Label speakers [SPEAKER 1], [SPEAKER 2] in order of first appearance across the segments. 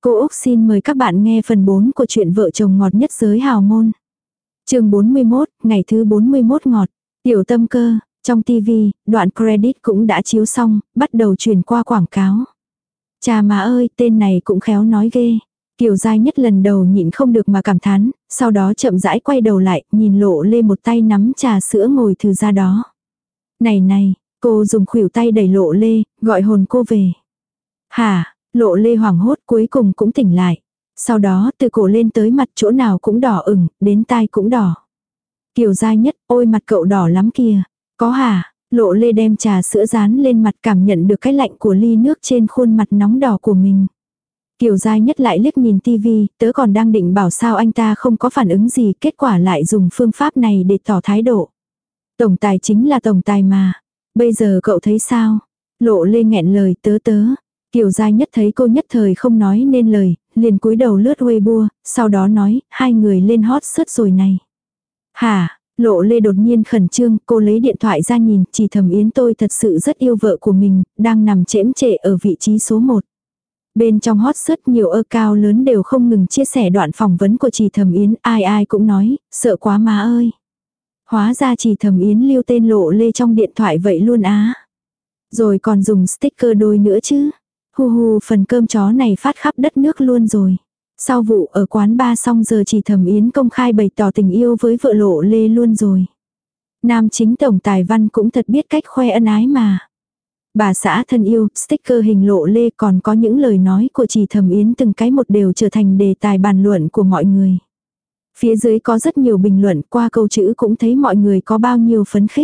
[SPEAKER 1] Cô Úc xin mời các bạn nghe phần 4 của truyện vợ chồng ngọt nhất giới hào môn. Chương 41, ngày thứ 41 ngọt. Tiểu Tâm Cơ, trong TV, đoạn credit cũng đã chiếu xong, bắt đầu truyền qua quảng cáo. Chà má ơi, tên này cũng khéo nói ghê. Kiều Giai Nhất lần đầu nhịn không được mà cảm thán, sau đó chậm rãi quay đầu lại, nhìn Lộ Lê một tay nắm trà sữa ngồi thư ra đó. Này này, cô dùng khuỷu tay đẩy Lộ Lê, gọi hồn cô về. Hả? Lộ Lê hoảng hốt cuối cùng cũng tỉnh lại. Sau đó từ cổ lên tới mặt chỗ nào cũng đỏ ửng, đến tai cũng đỏ. Kiều Giai Nhất, ôi mặt cậu đỏ lắm kìa. Có hả? Lộ Lê đem trà sữa dán lên mặt, cảm nhận được cái lạnh của ly nước trên khuôn mặt nóng đỏ của mình. Kiều Giai Nhất lại liếc nhìn tivi, tớ còn đang định bảo sao anh ta không có phản ứng gì, kết quả lại dùng phương pháp này để tỏ thái độ. Tổng tài chính là tổng tài mà. Bây giờ cậu thấy sao? Lộ Lê nghẹn lời tớ. Kiều Giai Nhất thấy cô nhất thời không nói nên lời, liền cúi đầu lướt Weibo, sau đó nói, hai người lên hot search rồi này. Hả? Lộ Lê đột nhiên khẩn trương, cô lấy điện thoại ra nhìn, Chỉ Thẩm Yến tôi thật sự rất yêu vợ của mình, đang nằm chễm chệ ở vị trí số 1. Bên trong hot search nhiều cao lớn đều không ngừng chia sẻ đoạn phỏng vấn của Chỉ Thẩm Yến, ai cũng nói, sợ quá má ơi. Hóa ra Chỉ Thẩm Yến lưu tên Lộ Lê trong điện thoại vậy luôn á. Rồi còn dùng sticker đôi nữa chứ. Hu phần cơm chó này phát khắp đất nước luôn rồi. Sau vụ ở quán bar xong giờ Chỉ Thẩm Yến công khai bày tỏ tình yêu với vợ Lộ Lê luôn rồi. Nam chính tổng tài Văn cũng thật biết cách khoe ân ái mà. Bà xã thân yêu, sticker hình Lộ Lê, còn có những lời nói của Chỉ Thẩm Yến từng cái một đều trở thành đề tài bàn luận của mọi người. Phía dưới có rất nhiều bình luận, qua câu chữ cũng thấy mọi người có bao nhiêu phấn khích.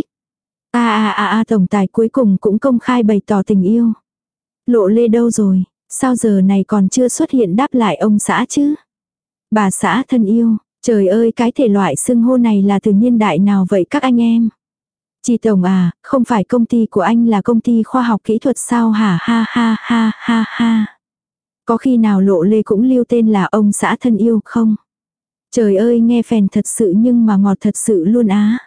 [SPEAKER 1] Tổng tài cuối cùng cũng công khai bày tỏ tình yêu. Lộ Lê đâu rồi? Sao giờ này còn chưa xuất hiện đáp lại ông xã chứ? Bà xã thân yêu, trời ơi cái thể loại xưng hô này là từ niên đại nào vậy các anh em? Chị Tổng à, không phải công ty của anh là công ty khoa học kỹ thuật sao hả? Ha. Có khi nào Lộ Lê cũng lưu tên là ông xã thân yêu không? Trời ơi nghe phèn thật sự nhưng mà ngọt thật sự luôn á.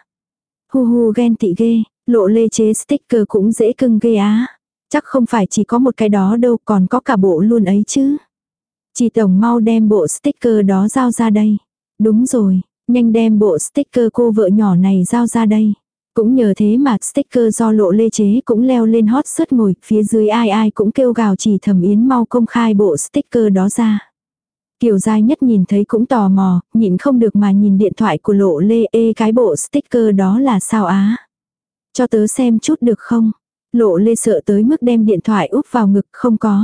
[SPEAKER 1] Hu ghen tị ghê, Lộ Lê chế sticker cũng dễ cưng ghê á. Chắc không phải chỉ có một cái đó đâu, còn có cả bộ luôn ấy chứ. Chị Tổng mau đem bộ sticker đó giao ra đây. Đúng rồi, nhanh đem bộ sticker cô vợ nhỏ này giao ra đây. Cũng nhờ thế mà sticker do Lộ Lê chế cũng leo lên hot search ngồi, phía dưới ai cũng kêu gào Chỉ Thẩm Yến mau công khai bộ sticker đó ra. Kiều Giai Nhất nhìn thấy cũng tò mò, nhịn không được mà nhìn điện thoại của Lộ Lê, cái bộ sticker đó là sao á? Cho tớ xem chút được không? Lộ Lê sợ tới mức đem điện thoại úp vào ngực, không có.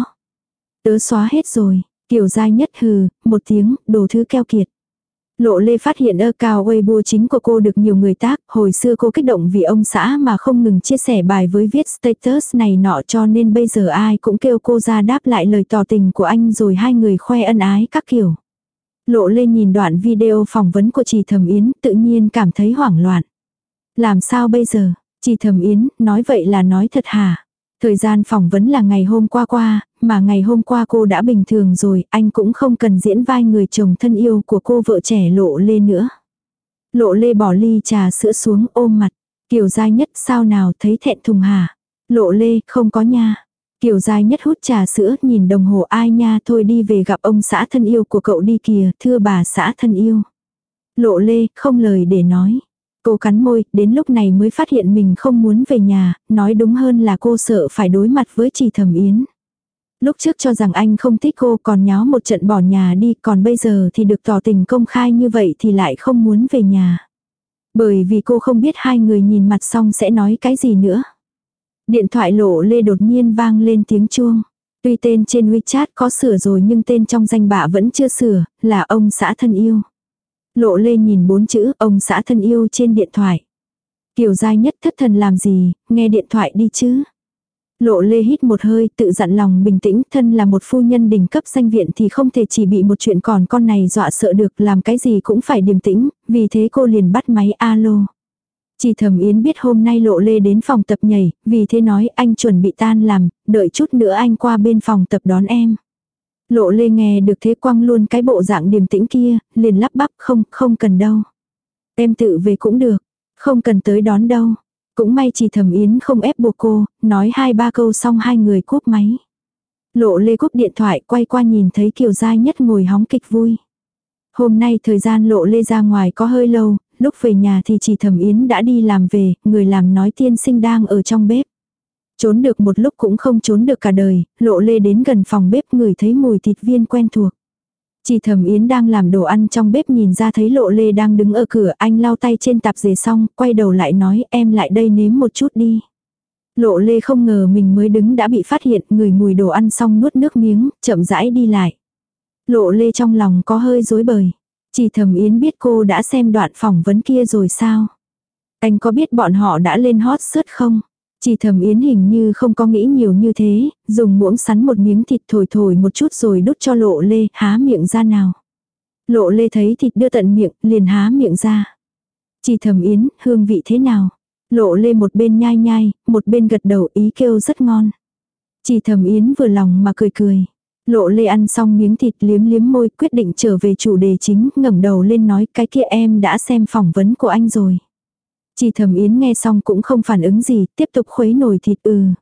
[SPEAKER 1] Tớ xóa hết rồi. Kiều Giai Nhất hừ, một tiếng, đồ thứ keo kiệt. Lộ Lê phát hiện cao Weibo chính của cô được nhiều người tác, hồi xưa cô kích động vì ông xã mà không ngừng chia sẻ bài với viết status này nọ cho nên bây giờ ai cũng kêu cô ra đáp lại lời tỏ tình của anh rồi hai người khoe ân ái các kiểu. Lộ Lê nhìn đoạn video phỏng vấn của Chỉ Thẩm Yến tự nhiên cảm thấy hoảng loạn. Làm sao bây giờ? Chỉ Thẩm Yến, nói vậy là nói thật hả? Thời gian phỏng vấn là ngày hôm qua, mà ngày hôm qua cô đã bình thường rồi, anh cũng không cần diễn vai người chồng thân yêu của cô vợ trẻ Lộ Lê nữa. Lộ Lê bỏ ly trà sữa xuống ôm mặt. Kiều Giai Nhất sao nào thấy thẹn thùng hả? Lộ Lê, không có nha. Kiều Giai Nhất hút trà sữa nhìn đồng hồ ai nha thôi đi về gặp ông xã thân yêu của cậu đi kìa, thưa bà xã thân yêu. Lộ Lê, không lời để nói. Cô cắn môi, đến lúc này mới phát hiện mình không muốn về nhà, nói đúng hơn là cô sợ phải đối mặt với Chỉ Thẩm Yến. Lúc trước cho rằng anh không thích cô còn nháo một trận bỏ nhà đi, còn bây giờ thì được tỏ tình công khai như vậy thì lại không muốn về nhà. Bởi vì cô không biết hai người nhìn mặt xong sẽ nói cái gì nữa. Điện thoại Lộ Lê đột nhiên vang lên tiếng chuông. Tuy tên trên WeChat có sửa rồi nhưng tên trong danh bạ vẫn chưa sửa, là ông xã thân yêu. Lộ Lê nhìn 4 chữ ông xã thân yêu trên điện thoại. Kiều Giai Nhất thất thần làm gì, nghe điện thoại đi chứ. Lộ Lê hít một hơi tự dặn lòng bình tĩnh, thân là một phu nhân đỉnh cấp danh viện thì không thể chỉ bị một chuyện còn con này dọa sợ được, làm cái gì cũng phải điềm tĩnh, vì thế cô liền bắt máy alo. Chỉ Thẩm Yến biết hôm nay Lộ Lê đến phòng tập nhảy, vì thế nói anh chuẩn bị tan làm, đợi chút nữa anh qua bên phòng tập đón em. Lộ Lê nghe được thế quăng luôn cái bộ dạng điềm tĩnh kia, liền lắp bắp không cần đâu. Em tự về cũng được, không cần tới đón đâu. Cũng may Chỉ Thẩm Yến không ép buộc cô, nói 2-3 câu xong hai người cúp máy. Lộ Lê cúp điện thoại quay qua nhìn thấy Kiều Giai Nhất ngồi hóng kịch vui. Hôm nay thời gian Lộ Lê ra ngoài có hơi lâu, lúc về nhà thì chỉ Thẩm Yến đã đi làm về, người làm nói tiên sinh đang ở trong bếp. Trốn được một lúc cũng không trốn được cả đời, Lộ Lê đến gần phòng bếp ngửi thấy mùi thịt viên quen thuộc. Chỉ Thẩm Yến đang làm đồ ăn trong bếp nhìn ra thấy Lộ Lê đang đứng ở cửa, anh lau tay trên tạp dề xong, quay đầu lại nói em lại đây nếm một chút đi. Lộ Lê không ngờ mình mới đứng đã bị phát hiện, ngửi mùi đồ ăn xong nuốt nước miếng, chậm rãi đi lại. Lộ Lê trong lòng có hơi rối bời. Chỉ Thẩm Yến biết cô đã xem đoạn phỏng vấn kia rồi sao? Anh có biết bọn họ đã lên hot search không? Chỉ Thẩm Yến hình như không có nghĩ nhiều như thế, dùng muỗng sắn một miếng thịt thổi thổi một chút rồi đút cho Lộ Lê, há miệng ra nào. Lộ Lê thấy thịt đưa tận miệng, liền há miệng ra. Chỉ Thẩm Yến, hương vị thế nào? Lộ Lê một bên nhai nhai, một bên gật đầu ý kêu rất ngon. Chỉ Thẩm Yến vừa lòng mà cười cười. Lộ Lê ăn xong miếng thịt liếm liếm môi, quyết định trở về chủ đề chính, ngẩng đầu lên nói cái kia em đã xem phỏng vấn của anh rồi. Chỉ Thẩm Yến nghe xong cũng không phản ứng gì, tiếp tục khuấy nồi thịt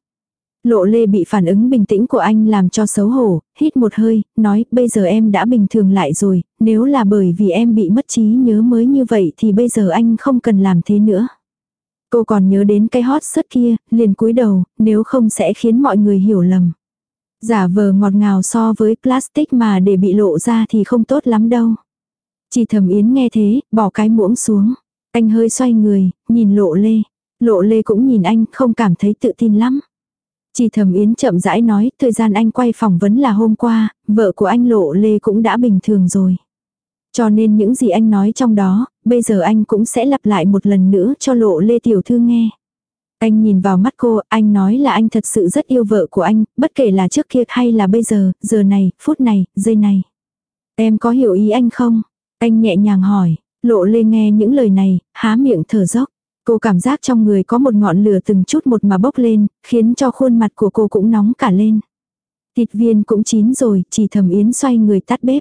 [SPEAKER 1] Lộ Lê bị phản ứng bình tĩnh của anh làm cho xấu hổ, hít một hơi, nói bây giờ em đã bình thường lại rồi, nếu là bởi vì em bị mất trí nhớ mới như vậy thì bây giờ anh không cần làm thế nữa. Cô còn nhớ đến cái hot search kia, liền cúi đầu, nếu không sẽ khiến mọi người hiểu lầm. Giả vờ ngọt ngào so với plastic mà để bị lộ ra thì không tốt lắm đâu. Chỉ Thẩm Yến nghe thế, bỏ cái muỗng xuống. Anh hơi xoay người, nhìn Lộ Lê. Lộ Lê cũng nhìn anh, không cảm thấy tự tin lắm. Chỉ Thẩm Yến chậm rãi nói, thời gian anh quay phỏng vấn là hôm qua, vợ của anh Lộ Lê cũng đã bình thường rồi. Cho nên những gì anh nói trong đó, bây giờ anh cũng sẽ lặp lại một lần nữa cho Lộ Lê tiểu thư nghe. Anh nhìn vào mắt cô, anh nói là anh thật sự rất yêu vợ của anh, bất kể là trước kia hay là bây giờ, giờ này, phút này, giây này. Em có hiểu ý anh không? Anh nhẹ nhàng hỏi. Lộ Lê nghe những lời này, há miệng thở dốc. Cô cảm giác trong người có một ngọn lửa từng chút một mà bốc lên, khiến cho khuôn mặt của cô cũng nóng cả lên. Thịt viên cũng chín rồi, Chỉ Thẩm Yến xoay người tắt bếp.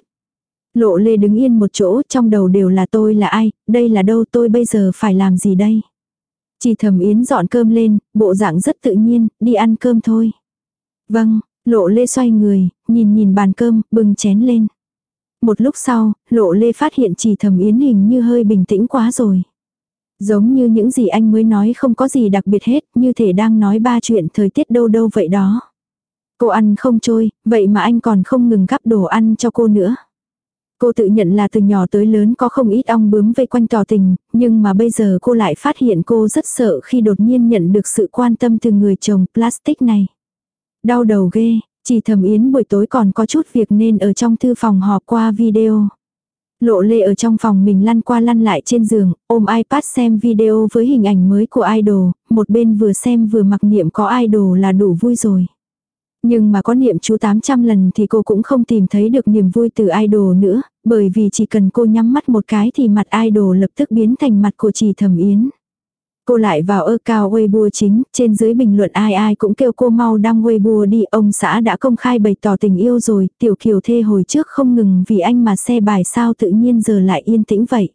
[SPEAKER 1] Lộ Lê đứng yên một chỗ, trong đầu đều là tôi là ai, đây là đâu, tôi bây giờ phải làm gì đây? Chỉ Thẩm Yến dọn cơm lên, bộ dạng rất tự nhiên, đi ăn cơm thôi. Vâng, Lộ Lê xoay người, nhìn bàn cơm, bưng chén lên. Một lúc sau, Lộ Lê phát hiện Chỉ Thẩm Yến hình như hơi bình tĩnh quá rồi. Giống như những gì anh mới nói không có gì đặc biệt hết, như thể đang nói ba chuyện thời tiết đâu đâu vậy đó. Cô ăn không trôi, vậy mà anh còn không ngừng gắp đồ ăn cho cô nữa. Cô tự nhận là từ nhỏ tới lớn có không ít ong bướm vây quanh tỏ tình, nhưng mà bây giờ cô lại phát hiện cô rất sợ khi đột nhiên nhận được sự quan tâm từ người chồng plastic này. Đau đầu ghê, Chỉ Thẩm Yến buổi tối còn có chút việc nên ở trong thư phòng họp qua video. Lộ Lê ở trong phòng mình lăn qua lăn lại trên giường, ôm iPad xem video với hình ảnh mới của idol, một bên vừa xem vừa mặc niệm có idol là đủ vui rồi. Nhưng mà có niệm chú 800 lần thì cô cũng không tìm thấy được niềm vui từ idol nữa, bởi vì chỉ cần cô nhắm mắt một cái thì mặt idol lập tức biến thành mặt của Chỉ Thẩm Yến. Cô lại vào account Weibo chính, trên dưới bình luận ai ai cũng kêu cô mau đăng Weibo đi, ông xã đã công khai bày tỏ tình yêu rồi, tiểu kiều thê hồi trước không ngừng vì anh mà xe bài sao tự nhiên giờ lại yên tĩnh vậy.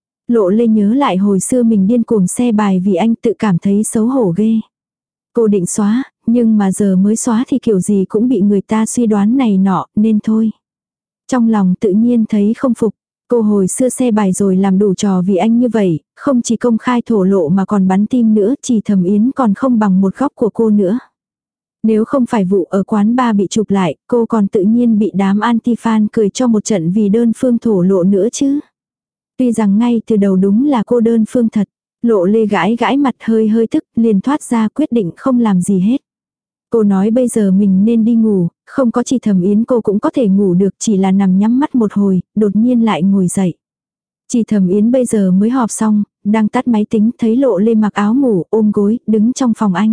[SPEAKER 1] Lộ Lê nhớ lại hồi xưa mình điên cuồng xe bài vì anh tự cảm thấy xấu hổ ghê. Cô định xóa, nhưng mà giờ mới xóa thì kiểu gì cũng bị người ta suy đoán này nọ, nên thôi. Trong lòng tự nhiên thấy không phục. Cô hồi xưa xe bài rồi làm đủ trò vì anh như vậy, không chỉ công khai thổ lộ mà còn bắn tim nữa, Chỉ Thẩm Yến còn không bằng một góc của cô nữa. Nếu không phải vụ ở quán bar bị chụp lại, cô còn tự nhiên bị đám anti-fan cười cho một trận vì đơn phương thổ lộ nữa chứ. Tuy rằng ngay từ đầu đúng là cô đơn phương thật, Lộ Lê gãi gãi mặt hơi tức, liền thoát ra quyết định không làm gì hết. Cô nói bây giờ mình nên đi ngủ, không có Chỉ Thẩm Yến cô cũng có thể ngủ được, chỉ là nằm nhắm mắt một hồi, đột nhiên lại ngồi dậy. Chỉ Thẩm Yến bây giờ mới họp xong, đang tắt máy tính thấy Lộ Lê mặc áo ngủ ôm gối, đứng trong phòng anh.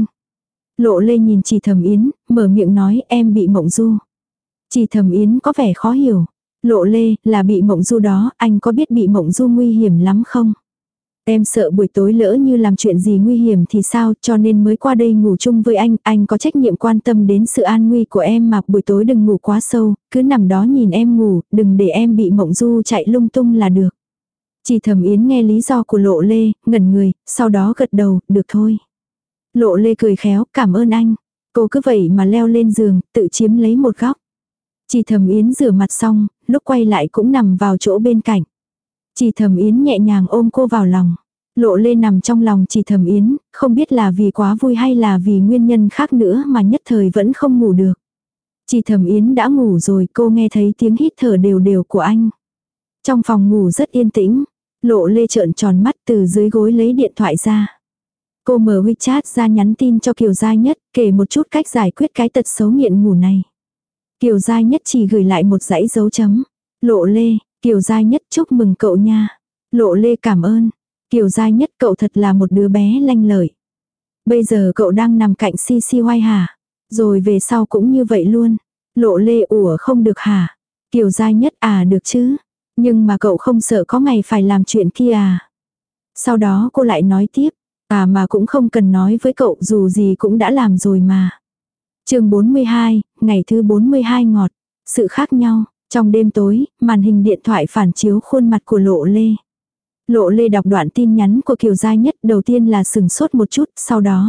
[SPEAKER 1] Lộ Lê nhìn Chỉ Thẩm Yến, mở miệng nói em bị mộng du. Chỉ Thẩm Yến có vẻ khó hiểu. Lộ Lê, là bị mộng du đó, anh có biết bị mộng du nguy hiểm lắm không? Em sợ buổi tối lỡ như làm chuyện gì nguy hiểm thì sao, cho nên mới qua đây ngủ chung với anh có trách nhiệm quan tâm đến sự an nguy của em mà buổi tối đừng ngủ quá sâu, cứ nằm đó nhìn em ngủ, đừng để em bị mộng du chạy lung tung là được. Chỉ Thẩm Yến nghe lý do của Lộ Lê, ngẩn người, sau đó gật đầu, được thôi. Lộ Lê cười khéo, cảm ơn anh. Cô cứ vậy mà leo lên giường, tự chiếm lấy một góc. Chỉ Thẩm Yến rửa mặt xong, lúc quay lại cũng nằm vào chỗ bên cạnh. Chỉ Thẩm Yến nhẹ nhàng ôm cô vào lòng. Lộ Lê nằm trong lòng Chỉ Thẩm Yến, không biết là vì quá vui hay là vì nguyên nhân khác nữa mà nhất thời vẫn không ngủ được. Chỉ Thẩm Yến đã ngủ rồi, cô nghe thấy tiếng hít thở đều đều của anh. Trong phòng ngủ rất yên tĩnh, Lộ Lê trợn tròn mắt từ dưới gối lấy điện thoại ra. Cô mở WeChat ra nhắn tin cho Kiều Giai Nhất, kể một chút cách giải quyết cái tật xấu nghiện ngủ này. Kiều Giai Nhất chỉ gửi lại một dãy dấu chấm. Lộ Lê, Kiều Giai Nhất chúc mừng cậu nha. Lộ Lê cảm ơn. Kiều Giai Nhất cậu thật là một đứa bé lanh lợi. Bây giờ cậu đang nằm cạnh CC hả? Rồi về sau cũng như vậy luôn. Lộ Lê ủa không được hả? Kiều Giai Nhất à được chứ. Nhưng mà cậu không sợ có ngày phải làm chuyện kia à? Sau đó cô lại nói tiếp. À mà cũng không cần nói với cậu, dù gì cũng đã làm rồi mà. Chương 42, ngày thứ 42 ngọt. Sự khác nhau. Trong đêm tối, màn hình điện thoại phản chiếu khuôn mặt của Lộ Lê. Lộ Lê đọc đoạn tin nhắn của Kiều Giai Nhất, đầu tiên là sừng sốt một chút, sau đó.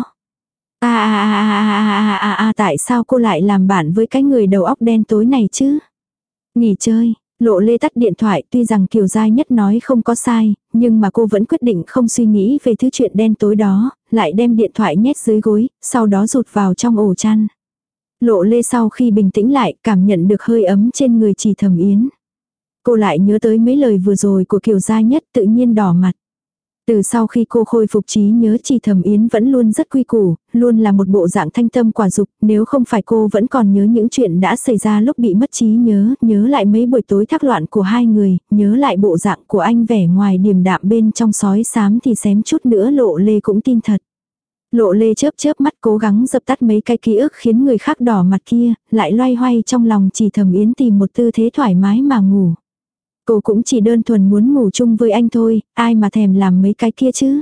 [SPEAKER 1] Tại sao cô lại làm bạn với cái người đầu óc đen tối này chứ? Nghỉ chơi. Lộ Lê tắt điện thoại, tuy rằng Kiều Giai Nhất nói không có sai, nhưng mà cô vẫn quyết định không suy nghĩ về thứ chuyện đen tối đó, lại đem điện thoại nhét dưới gối, sau đó rụt vào trong ổ chăn. Lộ Lê sau khi bình tĩnh lại, cảm nhận được hơi ấm trên người Chỉ Thẩm Yến. Cô lại nhớ tới mấy lời vừa rồi của Kiều Giai Nhất, tự nhiên đỏ mặt. Từ sau khi cô khôi phục trí nhớ, Chỉ Thẩm Yến vẫn luôn rất quy củ, luôn là một bộ dạng thanh tâm quả dục, nếu không phải cô vẫn còn nhớ những chuyện đã xảy ra lúc bị mất trí nhớ lại mấy buổi tối thác loạn của hai người, nhớ lại bộ dạng của anh vẻ ngoài điềm đạm bên trong sói xám thì xém chút nữa Lộ Lê cũng tin thật. Lộ Lê chớp chớp mắt cố gắng dập tắt mấy cái ký ức khiến người khác đỏ mặt kia, lại loay hoay trong lòng Chỉ Thẩm Yến tìm một tư thế thoải mái mà ngủ. Cô cũng chỉ đơn thuần muốn ngủ chung với anh thôi, ai mà thèm làm mấy cái kia chứ.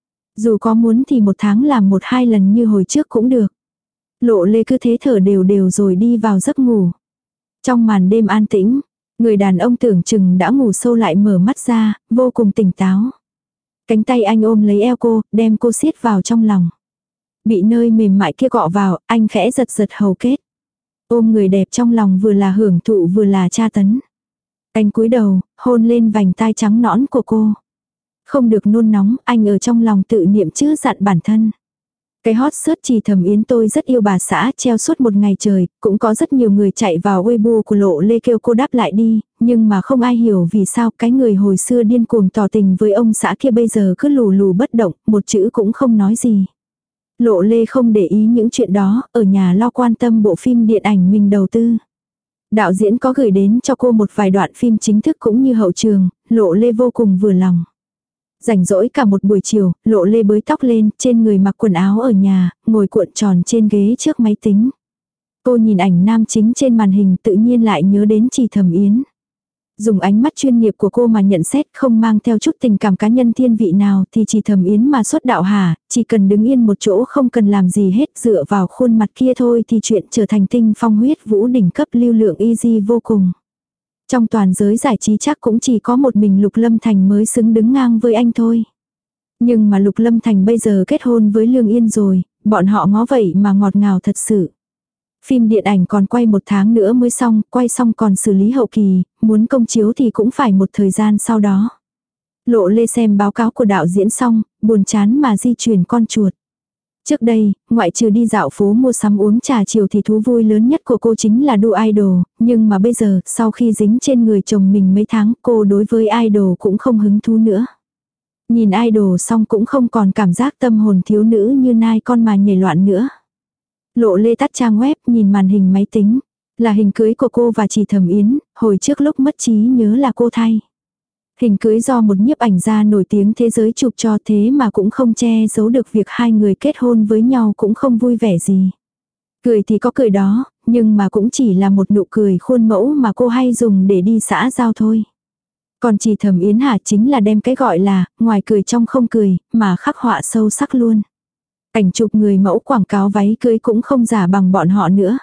[SPEAKER 1] Dù có muốn thì một tháng làm 1-2 lần như hồi trước cũng được. Lộ Lê cứ thế thở đều đều rồi đi vào giấc ngủ. Trong màn đêm an tĩnh, người đàn ông tưởng chừng đã ngủ sâu lại mở mắt ra, vô cùng tỉnh táo. Cánh tay anh ôm lấy eo cô, đem cô siết vào trong lòng. Bị nơi mềm mại kia cọ vào, anh khẽ giật giật hầu kết. Ôm người đẹp trong lòng vừa là hưởng thụ vừa là tra tấn. Anh cúi đầu, hôn lên vành tai trắng nõn của cô. Không được nôn nóng, anh ở trong lòng tự niệm chứ dặn bản thân. Cái hot search Chỉ Thẩm Yến tôi rất yêu bà xã treo suốt một ngày trời, cũng có rất nhiều người chạy vào Weibo của Lộ Lê kêu cô đáp lại đi, nhưng mà không ai hiểu vì sao cái người hồi xưa điên cuồng tỏ tình với ông xã kia bây giờ cứ lù lù bất động, một chữ cũng không nói gì. Lộ Lê không để ý những chuyện đó, ở nhà lo quan tâm bộ phim điện ảnh mình đầu tư. Đạo diễn có gửi đến cho cô một vài đoạn phim chính thức cũng như hậu trường, Lộ Lê vô cùng vừa lòng. Rảnh rỗi cả một buổi chiều, Lộ Lê bới tóc lên, trên người mặc quần áo ở nhà, ngồi cuộn tròn trên ghế trước máy tính. Cô nhìn ảnh nam chính trên màn hình tự nhiên lại nhớ đến Chỉ Thẩm Yến. Dùng ánh mắt chuyên nghiệp của cô mà nhận xét không mang theo chút tình cảm cá nhân thiên vị nào thì Chỉ Thẩm Yến mà xuất đạo hả, chỉ cần đứng yên một chỗ không cần làm gì hết dựa vào khuôn mặt kia thôi thì chuyện trở thành tinh phong huyết vũ đỉnh cấp lưu lượng easy vô cùng. Trong toàn giới giải trí chắc cũng chỉ có một mình Lục Lâm Thành mới xứng đứng ngang với anh thôi. Nhưng mà Lục Lâm Thành bây giờ kết hôn với Lương Yên rồi, bọn họ ngó vậy mà ngọt ngào thật sự. Phim điện ảnh còn quay 1 tháng nữa mới xong, quay xong còn xử lý hậu kỳ, muốn công chiếu thì cũng phải một thời gian sau đó. Lộ Lê xem báo cáo của đạo diễn xong, buồn chán mà di chuyển con chuột. Trước đây, ngoại trừ đi dạo phố mua sắm uống trà chiều thì thú vui lớn nhất của cô chính là đu idol, nhưng mà bây giờ, sau khi dính trên người chồng mình mấy tháng, cô đối với idol cũng không hứng thú nữa. Nhìn idol xong cũng không còn cảm giác tâm hồn thiếu nữ như nai con mà nhảy loạn nữa. Lộ Lê tắt trang web, nhìn màn hình máy tính. Là hình cưới của cô và Chỉ Thẩm Yến, hồi trước lúc mất trí nhớ là cô thay. Hình cưới do một nhiếp ảnh gia nổi tiếng thế giới chụp cho, thế mà cũng không che giấu được việc hai người kết hôn với nhau cũng không vui vẻ gì. Cười thì có cười đó, nhưng mà cũng chỉ là một nụ cười khuôn mẫu mà cô hay dùng để đi xã giao thôi. Còn Chỉ Thẩm Yến hả, chính là đem cái gọi là ngoài cười trong không cười mà khắc họa sâu sắc luôn. Ảnh chụp người mẫu quảng cáo váy cưới cũng không giả bằng bọn họ nữa.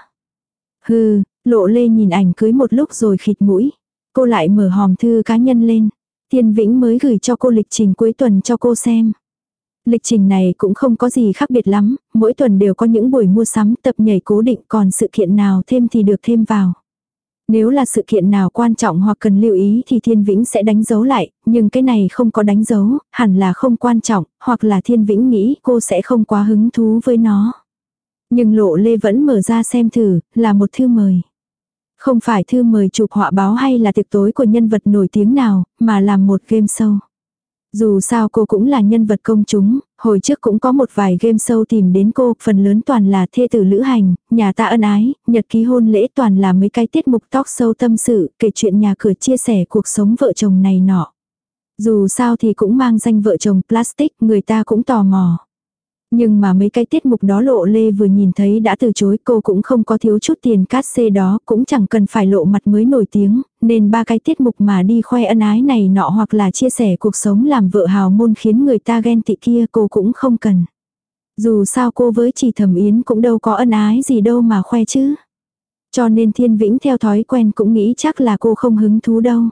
[SPEAKER 1] Lộ Lê nhìn ảnh cưới một lúc rồi khịt mũi. Cô lại mở hòm thư cá nhân lên. Thiên Vĩnh mới gửi cho cô lịch trình cuối tuần cho cô xem. Lịch trình này cũng không có gì khác biệt lắm, mỗi tuần đều có những buổi mua sắm tập nhảy cố định, còn sự kiện nào thêm thì được thêm vào. Nếu là sự kiện nào quan trọng hoặc cần lưu ý thì Thiên Vĩnh sẽ đánh dấu lại, nhưng cái này không có đánh dấu, hẳn là không quan trọng, hoặc là Thiên Vĩnh nghĩ cô sẽ không quá hứng thú với nó. Nhưng Lộ Lê vẫn mở ra xem thử, là một thư mời. Không phải thư mời chụp họa báo hay là tiệc tối của nhân vật nổi tiếng nào, mà là một game show. Dù sao cô cũng là nhân vật công chúng, hồi trước cũng có một vài game show tìm đến cô, phần lớn toàn là thê tử lữ hành, nhà ta ân ái, nhật ký hôn lễ, toàn là mấy cái tiết mục talk show tâm sự, kể chuyện nhà cửa, chia sẻ cuộc sống vợ chồng này nọ. Dù sao thì cũng mang danh vợ chồng plastic, người ta cũng tò mò. Nhưng mà mấy cái tiết mục đó Lộ Lê vừa nhìn thấy đã từ chối, cô cũng không có thiếu chút tiền cát xê đó, cũng chẳng cần phải lộ mặt mới nổi tiếng, nên ba cái tiết mục mà đi khoe ân ái này nọ hoặc là chia sẻ cuộc sống làm vợ hào môn khiến người ta ghen tị kia cô cũng không cần. Dù sao cô với Trì Thẩm Yến cũng đâu có ân ái gì đâu mà khoe chứ. Cho nên Thiên Vĩnh theo thói quen cũng nghĩ chắc là cô không hứng thú đâu.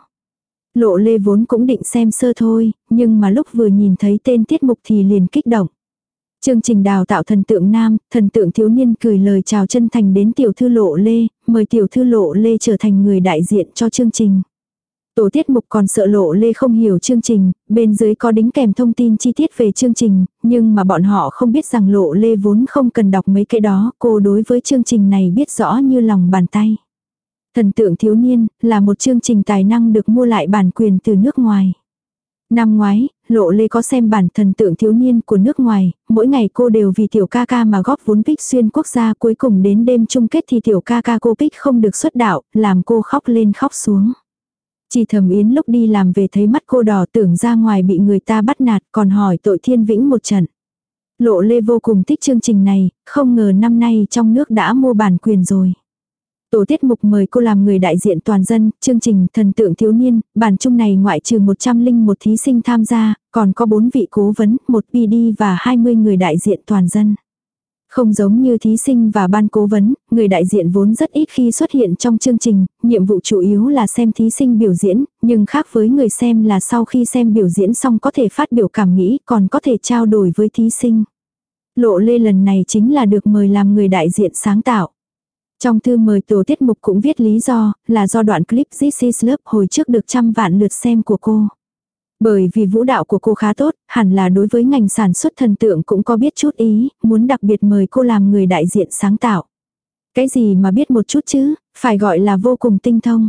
[SPEAKER 1] Lộ Lê vốn cũng định xem sơ thôi, nhưng mà lúc vừa nhìn thấy tên tiết mục thì liền kích động. Chương trình đào tạo thần tượng nam, thần tượng thiếu niên gửi lời chào chân thành đến tiểu thư Lộ Lê, mời tiểu thư Lộ Lê trở thành người đại diện cho chương trình. Tổ tiết mục còn sợ Lộ Lê không hiểu chương trình, bên dưới có đính kèm thông tin chi tiết về chương trình, nhưng mà bọn họ không biết rằng Lộ Lê vốn không cần đọc mấy cái đó, cô đối với chương trình này biết rõ như lòng bàn tay. Thần tượng thiếu niên là một chương trình tài năng được mua lại bản quyền từ nước ngoài. Năm ngoái, Lộ Lê có xem bản thần tượng thiếu niên của nước ngoài, mỗi ngày cô đều vì tiểu ca ca mà góp vốn pick xuyên quốc gia, cuối cùng đến đêm chung kết thì tiểu ca ca cô pick không được xuất đạo, làm cô khóc lên khóc xuống. Chỉ Thẩm Yến lúc đi làm về thấy mắt cô đỏ, tưởng ra ngoài bị người ta bắt nạt, còn hỏi tội Thiên Vĩnh một trận. Lộ Lê vô cùng thích chương trình này, không ngờ năm nay trong nước đã mua bản quyền rồi. Tổ tiết mục mời cô làm người đại diện toàn dân, chương trình thần tượng thiếu niên, bản chung này ngoại trừ 101 thí sinh tham gia, còn có 4 vị cố vấn, 1 PD và 20 người đại diện toàn dân. Không giống như thí sinh và ban cố vấn, người đại diện vốn rất ít khi xuất hiện trong chương trình, nhiệm vụ chủ yếu là xem thí sinh biểu diễn, nhưng khác với người xem là sau khi xem biểu diễn xong có thể phát biểu cảm nghĩ, còn có thể trao đổi với thí sinh. Lộ Lê lần này chính là được mời làm người đại diện sáng tạo. Trong thư mời tổ tiết mục cũng viết lý do, là do đoạn clip This is Love hồi trước được 100 vạn lượt xem của cô. Bởi vì vũ đạo của cô khá tốt, hẳn là đối với ngành sản xuất thần tượng cũng có biết chút ý, muốn đặc biệt mời cô làm người đại diện sáng tạo. Cái gì mà biết một chút chứ, phải gọi là vô cùng tinh thông.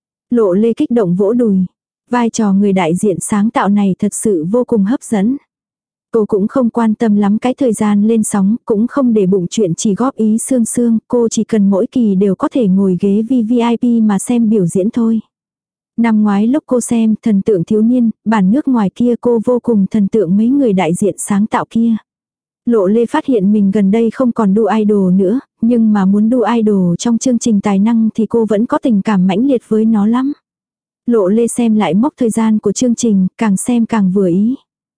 [SPEAKER 1] Lộ Lê kích động vỗ đùi. Vai trò người đại diện sáng tạo này thật sự vô cùng hấp dẫn. Cô cũng không quan tâm lắm cái thời gian lên sóng, cũng không để bụng chuyện chỉ góp ý sương sương, cô chỉ cần mỗi kỳ đều có thể ngồi ghế VVIP mà xem biểu diễn thôi. Năm ngoái lúc cô xem thần tượng thiếu niên, bản nước ngoài kia cô vô cùng thần tượng mấy người đại diện sáng tạo kia. Lộ Lê phát hiện mình gần đây không còn đu idol nữa, nhưng mà muốn đu idol trong chương trình tài năng thì cô vẫn có tình cảm mãnh liệt với nó lắm. Lộ Lê xem lại mốc thời gian của chương trình, càng xem càng vừa ý.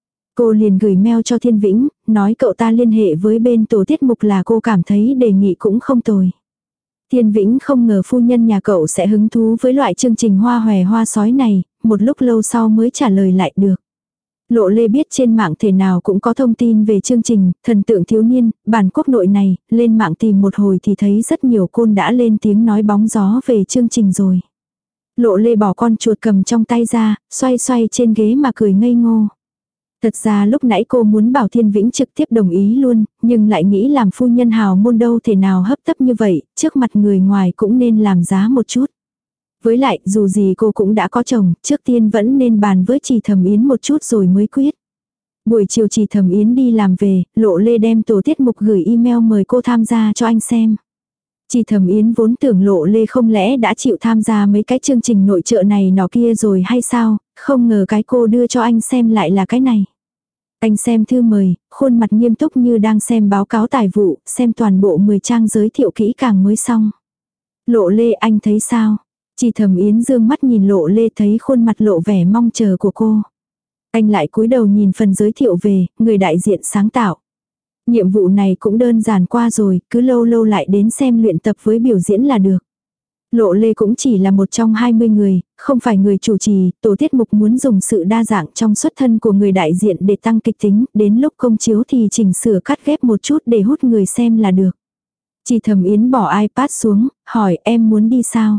[SPEAKER 1] Cô liền gửi mail cho Thiên Vĩnh, nói cậu ta liên hệ với bên tổ tiết mục là cô cảm thấy đề nghị cũng không tồi. Thiên Vĩnh không ngờ phu nhân nhà cậu sẽ hứng thú với loại chương trình hoa hòe hoa sói này, một lúc lâu sau mới trả lời lại được. Lộ Lê biết trên mạng thể nào cũng có thông tin về chương trình thần tượng thiếu niên, bản quốc nội này, lên mạng tìm một hồi thì thấy rất nhiều côn đã lên tiếng nói bóng gió về chương trình rồi. Lộ Lê bỏ con chuột cầm trong tay ra, xoay xoay trên ghế mà cười ngây ngô. Thật ra lúc nãy cô muốn bảo Thiên Vĩnh trực tiếp đồng ý luôn, nhưng lại nghĩ làm phu nhân hào môn đâu thể nào hấp tấp như vậy, trước mặt người ngoài cũng nên làm giá một chút. Với lại, dù gì cô cũng đã có chồng, trước tiên vẫn nên bàn với Trì Thẩm Yến một chút rồi mới quyết. Buổi chiều Trì Thẩm Yến đi làm về, Lộ Lê đem tổ tiết mục gửi email mời cô tham gia cho anh xem. Trì Thẩm Yến vốn tưởng Lộ Lê không lẽ đã chịu tham gia mấy cái chương trình nội trợ này nọ kia rồi hay sao, không ngờ cái cô đưa cho anh xem lại là cái này. Anh xem thư mời, khuôn mặt nghiêm túc như đang xem báo cáo tài vụ, xem toàn bộ 10 trang giới thiệu kỹ càng mới xong. Lộ Lê anh thấy sao? Trì Thẩm Yến dương mắt nhìn Lộ Lê thấy khuôn mặt lộ vẻ mong chờ của cô. Anh lại cúi đầu nhìn phần giới thiệu về, người đại diện sáng tạo. Nhiệm vụ này cũng đơn giản qua rồi, cứ lâu lâu lại đến xem luyện tập với biểu diễn là được. Lộ Lê cũng chỉ là một trong 20 người, không phải người chủ trì, tổ tiết mục muốn dùng sự đa dạng trong xuất thân của người đại diện để tăng kịch tính, đến lúc công chiếu thì chỉnh sửa cắt ghép một chút để hút người xem là được. Chỉ Thẩm Yến bỏ iPad xuống, hỏi em muốn đi sao?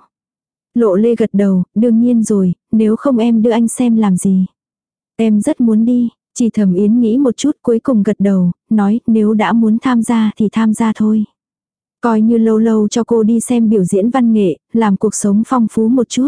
[SPEAKER 1] Lộ Lê gật đầu, đương nhiên rồi, nếu không em đưa anh xem làm gì. Em rất muốn đi, Chỉ Thẩm Yến nghĩ một chút cuối cùng gật đầu, nói nếu đã muốn tham gia thì tham gia thôi. Coi như lâu lâu cho cô đi xem biểu diễn văn nghệ, làm cuộc sống phong phú một chút.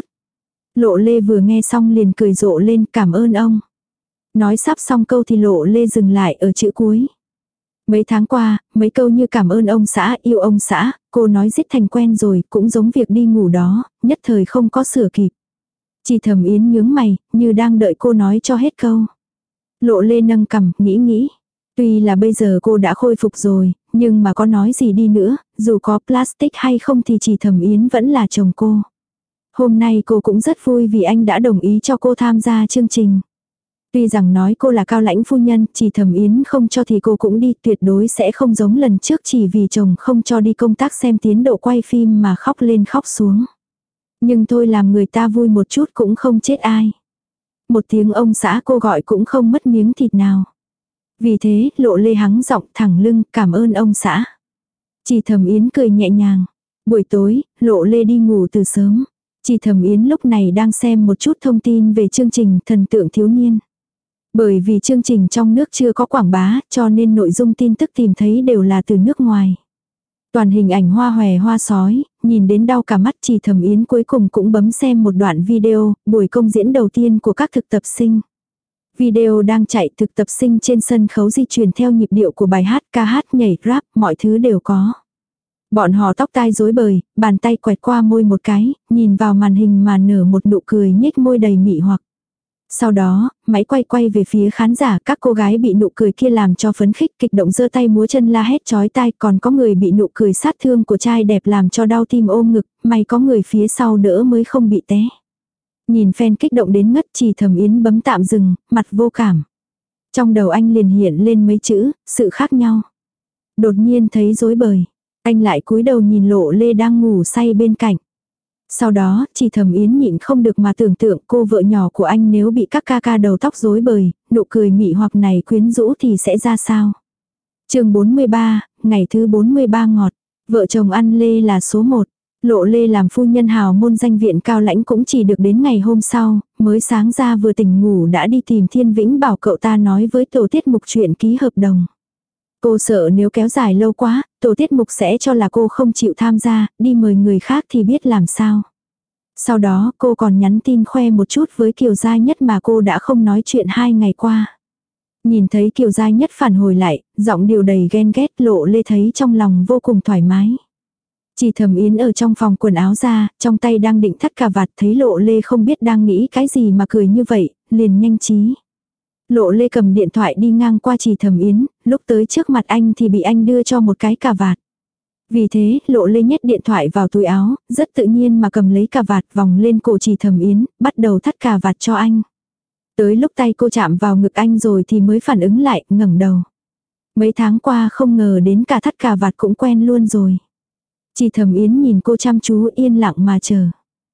[SPEAKER 1] Lộ Lê vừa nghe xong liền cười rộ lên, cảm ơn ông. Nói sắp xong câu thì Lộ Lê dừng lại ở chữ cuối. Mấy tháng qua, mấy câu như cảm ơn ông xã, yêu ông xã, cô nói giết thành quen rồi, cũng giống việc đi ngủ đó, nhất thời không có sửa kịp. Chỉ Thẩm Yến nhướng mày, như đang đợi cô nói cho hết câu. Lộ Lê nâng cằm, nghĩ. Tuy là bây giờ cô đã khôi phục rồi, nhưng mà có nói gì đi nữa, dù có plastic hay không thì Chỉ Thẩm Yến vẫn là chồng cô. Hôm nay cô cũng rất vui vì anh đã đồng ý cho cô tham gia chương trình. Tuy rằng nói cô là cao lãnh phu nhân, Chỉ Thẩm Yến không cho thì cô cũng đi, tuyệt đối sẽ không giống lần trước chỉ vì chồng không cho đi công tác xem tiến độ quay phim mà khóc lên khóc xuống. Nhưng thôi làm người ta vui một chút cũng không chết ai. Một tiếng ông xã cô gọi cũng không mất miếng thịt nào. Vì thế, Lộ Lê hắng giọng thẳng lưng, cảm ơn ông xã. Chỉ Thẩm Yến cười nhẹ nhàng. Buổi tối, Lộ Lê đi ngủ từ sớm. Chỉ Thẩm Yến lúc này đang xem một chút thông tin về chương trình Thần tượng thiếu niên. Bởi vì chương trình trong nước chưa có quảng bá, cho nên nội dung tin tức tìm thấy đều là từ nước ngoài. Toàn hình ảnh hoa hòe hoa sói, nhìn đến đau cả mắt. Chỉ Thẩm Yến cuối cùng cũng bấm xem một đoạn video, buổi công diễn đầu tiên của các thực tập sinh. Video đang chạy, thực tập sinh trên sân khấu di chuyển theo nhịp điệu của bài hát, ca hát, nhảy, rap, mọi thứ đều có. Bọn họ tóc tai rối bời, bàn tay quẹt qua môi một cái, nhìn vào màn hình mà nở một nụ cười nhếch môi đầy mị hoặc. Sau đó, máy quay về phía khán giả, các cô gái bị nụ cười kia làm cho phấn khích, kích động giơ tay múa chân la hét chói tai, còn có người bị nụ cười sát thương của trai đẹp làm cho đau tim ôm ngực, may có người phía sau đỡ mới không bị té. Nhìn fan kích động đến ngất, Chỉ Thẩm Yến bấm tạm dừng, mặt vô cảm. Trong đầu anh liền hiện lên mấy chữ, sự khác nhau. Đột nhiên thấy rối bời. Anh lại cúi đầu nhìn Lộ Lê đang ngủ say bên cạnh. Sau đó, Chỉ Thẩm Yến nhịn không được mà tưởng tượng cô vợ nhỏ của anh nếu bị các ca ca đầu tóc rối bời, nụ cười mị hoặc này quyến rũ thì sẽ ra sao. Chương 43, ngày thứ 43 ngọt. Vợ chồng ăn lê là số 1. Lộ Lê làm phu nhân hào môn danh viện cao lãnh cũng chỉ được đến ngày hôm sau, mới sáng ra vừa tỉnh ngủ đã đi tìm Thiên Vĩnh bảo cậu ta nói với tổ tiết mục chuyện ký hợp đồng. Cô sợ nếu kéo dài lâu quá, tổ tiết mục sẽ cho là cô không chịu tham gia, đi mời người khác thì biết làm sao. Sau đó cô còn nhắn tin khoe một chút với Kiều Gia Nhất mà cô đã không nói chuyện 2 ngày qua. Nhìn thấy Kiều Gia Nhất phản hồi lại, giọng điều đầy ghen ghét. Lộ Lê thấy trong lòng vô cùng thoải mái. Chỉ Thẩm Yến ở trong phòng quần áo ra, trong tay đang định thắt cà vạt, thấy Lộ Lê không biết đang nghĩ cái gì mà cười như vậy, liền nhanh trí. Lộ Lê cầm điện thoại đi ngang qua Chỉ Thẩm Yến, lúc tới trước mặt anh thì bị anh đưa cho một cái cà vạt. Vì thế, Lộ Lê nhét điện thoại vào túi áo, rất tự nhiên mà cầm lấy cà vạt vòng lên cổ Chỉ Thẩm Yến, bắt đầu thắt cà vạt cho anh. Tới lúc tay cô chạm vào ngực anh rồi thì mới phản ứng lại, ngẩng đầu. Mấy tháng qua không ngờ đến cả thắt cà vạt cũng quen luôn rồi. Chỉ Thẩm Yến nhìn cô chăm chú yên lặng mà chờ.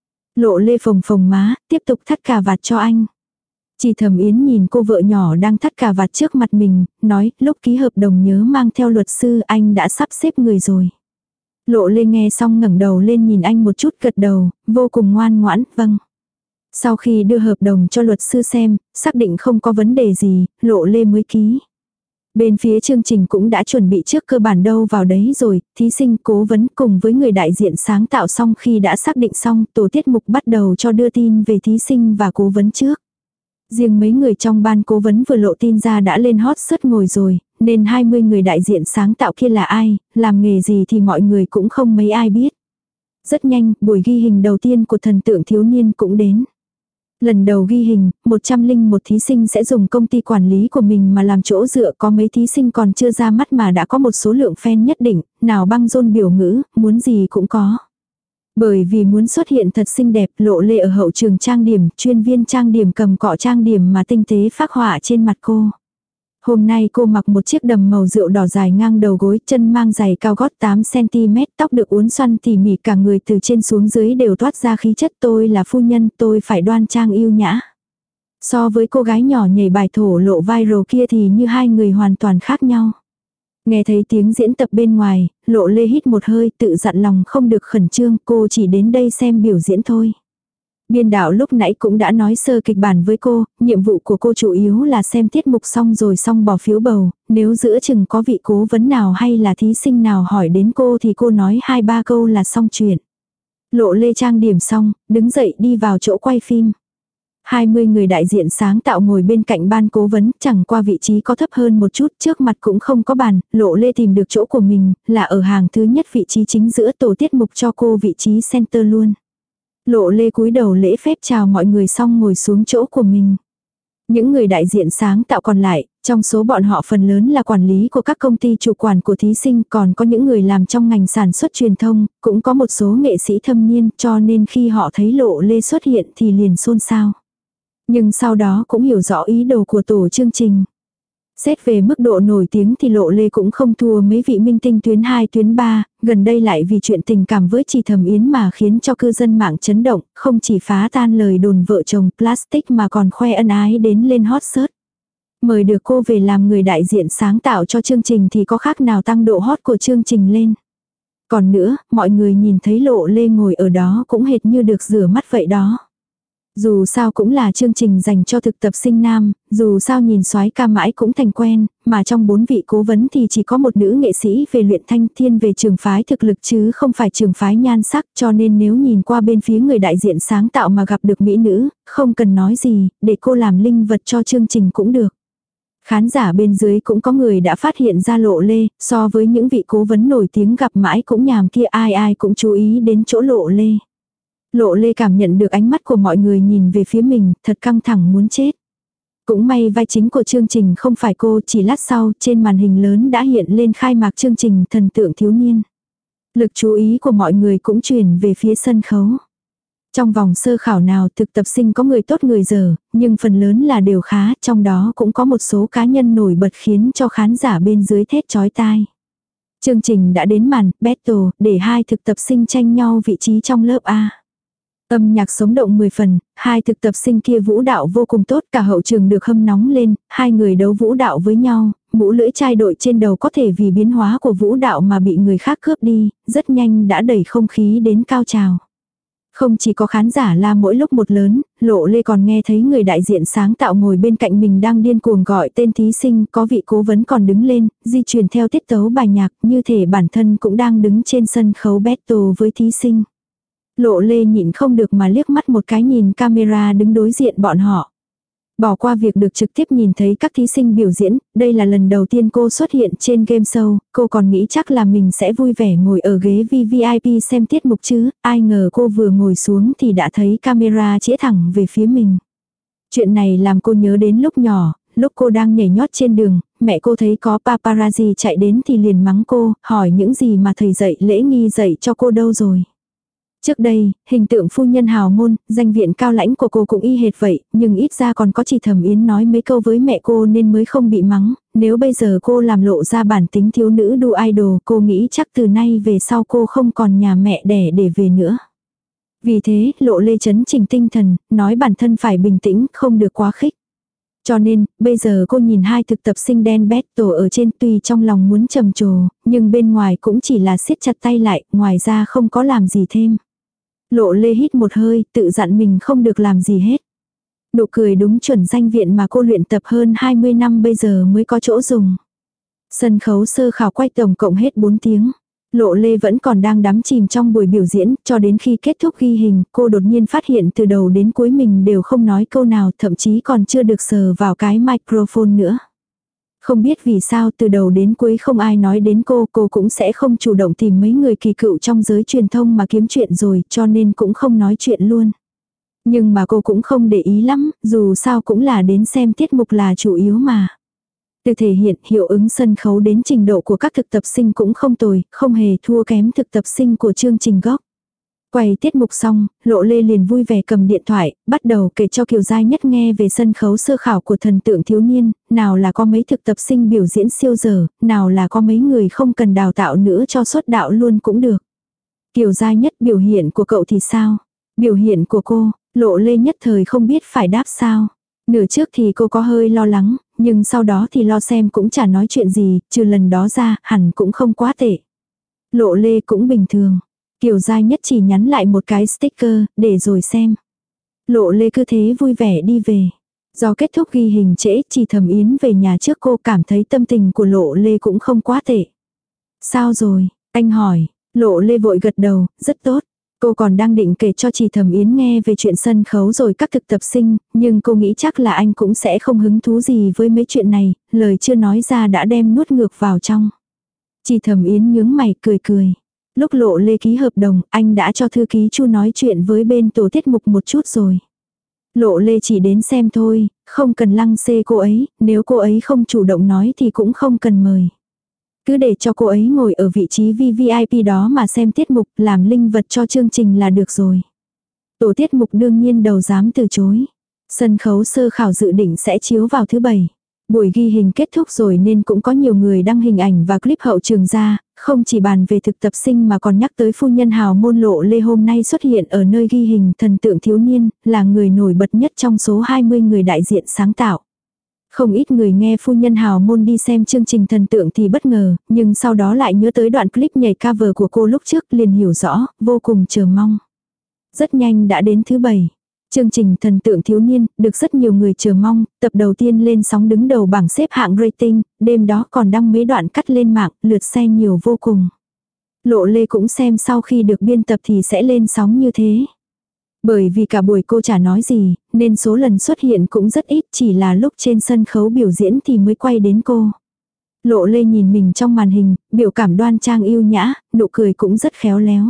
[SPEAKER 1] Lộ Lê phồng phồng má, tiếp tục thắt cà vạt cho anh. Chỉ Thẩm Yến nhìn cô vợ nhỏ đang thắt cà vạt trước mặt mình, nói, lúc ký hợp đồng nhớ mang theo luật sư, anh đã sắp xếp người rồi. Lộ Lê nghe xong ngẩng đầu lên nhìn anh một chút, gật đầu, vô cùng ngoan ngoãn, vâng. Sau khi đưa hợp đồng cho luật sư xem, xác định không có vấn đề gì, Lộ Lê mới ký. Bên phía chương trình cũng đã chuẩn bị trước cơ bản đâu vào đấy rồi, thí sinh cố vấn cùng với người đại diện sáng tạo xong khi đã xác định xong, tổ tiết mục bắt đầu cho đưa tin về thí sinh và cố vấn trước. Riêng mấy người trong ban cố vấn vừa lộ tin ra đã lên hot search ngồi rồi, nên 20 người đại diện sáng tạo kia là ai, làm nghề gì thì mọi người cũng không mấy ai biết. Rất nhanh, buổi ghi hình đầu tiên của thần tượng thiếu niên cũng đến. Lần đầu ghi hình, 101 thí sinh sẽ dùng công ty quản lý của mình mà làm chỗ dựa, có mấy thí sinh còn chưa ra mắt mà đã có một số lượng fan nhất định, nào băng rôn biểu ngữ, muốn gì cũng có. Bởi vì muốn xuất hiện thật xinh đẹp, Lộ Lê ở hậu trường trang điểm, chuyên viên trang điểm cầm cọ trang điểm mà tinh tế phác họa trên mặt cô. Hôm nay cô mặc một chiếc đầm màu rượu đỏ dài ngang đầu gối, chân mang giày cao gót 8cm, tóc được uốn xoăn tỉ mỉ, cả người từ trên xuống dưới đều toát ra khí chất tôi là phu nhân, tôi phải đoan trang yêu nhã. So với cô gái nhỏ nhảy bài thổ lộ viral kia thì như hai người hoàn toàn khác nhau. Nghe thấy tiếng diễn tập bên ngoài, Lộ Lê hít một hơi, tự dặn lòng không được khẩn trương, cô chỉ đến đây xem biểu diễn thôi. Biên đạo lúc nãy cũng đã nói sơ kịch bản với cô, nhiệm vụ của cô chủ yếu là xem tiết mục xong rồi xong bỏ phiếu bầu, nếu giữa chừng có vị cố vấn nào hay là thí sinh nào hỏi đến cô thì cô nói 2-3 câu là xong chuyện. Lộ Lê trang điểm xong, đứng dậy đi vào chỗ quay phim. 20 người đại diện sáng tạo ngồi bên cạnh ban cố vấn, chẳng qua vị trí có thấp hơn một chút, trước mặt cũng không có bàn, Lộ Lê tìm được chỗ của mình, là ở hàng thứ nhất vị trí chính giữa, tổ tiết mục cho cô vị trí center luôn. Lộ Lê cúi đầu lễ phép chào mọi người xong ngồi xuống chỗ của mình. Những người đại diện sáng tạo còn lại, trong số bọn họ phần lớn là quản lý của các công ty chủ quản của thí sinh, còn có những người làm trong ngành sản xuất truyền thông, cũng có một số nghệ sĩ thâm niên, cho nên khi họ thấy Lộ Lê xuất hiện thì liền xôn xao. Nhưng sau đó cũng hiểu rõ ý đồ của tổ chương trình. Xét về mức độ nổi tiếng thì Lộ Lê cũng không thua mấy vị minh tinh tuyến 2 tuyến 3, gần đây lại vì chuyện tình cảm với chị Thẩm Yến mà khiến cho cư dân mạng chấn động, không chỉ phá tan lời đồn vợ chồng plastic mà còn khoe ân ái đến lên hot search. Mời được cô về làm người đại diện sáng tạo cho chương trình thì có khác nào tăng độ hot của chương trình lên. Còn nữa, mọi người nhìn thấy Lộ Lê ngồi ở đó cũng hệt như được rửa mắt vậy đó. Dù sao cũng là chương trình dành cho thực tập sinh nam, dù sao nhìn soái ca mãi cũng thành quen, mà trong 4 vị cố vấn thì chỉ có một nữ nghệ sĩ về luyện thanh, thiên về trường phái thực lực chứ không phải trường phái nhan sắc, cho nên nếu nhìn qua bên phía người đại diện sáng tạo mà gặp được mỹ nữ, không cần nói gì, để cô làm linh vật cho chương trình cũng được. Khán giả bên dưới cũng có người đã phát hiện ra Lộ Lê, so với những vị cố vấn nổi tiếng gặp mãi cũng nhàm kia, ai ai cũng chú ý đến chỗ Lộ Lê. Lộ Lê cảm nhận được ánh mắt của mọi người nhìn về phía mình, thật căng thẳng muốn chết. Cũng may vai chính của chương trình không phải cô, chỉ lát sau trên màn hình lớn đã hiện lên khai mạc chương trình Thần tượng thiếu niên. Lực chú ý của mọi người cũng chuyển về phía sân khấu. Trong vòng sơ khảo nào thực tập sinh có người tốt người dở, nhưng phần lớn là đều khá, trong đó cũng có một số cá nhân nổi bật khiến cho khán giả bên dưới thét chói tai. Chương trình đã đến màn battle để hai thực tập sinh tranh nhau vị trí trong lớp A. Âm nhạc sống động 10 phần, hai thực tập sinh kia vũ đạo vô cùng tốt, cả hậu trường được hâm nóng lên, hai người đấu vũ đạo với nhau, mũ lưỡi chai đội trên đầu có thể vì biến hóa của vũ đạo mà bị người khác cướp đi, rất nhanh đã đẩy không khí đến cao trào. Không chỉ có khán giả la mỗi lúc một lớn, Lộ Lê còn nghe thấy người đại diện sáng tạo ngồi bên cạnh mình đang điên cuồng gọi tên thí sinh, có vị cố vấn còn đứng lên, di chuyển theo tiết tấu bài nhạc, như thể bản thân cũng đang đứng trên sân khấu battle với thí sinh. Lộ Lê nhịn không được mà liếc mắt một cái nhìn camera đứng đối diện bọn họ. Bỏ qua việc được trực tiếp nhìn thấy các thí sinh biểu diễn, đây là lần đầu tiên cô xuất hiện trên game show, cô còn nghĩ chắc là mình sẽ vui vẻ ngồi ở ghế VIP xem tiết mục chứ, ai ngờ cô vừa ngồi xuống thì đã thấy camera chĩa thẳng về phía mình. Chuyện này làm cô nhớ đến lúc nhỏ, lúc cô đang nhảy nhót trên đường, mẹ cô thấy có paparazzi chạy đến thì liền mắng cô, hỏi những gì mà thầy dạy lễ nghi dạy cho cô đâu rồi. Trước đây, hình tượng phu nhân hào môn, danh viện cao lãnh của cô cũng y hệt vậy, nhưng ít ra còn có chị Thẩm Yến nói mấy câu với mẹ cô nên mới không bị mắng, nếu bây giờ cô làm lộ ra bản tính thiếu nữ đu idol, cô nghĩ chắc từ nay về sau cô không còn nhà mẹ đẻ để về nữa. Vì thế, Lộ Lê chấn chỉnh tinh thần, nói bản thân phải bình tĩnh, không được quá khích. Cho nên, bây giờ cô nhìn hai thực tập sinh đen battle ở trên, tuy trong lòng muốn trầm trồ, nhưng bên ngoài cũng chỉ là siết chặt tay lại, ngoài ra không có làm gì thêm. Lộ Lê hít một hơi, tự dặn mình không được làm gì hết. Nụ cười đúng chuẩn danh viện mà cô luyện tập hơn 20 năm bây giờ mới có chỗ dùng. Sân khấu sơ khảo quay tổng cộng hết 4 tiếng. Lộ Lê vẫn còn đang đắm chìm trong buổi biểu diễn, cho đến khi kết thúc ghi hình, cô đột nhiên phát hiện từ đầu đến cuối mình đều không nói câu nào, thậm chí còn chưa được sờ vào cái microphone nữa. Không biết vì sao từ đầu đến cuối không ai nói đến cô cũng sẽ không chủ động tìm mấy người kỳ cựu trong giới truyền thông mà kiếm chuyện rồi, cho nên cũng không nói chuyện luôn. Nhưng mà cô cũng không để ý lắm, dù sao cũng là đến xem tiết mục là chủ yếu mà. Từ thể hiện hiệu ứng sân khấu đến trình độ của các thực tập sinh cũng không tồi, không hề thua kém thực tập sinh của chương trình gốc. Quay tiết mục xong, Lộ Lê liền vui vẻ cầm điện thoại, bắt đầu kể cho Kiều Giai Nhất nghe về sân khấu sơ khảo của thần tượng thiếu niên, nào là có mấy thực tập sinh biểu diễn siêu dở, nào là có mấy người không cần đào tạo nữa cho xuất đạo luôn cũng được. Kiều Giai Nhất, biểu hiện của cậu thì sao? Biểu hiện của cô, Lộ Lê nhất thời không biết phải đáp sao. Nửa trước thì cô có hơi lo lắng, nhưng sau đó thì lo xem cũng chả nói chuyện gì, trừ lần đó ra, hẳn cũng không quá tệ. Lộ Lê cũng bình thường. Kiều Giai Nhất chỉ nhắn lại một cái sticker, để rồi xem. Lộ Lê cứ thế vui vẻ đi về. Do kết thúc ghi hình trễ, Chỉ Thẩm Yến về nhà trước cô cảm thấy tâm tình của Lộ Lê cũng không quá tệ. Sao rồi? Anh hỏi. Lộ Lê vội gật đầu, rất tốt. Cô còn đang định kể cho Chỉ Thẩm Yến nghe về chuyện sân khấu rồi các thực tập sinh, nhưng cô nghĩ chắc là anh cũng sẽ không hứng thú gì với mấy chuyện này, lời chưa nói ra đã đem nuốt ngược vào trong. Chỉ Thẩm Yến nhướng mày cười cười. Lúc Lộ Lê ký hợp đồng, anh đã cho thư ký Chu nói chuyện với bên tổ tiết mục một chút rồi. Lộ Lê chỉ đến xem thôi, không cần lăng xê cô ấy, nếu cô ấy không chủ động nói thì cũng không cần mời. Cứ để cho cô ấy ngồi ở vị trí VVIP đó mà xem tiết mục, làm linh vật cho chương trình là được rồi. Tổ tiết mục đương nhiên đầu dám từ chối. Sân khấu sơ khảo dự định sẽ chiếu vào thứ Bảy. Buổi ghi hình kết thúc rồi nên cũng có nhiều người đăng hình ảnh và clip hậu trường ra, không chỉ bàn về thực tập sinh mà còn nhắc tới phu nhân hào môn Lộ Lê hôm nay xuất hiện ở nơi ghi hình thần tượng thiếu niên, là người nổi bật nhất trong số 20 người đại diện sáng tạo. Không ít người nghe phu nhân hào môn đi xem chương trình thần tượng thì bất ngờ, nhưng sau đó lại nhớ tới đoạn clip nhảy cover của cô lúc trước liền hiểu rõ, vô cùng chờ mong. Rất nhanh đã đến thứ Bảy. Chương trình thần tượng thiếu niên, được rất nhiều người chờ mong, tập đầu tiên lên sóng đứng đầu bảng xếp hạng rating, đêm đó còn đăng mấy đoạn cắt lên mạng, lượt xe nhiều vô cùng. Lộ Lê cũng xem sau khi được biên tập thì sẽ lên sóng như thế. Bởi vì cả buổi cô chả nói gì, nên số lần xuất hiện cũng rất ít, chỉ là lúc trên sân khấu biểu diễn thì mới quay đến cô. Lộ Lê nhìn mình trong màn hình, biểu cảm đoan trang yêu nhã, nụ cười cũng rất khéo léo.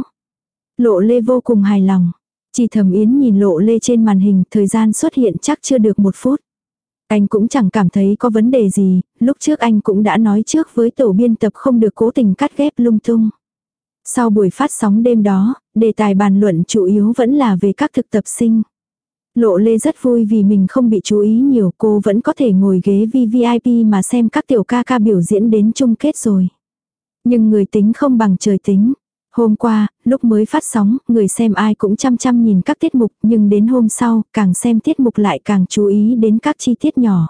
[SPEAKER 1] Lộ Lê vô cùng hài lòng. Chỉ Thẩm Yến nhìn Lộ Lê trên màn hình, thời gian xuất hiện chắc chưa được 1 phút. Anh cũng chẳng cảm thấy có vấn đề gì, lúc trước anh cũng đã nói trước với tổ biên tập không được cố tình cắt ghép lung tung. Sau buổi phát sóng đêm đó, đề tài bàn luận chủ yếu vẫn là về các thực tập sinh. Lộ Lê rất vui vì mình không bị chú ý nhiều, cô vẫn có thể ngồi ghế VVIP mà xem các tiểu ca ca biểu diễn đến chung kết rồi. Nhưng người tính không bằng trời tính. Hôm qua, lúc mới phát sóng, người xem ai cũng chăm chăm nhìn các tiết mục, nhưng đến hôm sau, càng xem tiết mục lại càng chú ý đến các chi tiết nhỏ.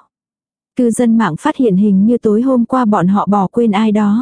[SPEAKER 1] Cư dân mạng phát hiện hình như tối hôm qua bọn họ bỏ quên ai đó.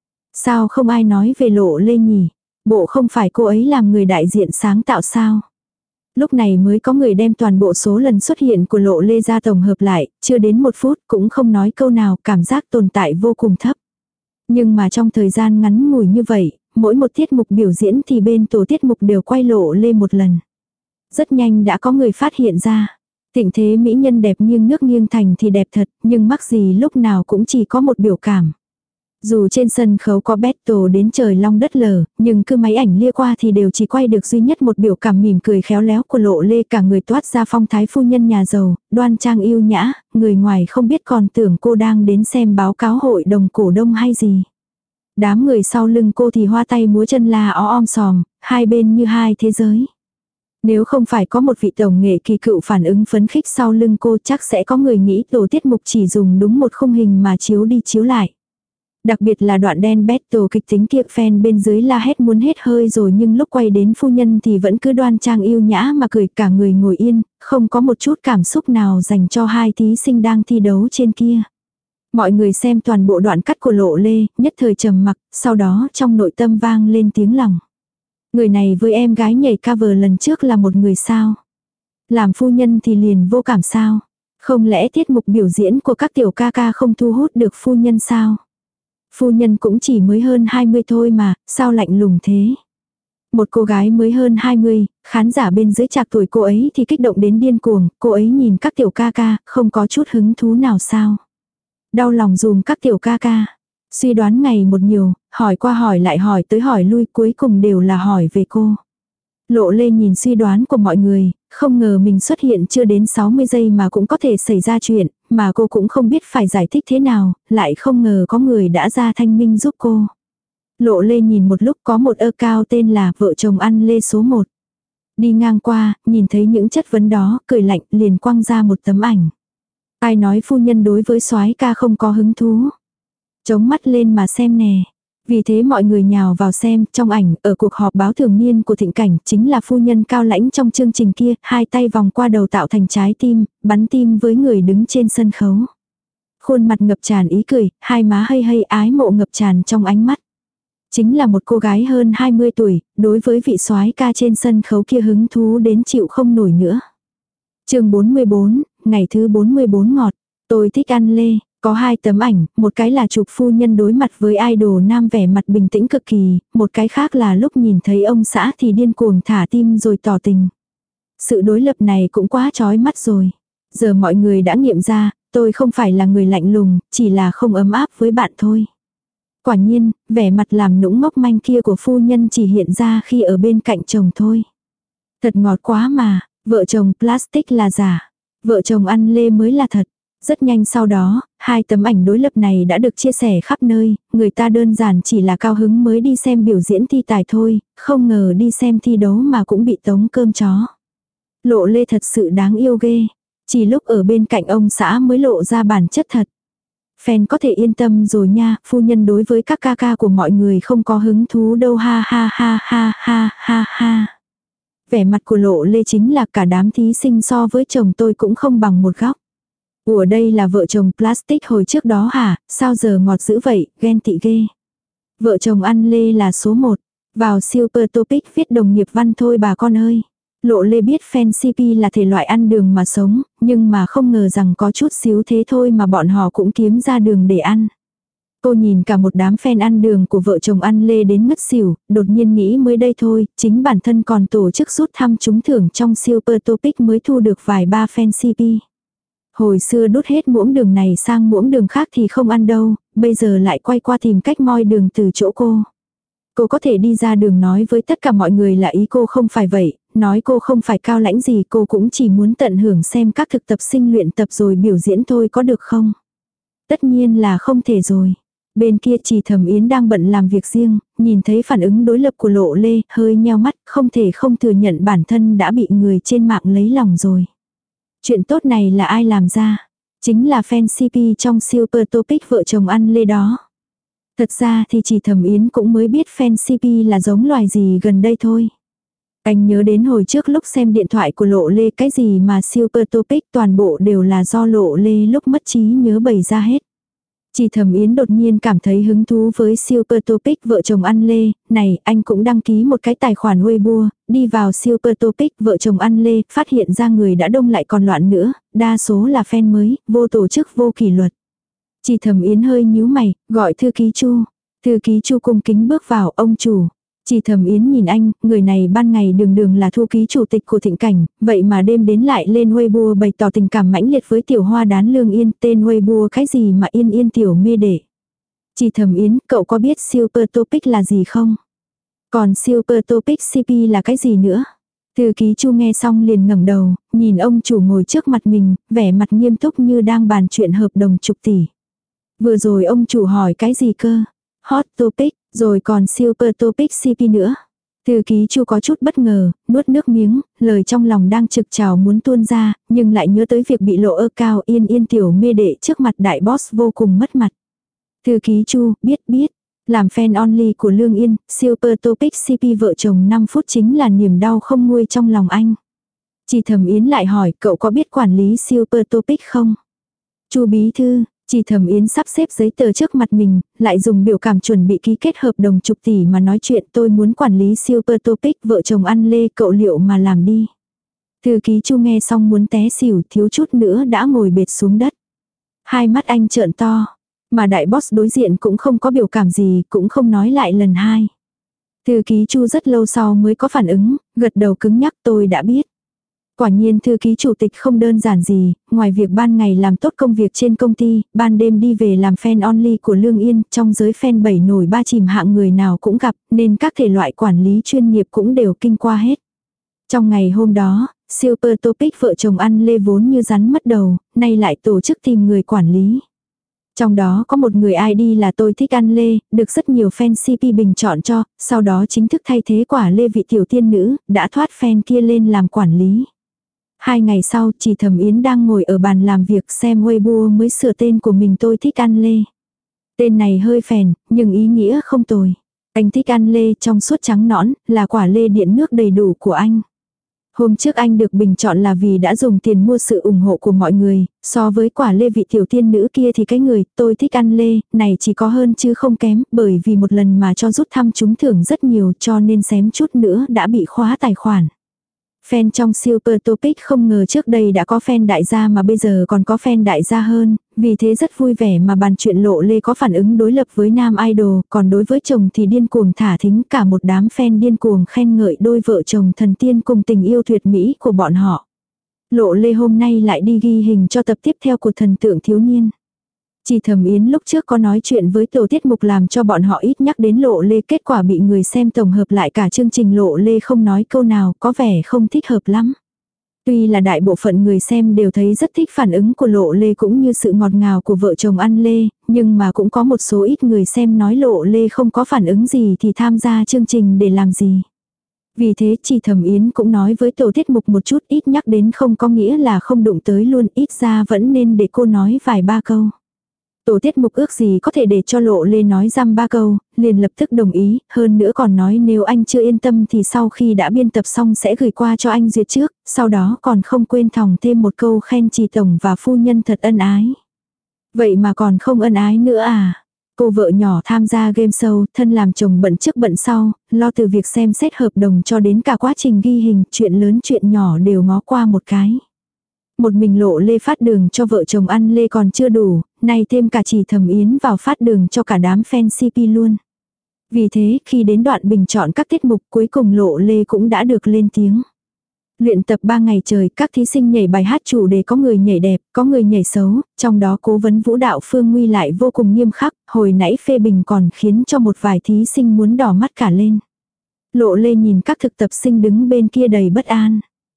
[SPEAKER 1] Sao không ai nói về Lộ Lê nhỉ? Bộ không phải cô ấy làm người đại diện sáng tạo sao? Lúc này mới có người đem toàn bộ số lần xuất hiện của Lộ Lê ra tổng hợp lại, chưa đến 1 phút cũng không nói câu nào, cảm giác tồn tại vô cùng thấp. Nhưng mà trong thời gian ngắn ngủi như vậy, mỗi một tiết mục biểu diễn thì bên tổ tiết mục đều quay Lộ Lê một lần. Rất nhanh đã có người phát hiện ra. Thịnh thế mỹ nhân đẹp nghiêng nước nghiêng thành thì đẹp thật, nhưng mắc gì lúc nào cũng chỉ có một biểu cảm. Dù trên sân khấu có battle đến trời long đất lở, nhưng cứ máy ảnh lia qua thì đều chỉ quay được duy nhất một biểu cảm mỉm cười khéo léo của Lộ Lê, cả người toát ra phong thái phu nhân nhà giàu, đoan trang yêu nhã, người ngoài không biết còn tưởng cô đang đến xem báo cáo hội đồng cổ đông hay gì. Đám người sau lưng cô thì hoa tay múa chân la ó om sòm, hai bên như hai thế giới. Nếu không phải có một vị tổng nghệ kỳ cựu phản ứng phấn khích sau lưng cô, chắc sẽ có người nghĩ tổ tiết mục chỉ dùng đúng một khung hình mà chiếu đi chiếu lại. Đặc biệt là đoạn đen battle kịch tính kia, fan bên dưới la hét muốn hết hơi rồi, nhưng lúc quay đến phu nhân thì vẫn cứ đoan trang yêu nhã mà cười, cả người ngồi yên, không có một chút cảm xúc nào dành cho hai thí sinh đang thi đấu trên kia. Mọi người xem toàn bộ đoạn cắt của Lộ Lê, nhất thời trầm mặc, sau đó trong nội tâm vang lên tiếng lòng. Người này với em gái nhảy cover lần trước là một người sao? Làm phu nhân thì liền vô cảm sao? Không lẽ tiết mục biểu diễn của các tiểu ca ca không thu hút được phu nhân sao? Phu nhân cũng chỉ mới hơn 20 thôi mà, sao lạnh lùng thế? Một cô gái mới hơn 20, khán giả bên dưới trạc tuổi cô ấy thì kích động đến điên cuồng, cô ấy nhìn các tiểu ca ca, không có chút hứng thú nào sao? Đau lòng dùm các tiểu ca ca. Suy đoán ngày một nhiều, hỏi qua hỏi lại hỏi tới hỏi lui, cuối cùng đều là hỏi về cô. Lộ Lê nhìn suy đoán của mọi người, không ngờ mình xuất hiện chưa đến 60 giây mà cũng có thể xảy ra chuyện, mà cô cũng không biết phải giải thích thế nào, lại không ngờ có người đã ra thanh minh giúp cô. Lộ Lê nhìn một lúc có một account tên là vợ chồng ăn Lê số 1. Đi ngang qua, nhìn thấy những chất vấn đó, cười lạnh liền quăng ra một tấm ảnh. Ai nói phu nhân đối với soái ca không có hứng thú. Chống mắt lên mà xem nè. Vì thế mọi người nhào vào xem, trong ảnh, ở cuộc họp báo thường niên của Thịnh Cảnh, chính là phu nhân cao lãnh trong chương trình kia, hai tay vòng qua đầu tạo thành trái tim, bắn tim với người đứng trên sân khấu. Khuôn mặt ngập tràn ý cười, hai má hây hây ái mộ ngập tràn trong ánh mắt. Chính là một cô gái hơn 20 tuổi, đối với vị soái ca trên sân khấu kia hứng thú đến chịu không nổi nữa. Chương 44, ngày thứ 44 ngọt. Tôi thích ăn Lê. Có hai tấm ảnh, một cái là chụp phu nhân đối mặt với idol nam vẻ mặt bình tĩnh cực kỳ, một cái khác là lúc nhìn thấy ông xã thì điên cuồng thả tim rồi tỏ tình. Sự đối lập này cũng quá chói mắt rồi. Giờ mọi người đã nghiệm ra, tôi không phải là người lạnh lùng, chỉ là không ấm áp với bạn thôi. Quả nhiên, vẻ mặt làm nũng ngốc manh kia của phu nhân chỉ hiện ra khi ở bên cạnh chồng thôi. Thật ngọt quá mà, vợ chồng plastic là giả, vợ chồng ăn Lê mới là thật. Rất nhanh sau đó, hai tấm ảnh đối lập này đã được chia sẻ khắp nơi, người ta đơn giản chỉ là cao hứng mới đi xem biểu diễn thi tài thôi, không ngờ đi xem thi đấu mà cũng bị tống cơm chó. Lộ Lê thật sự đáng yêu ghê, chỉ lúc ở bên cạnh ông xã mới lộ ra bản chất thật. Fan có thể yên tâm rồi nha, phu nhân đối với các ca ca của mọi người không có hứng thú đâu ha ha ha ha ha ha ha. Vẻ mặt của Lộ Lê chính là cả đám thí sinh so với chồng tôi cũng không bằng một góc. Ủa đây là vợ chồng plastic hồi trước đó hả, sao giờ ngọt dữ vậy, ghen tị ghê. Vợ chồng ăn Lê là số 1, vào Super Topic viết đồng nghiệp văn thôi bà con ơi. Lộ Lê biết fan CP là thể loại ăn đường mà sống, nhưng mà không ngờ rằng có chút xíu thế thôi mà bọn họ cũng kiếm ra đường để ăn. Cô nhìn cả một đám fan ăn đường của vợ chồng ăn Lê đến ngất xỉu, đột nhiên nghĩ mới đây thôi, chính bản thân còn tổ chức rút thăm trúng thưởng trong Super Topic mới thu được vài ba fan CP. Hồi xưa đút hết muỗng đường này sang muỗng đường khác thì không ăn đâu, bây giờ lại quay qua tìm cách moi đường từ chỗ cô. Cô có thể đi ra đường nói với tất cả mọi người là ý cô không phải vậy, nói cô không phải cao lãnh gì, cô cũng chỉ muốn tận hưởng xem các thực tập sinh luyện tập rồi biểu diễn thôi có được không? Tất nhiên là không thể rồi. Bên kia Trì Thẩm Yến đang bận làm việc riêng, nhìn thấy phản ứng đối lập của Lộ Lê, hơi nheo mắt, không thể không thừa nhận bản thân đã bị người trên mạng lấy lòng rồi. Chuyện tốt này là ai làm ra? Chính là fan CP trong Super Topic vợ chồng ăn Lê đó. Thật ra thì Trì Thẩm Yến cũng mới biết fan CP là giống loài gì gần đây thôi. Anh nhớ đến hồi trước lúc xem điện thoại của Lộ Lê cái gì mà Super Topic toàn bộ đều là do Lộ Lê lúc mất trí nhớ bày ra hết. Trì Thẩm Yến đột nhiên cảm thấy hứng thú với Super Topic vợ chồng ăn Lê, này anh cũng đăng ký một cái tài khoản Weibo, đi vào Super Topic vợ chồng ăn Lê, phát hiện ra người đã đông lại còn loạn nữa, đa số là fan mới, vô tổ chức vô kỷ luật. Trì Thẩm Yến hơi nhíu mày, gọi thư ký Chu. Thư ký Chu cung kính bước vào, ông chủ. Trì Thẩm Yến nhìn anh, người này ban ngày đường đường là thư ký chủ tịch của Thịnh Cảnh, vậy mà đêm đến lại lên Weibo bày tỏ tình cảm mãnh liệt với tiểu hoa đán Lương Yên, tên Weibo cái gì mà Yên Yên tiểu mê đệ. Trì Thẩm Yến, cậu có biết Super Topic là gì không? Còn Super Topic CP là cái gì nữa? Thư ký Chu nghe xong liền ngẩng đầu, nhìn ông chủ ngồi trước mặt mình, vẻ mặt nghiêm túc như đang bàn chuyện hợp đồng chục tỷ. Vừa rồi ông chủ hỏi cái gì cơ? Hot Topic, rồi còn Super Topic CP nữa. Thư ký Chu có chút bất ngờ, nuốt nước miếng, lời trong lòng đang trực trào muốn tuôn ra, nhưng lại nhớ tới việc bị lộ cao Yên Yên tiểu mê đệ trước mặt đại boss vô cùng mất mặt. Thư ký Chu, biết, làm fan only của Lương Yên, Super Topic CP vợ chồng 5 phút chính là niềm đau không nguôi trong lòng anh. Trì Thẩm Yến lại hỏi, cậu có biết quản lý Super Topic không? Chu bí thư. Trì Thẩm Yến sắp xếp giấy tờ trước mặt mình, lại dùng biểu cảm chuẩn bị ký kết hợp đồng chục tỷ mà nói chuyện, tôi muốn quản lý Super Topic vợ chồng ăn Lê, cậu liệu mà làm đi. Thư ký Chu nghe xong muốn té xỉu, thiếu chút nữa đã ngồi bệt xuống đất. Hai mắt anh trợn to, mà đại boss đối diện cũng không có biểu cảm gì, cũng không nói lại lần hai. Thư ký Chu rất lâu sau mới có phản ứng, gật đầu cứng nhắc, tôi đã biết. Quả nhiên thư ký chủ tịch không đơn giản gì, ngoài việc ban ngày làm tốt công việc trên công ty, ban đêm đi về làm fan only của Lương Yên, trong giới fan bảy nổi ba chìm hạng người nào cũng gặp, nên các thể loại quản lý chuyên nghiệp cũng đều kinh qua hết. Trong ngày hôm đó, Super Topic vợ chồng ăn Lê vốn như rắn mất đầu, nay lại tổ chức tìm người quản lý. Trong đó có một người ID là tôi thích ăn lê, được rất nhiều fan CP bình chọn cho, sau đó chính thức thay thế quả lê vị tiểu tiên nữ, đã thoát fan kia lên làm quản lý. 2 ngày sau, chị Thẩm Yến đang ngồi ở bàn làm việc xem Weibo mới sửa tên của mình tôi thích ăn lê. Tên này hơi phèn, nhưng ý nghĩa không tồi. Anh thích ăn lê trong suốt trắng nõn, là quả lê điện nước đầy đủ của anh. Hôm trước anh được bình chọn là vì đã dùng tiền mua sự ủng hộ của mọi người, so với quả lê vị tiểu tiên nữ kia thì cái người tôi thích ăn lê này chỉ có hơn chứ không kém, bởi vì một lần mà cho rút thăm trúng thưởng rất nhiều cho nên xém chút nữa đã bị khóa tài khoản. Fan trong Super Topic không ngờ trước đây đã có fan đại gia mà bây giờ còn có fan đại gia hơn, vì thế rất vui vẻ mà bàn chuyện Lộ Lê có phản ứng đối lập với nam idol, còn đối với chồng thì điên cuồng thả thính, cả một đám fan điên cuồng khen ngợi đôi vợ chồng thần tiên cùng tình yêu tuyệt mỹ của bọn họ. Lộ Lê hôm nay lại đi ghi hình cho tập tiếp theo của thần tượng thiếu niên. Chị Thẩm Yến lúc trước có nói chuyện với tổ tiết mục làm cho bọn họ ít nhắc đến Lộ Lê, kết quả bị người xem tổng hợp lại cả chương trình Lộ Lê không nói câu nào, có vẻ không thích hợp lắm. Tuy là đại bộ phận người xem đều thấy rất thích phản ứng của Lộ Lê cũng như sự ngọt ngào của vợ chồng ăn lê, nhưng mà cũng có một số ít người xem nói Lộ Lê không có phản ứng gì thì tham gia chương trình để làm gì. Vì thế chị Thẩm Yến cũng nói với tổ tiết mục một chút, ít nhắc đến không có nghĩa là không đụng tới luôn, ít ra vẫn nên để cô nói vài ba câu. Tổ tiết mục ước gì có thể để cho Lộ Lê nói dăm ba câu, liền lập tức đồng ý, hơn nữa còn nói nếu anh chưa yên tâm thì sau khi đã biên tập xong sẽ gửi qua cho anh duyệt trước, sau đó còn không quên thòng thêm một câu khen chị tổng và phu nhân thật ân ái. Vậy mà còn không ân ái nữa à? Cô vợ nhỏ tham gia game show, thân làm chồng bận trước bận sau, lo từ việc xem xét hợp đồng cho đến cả quá trình ghi hình, chuyện lớn chuyện nhỏ đều ngó qua một cái. Một mình Lộ Lê phát đường cho vợ chồng ăn lê còn chưa đủ, nay thêm cả chị Thẩm Yến vào phát đường cho cả đám fan CP luôn. Vì thế, khi đến đoạn bình chọn các tiết mục cuối cùng Lộ Lê cũng đã được lên tiếng. Luyện tập 3 ngày trời, các thí sinh nhảy bài hát chủ đề có người nhảy đẹp, có người nhảy xấu, trong đó cố vấn vũ đạo Phương Nguy lại vô cùng nghiêm khắc, hồi nãy phê bình còn khiến cho một vài thí sinh muốn đỏ mắt cả lên. Lộ Lê nhìn các thực tập sinh đứng bên kia đầy bất an.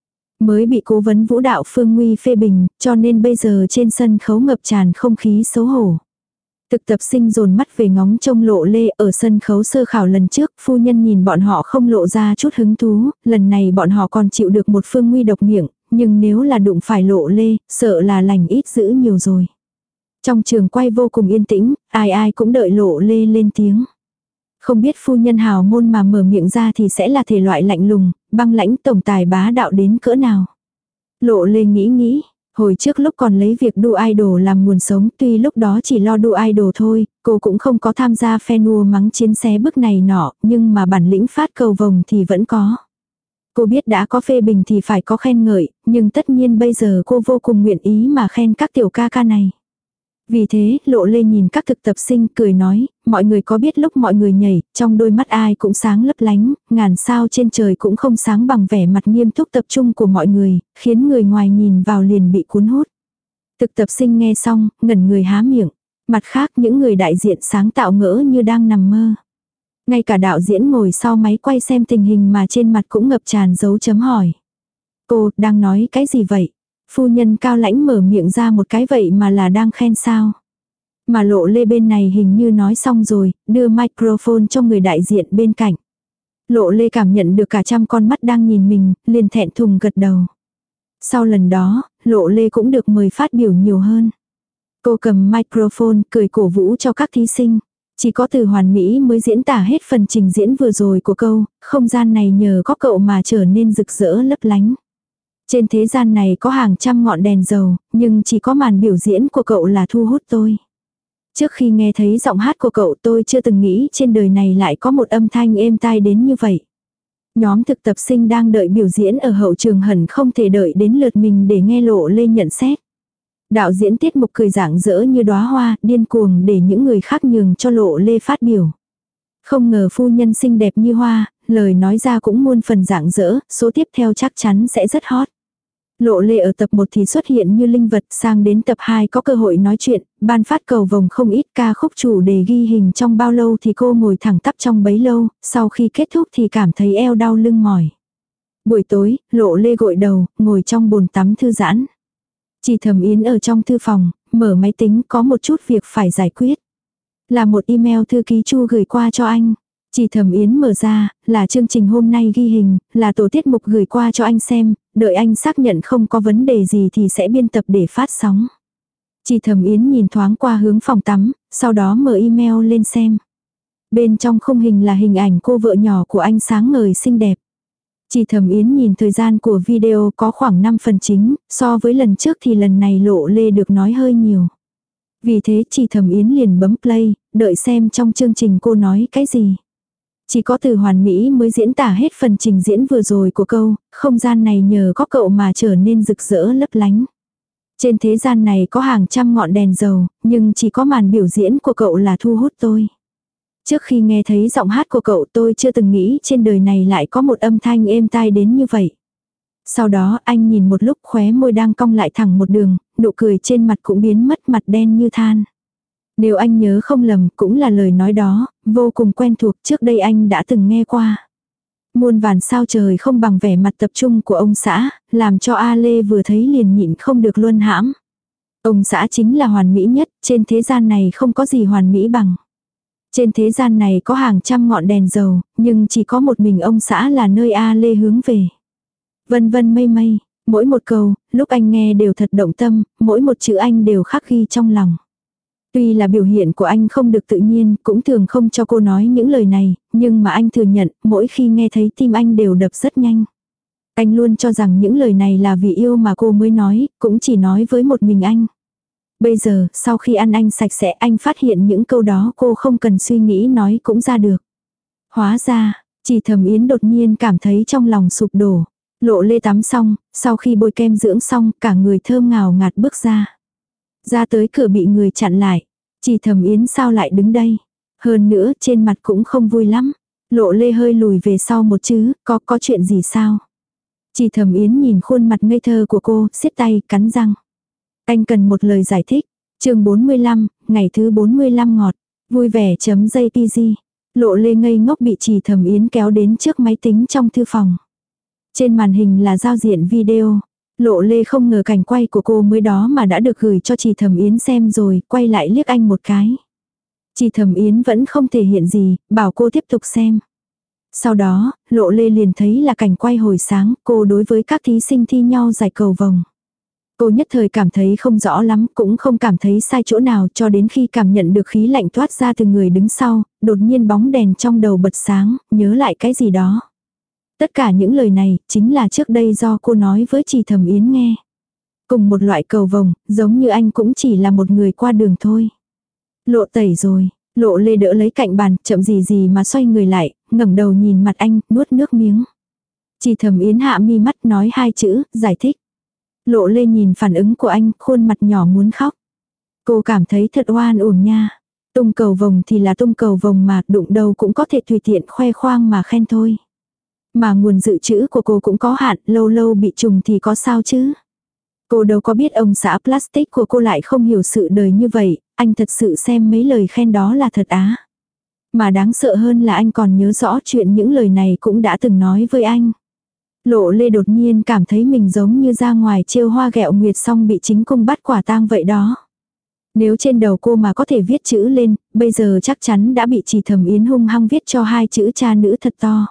[SPEAKER 1] Mới bị cố vấn vũ đạo Phương Nguy phê bình, cho nên bây giờ trên sân khấu ngập tràn không khí xấu hổ. Thực tập sinh dồn mắt về ngóng trông Lộ Lê ở sân khấu sơ khảo lần trước, phu nhân nhìn bọn họ không lộ ra chút hứng thú, lần này bọn họ còn chịu được một Phương Nguy độc miệng, nhưng nếu là đụng phải Lộ Lê, sợ là lành ít dữ nhiều rồi. Trong trường quay vô cùng yên tĩnh, ai ai cũng đợi Lộ Lê lên tiếng. Không biết phu nhân hào môn mà mở miệng ra thì sẽ là thể loại lạnh lùng, băng lãnh tổng tài bá đạo đến cỡ nào. Lộ Lê nghĩ, hồi trước lúc còn lấy việc đu idol làm nguồn sống, tuy lúc đó chỉ lo đu idol thôi, cô cũng không có tham gia phe nua mắng chiến xé bức này nọ, nhưng mà bản lĩnh phát cầu vồng thì vẫn có. Cô biết đã có phê bình thì phải có khen ngợi, nhưng tất nhiên bây giờ cô vô cùng nguyện ý mà khen các tiểu ca ca này. Vì thế, Lộ Lê nhìn các thực tập sinh cười nói, mọi người có biết lúc mọi người nhảy, trong đôi mắt ai cũng sáng lấp lánh, ngàn sao trên trời cũng không sáng bằng vẻ mặt nghiêm túc tập trung của mọi người, khiến người ngoài nhìn vào liền bị cuốn hút. Thực tập sinh nghe xong, ngẩn người há miệng. Mặt khác những người đại diện sáng tạo ngỡ như đang nằm mơ. Ngay cả đạo diễn ngồi sau máy quay xem tình hình mà trên mặt cũng ngập tràn dấu chấm hỏi. Cô, đang nói cái gì vậy? Phu nhân cao lãnh mở miệng ra một cái vậy mà là đang khen sao. Mà Lộ Lê bên này hình như nói xong rồi, đưa microphone cho người đại diện bên cạnh. Lộ Lê cảm nhận được cả trăm con mắt đang nhìn mình, liền thẹn thùng gật đầu. Sau lần đó, Lộ Lê cũng được mời phát biểu nhiều hơn. Cô cầm microphone cười cổ vũ cho các thí sinh. Chỉ có từ hoàn mỹ mới diễn tả hết phần trình diễn vừa rồi của câu, không gian này nhờ có cậu mà trở nên rực rỡ lấp lánh. Trên thế gian này có hàng trăm ngọn đèn dầu, nhưng chỉ có màn biểu diễn của cậu là thu hút tôi. Trước khi nghe thấy giọng hát của cậu tôi chưa từng nghĩ trên đời này lại có một âm thanh êm tai đến như vậy. Nhóm thực tập sinh đang đợi biểu diễn ở hậu trường hẳn không thể đợi đến lượt mình để nghe Lộ Lê nhận xét. Đạo diễn tiết mục cười rạng rỡ như đóa hoa, điên cuồng để những người khác nhường cho Lộ Lê phát biểu. Không ngờ phu nhân xinh đẹp như hoa, lời nói ra cũng muôn phần rạng rỡ, số tiếp theo chắc chắn sẽ rất hot. Lộ Lê ở tập 1 thì xuất hiện như linh vật, sang đến tập 2 có cơ hội nói chuyện, ban phát cầu vồng không ít, ca khúc chủ đề ghi hình trong bao lâu thì cô ngồi thẳng tắp trong bấy lâu, sau khi kết thúc thì cảm thấy eo đau lưng mỏi. Buổi tối, Lộ Lê gội đầu, ngồi trong bồn tắm thư giãn. Chị Thẩm Yến ở trong thư phòng, mở máy tính có một chút việc phải giải quyết. Là một email thư ký Chu gửi qua cho anh. Chỉ Thẩm Yến mở ra, là chương trình hôm nay ghi hình, là tổ tiết mục gửi qua cho anh xem, đợi anh xác nhận không có vấn đề gì thì sẽ biên tập để phát sóng. Chỉ Thẩm Yến nhìn thoáng qua hướng phòng tắm, sau đó mở email lên xem. Bên trong khung hình là hình ảnh cô vợ nhỏ của anh sáng ngời xinh đẹp. Chỉ Thẩm Yến nhìn thời gian của video có khoảng 5 phần chính, so với lần trước thì lần này Lộ Lê được nói hơi nhiều. Vì thế Chỉ Thẩm Yến liền bấm play, đợi xem trong chương trình cô nói cái gì. Chỉ có từ hoàn mỹ mới diễn tả hết phần trình diễn vừa rồi của câu, không gian này nhờ có cậu mà trở nên rực rỡ lấp lánh. Trên thế gian này có hàng trăm ngọn đèn dầu, nhưng chỉ có màn biểu diễn của cậu là thu hút tôi. Trước khi nghe thấy giọng hát của cậu tôi chưa từng nghĩ trên đời này lại có một âm thanh êm tai đến như vậy. Sau đó anh nhìn một lúc khóe môi đang cong lại thẳng một đường, nụ cười trên mặt cũng biến mất, mặt đen như than. Nếu anh nhớ không lầm cũng là lời nói đó, vô cùng quen thuộc, trước đây anh đã từng nghe qua. Muôn vàn sao trời không bằng vẻ mặt tập trung của ông xã, làm cho A Lê vừa thấy liền nhịn không được luân hãm. Ông xã chính là hoàn mỹ nhất, trên thế gian này không có gì hoàn mỹ bằng. Trên thế gian này có hàng trăm ngọn đèn dầu, nhưng chỉ có một mình ông xã là nơi A Lê hướng về. Vân vân mây mây, mỗi một câu, lúc anh nghe đều thật động tâm, mỗi một chữ anh đều khắc ghi trong lòng. Tuy là biểu hiện của anh không được tự nhiên, cũng thường không cho cô nói những lời này, nhưng mà anh thừa nhận, mỗi khi nghe thấy tim anh đều đập rất nhanh. Anh luôn cho rằng những lời này là vì yêu mà cô mới nói, cũng chỉ nói với một mình anh. Bây giờ, sau khi ăn anh sạch sẽ anh phát hiện những câu đó cô không cần suy nghĩ nói cũng ra được. Hóa ra, Chỉ Thẩm Yến đột nhiên cảm thấy trong lòng sụp đổ. Lộ Lê tắm xong, sau khi bôi kem dưỡng xong, cả người thơm ngào ngạt bước ra. Ra tới cửa bị người chặn lại. Chỉ Thẩm Yến sao lại đứng đây? Hơn nữa trên mặt cũng không vui lắm. Lộ Lê hơi lùi về sau một chứ, có chuyện gì sao? Chỉ Thẩm Yến nhìn khuôn mặt ngây thơ của cô, siết tay, cắn răng. Anh cần một lời giải thích. Chương 45, ngày thứ 45 ngọt. Vui vẻ.jpg. Lộ Lê ngây ngốc bị Chỉ Thẩm Yến kéo đến trước máy tính trong thư phòng. Trên màn hình là giao diện video. Lộ Lê không ngờ cảnh quay của cô mới đó mà đã được gửi cho Chỉ Thẩm Yến xem rồi, quay lại liếc anh một cái. Chỉ Thẩm Yến vẫn không thể hiện gì, bảo cô tiếp tục xem. Sau đó, Lộ Lê liền thấy là cảnh quay hồi sáng, cô đối với các thí sinh thi nhau giải cầu vồng. Cô nhất thời cảm thấy không rõ lắm, cũng không cảm thấy sai chỗ nào cho đến khi cảm nhận được khí lạnh toát ra từ người đứng sau, đột nhiên bóng đèn trong đầu bật sáng, nhớ lại cái gì đó. Tất cả những lời này chính là trước đây do cô nói với Chỉ Thẩm Yến nghe. Cùng một loại cầu vồng, giống như anh cũng chỉ là một người qua đường thôi. Lộ tẩy rồi, Lộ Lê đỡ lấy cạnh bàn, chậm gì mà xoay người lại, ngẩng đầu nhìn mặt anh, nuốt nước miếng. Chỉ Thẩm Yến hạ mi mắt nói hai chữ, giải thích. Lộ Lê nhìn phản ứng của anh, khuôn mặt nhỏ muốn khóc. Cô cảm thấy thật oan uổng nha. Tung cầu vồng thì là tung cầu vồng mà, đụng đâu cũng có thể tùy tiện khoe khoang mà khen thôi. Mà nguồn dự trữ của cô cũng có hạn, lâu lâu bị trùng thì có sao chứ. Cô đâu có biết ông xã plastic của cô lại không hiểu sự đời như vậy, anh thật sự xem mấy lời khen đó là thật á. Mà đáng sợ hơn là anh còn nhớ rõ chuyện những lời này cũng đã từng nói với anh. Lộ Lê đột nhiên cảm thấy mình giống như ra ngoài trêu hoa ghẹo nguyệt xong bị chính cung bắt quả tang vậy đó. Nếu trên đầu cô mà có thể viết chữ lên, bây giờ chắc chắn đã bị Chỉ Thẩm Yến hung hăng viết cho hai chữ cha nữ thật to.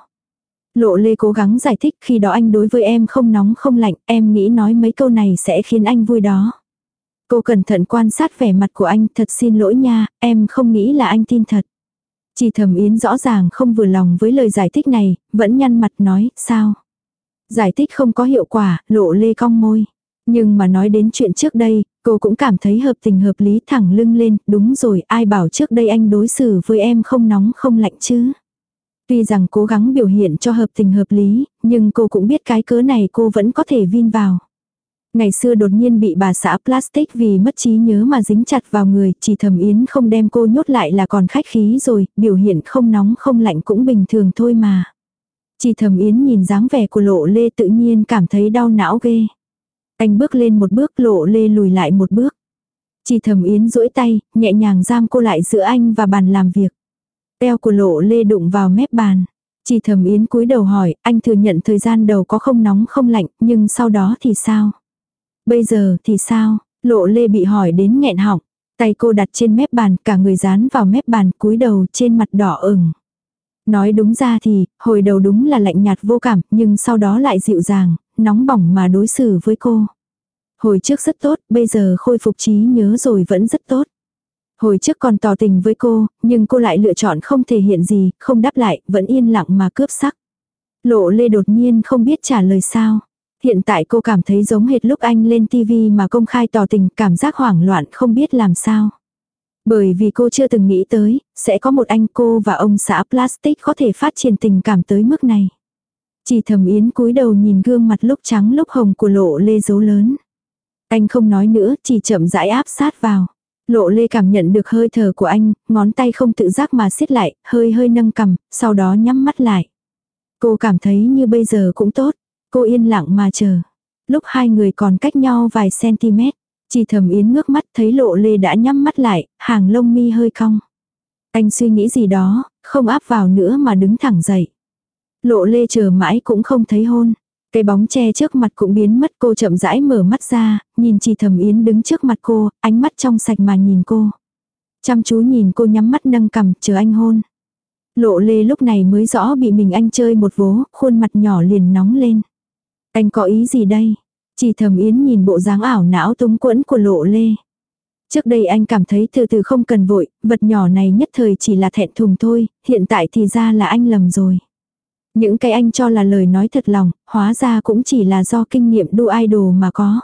[SPEAKER 1] Lộ Lê cố gắng giải thích, khi đó anh đối với em không nóng không lạnh, em nghĩ nói mấy câu này sẽ khiến anh vui đó. Cô cẩn thận quan sát vẻ mặt của anh, thật xin lỗi nha, em không nghĩ là anh tin thật. Chỉ Thẩm Yến rõ ràng không vừa lòng với lời giải thích này, vẫn nhăn mặt nói, sao? Giải thích không có hiệu quả, Lộ Lê cong môi. Nhưng mà nói đến chuyện trước đây, cô cũng cảm thấy hợp tình hợp lý, thẳng lưng lên, đúng rồi, ai bảo trước đây anh đối xử với em không nóng không lạnh chứ. Tuy rằng cố gắng biểu hiện cho hợp tình hợp lý, nhưng cô cũng biết cái cớ này cô vẫn có thể vin vào. Ngày xưa đột nhiên bị bà xã plastic vì mất trí nhớ mà dính chặt vào người, Chỉ Thẩm Yến không đem cô nhốt lại là còn khách khí rồi, biểu hiện không nóng không lạnh cũng bình thường thôi mà. Chỉ Thẩm Yến nhìn dáng vẻ của Lộ Lê tự nhiên cảm thấy đau não ghê. Anh bước lên một bước, Lộ Lê lùi lại một bước. Chỉ Thẩm Yến duỗi tay, nhẹ nhàng giam cô lại giữa anh và bàn làm việc. Eo của Lộ Lê đụng vào mép bàn. Chỉ Thẩm Yến cúi đầu hỏi, anh thừa nhận thời gian đầu có không nóng không lạnh, nhưng sau đó thì sao? Bây giờ thì sao? Lộ Lê bị hỏi đến nghẹn họng. Tay cô đặt trên mép bàn, cả người dán vào mép bàn, cúi đầu trên mặt đỏ ửng. Nói đúng ra thì, hồi đầu đúng là lạnh nhạt vô cảm, nhưng sau đó lại dịu dàng, nóng bỏng mà đối xử với cô. Hồi trước rất tốt, bây giờ khôi phục trí nhớ rồi vẫn rất tốt. Hồi trước còn tỏ tình với cô, nhưng cô lại lựa chọn không thể hiện gì, không đáp lại, vẫn yên lặng mà cướp sắc. Lộ Lê đột nhiên không biết trả lời sao. Hiện tại cô cảm thấy giống hệt lúc anh lên tivi mà công khai tỏ tình, cảm giác hoảng loạn không biết làm sao. Bởi vì cô chưa từng nghĩ tới, sẽ có một anh cô và ông xã plastic có thể phát triển tình cảm tới mức này. Chỉ Thẩm Yến cúi đầu nhìn gương mặt lúc trắng lúc hồng của Lộ Lê dấu lớn. Anh không nói nữa, chỉ chậm rãi áp sát vào. Lộ Lê cảm nhận được hơi thở của anh, ngón tay không tự giác mà siết lại, hơi hơi nâng cằm, sau đó nhắm mắt lại. Cô cảm thấy như bây giờ cũng tốt. Cô yên lặng mà chờ. Lúc hai người còn cách nhau vài cm, Chỉ Thẩm Yến ngước mắt thấy Lộ Lê đã nhắm mắt lại, hàng lông mi hơi cong. Anh suy nghĩ gì đó, không áp vào nữa mà đứng thẳng dậy. Lộ Lê chờ mãi cũng không thấy hôn. Cái bóng che trước mặt cũng biến mất, cô chậm rãi mở mắt ra, nhìn Chỉ Thẩm Yến đứng trước mặt cô, ánh mắt trong sạch mà nhìn cô. Chăm chú nhìn cô nhắm mắt nâng cằm, chờ anh hôn. Lộ Lê lúc này mới rõ bị mình anh chơi một vố, khuôn mặt nhỏ liền nóng lên. Anh có ý gì đây? Chỉ Thẩm Yến nhìn bộ dáng ảo não túng quẫn của Lộ Lê. Trước đây anh cảm thấy từ từ không cần vội, vật nhỏ này nhất thời chỉ là thẹn thùng thôi, hiện tại thì ra là anh lầm rồi. Những cái anh cho là lời nói thật lòng, hóa ra cũng chỉ là do kinh nghiệm đu idol mà có.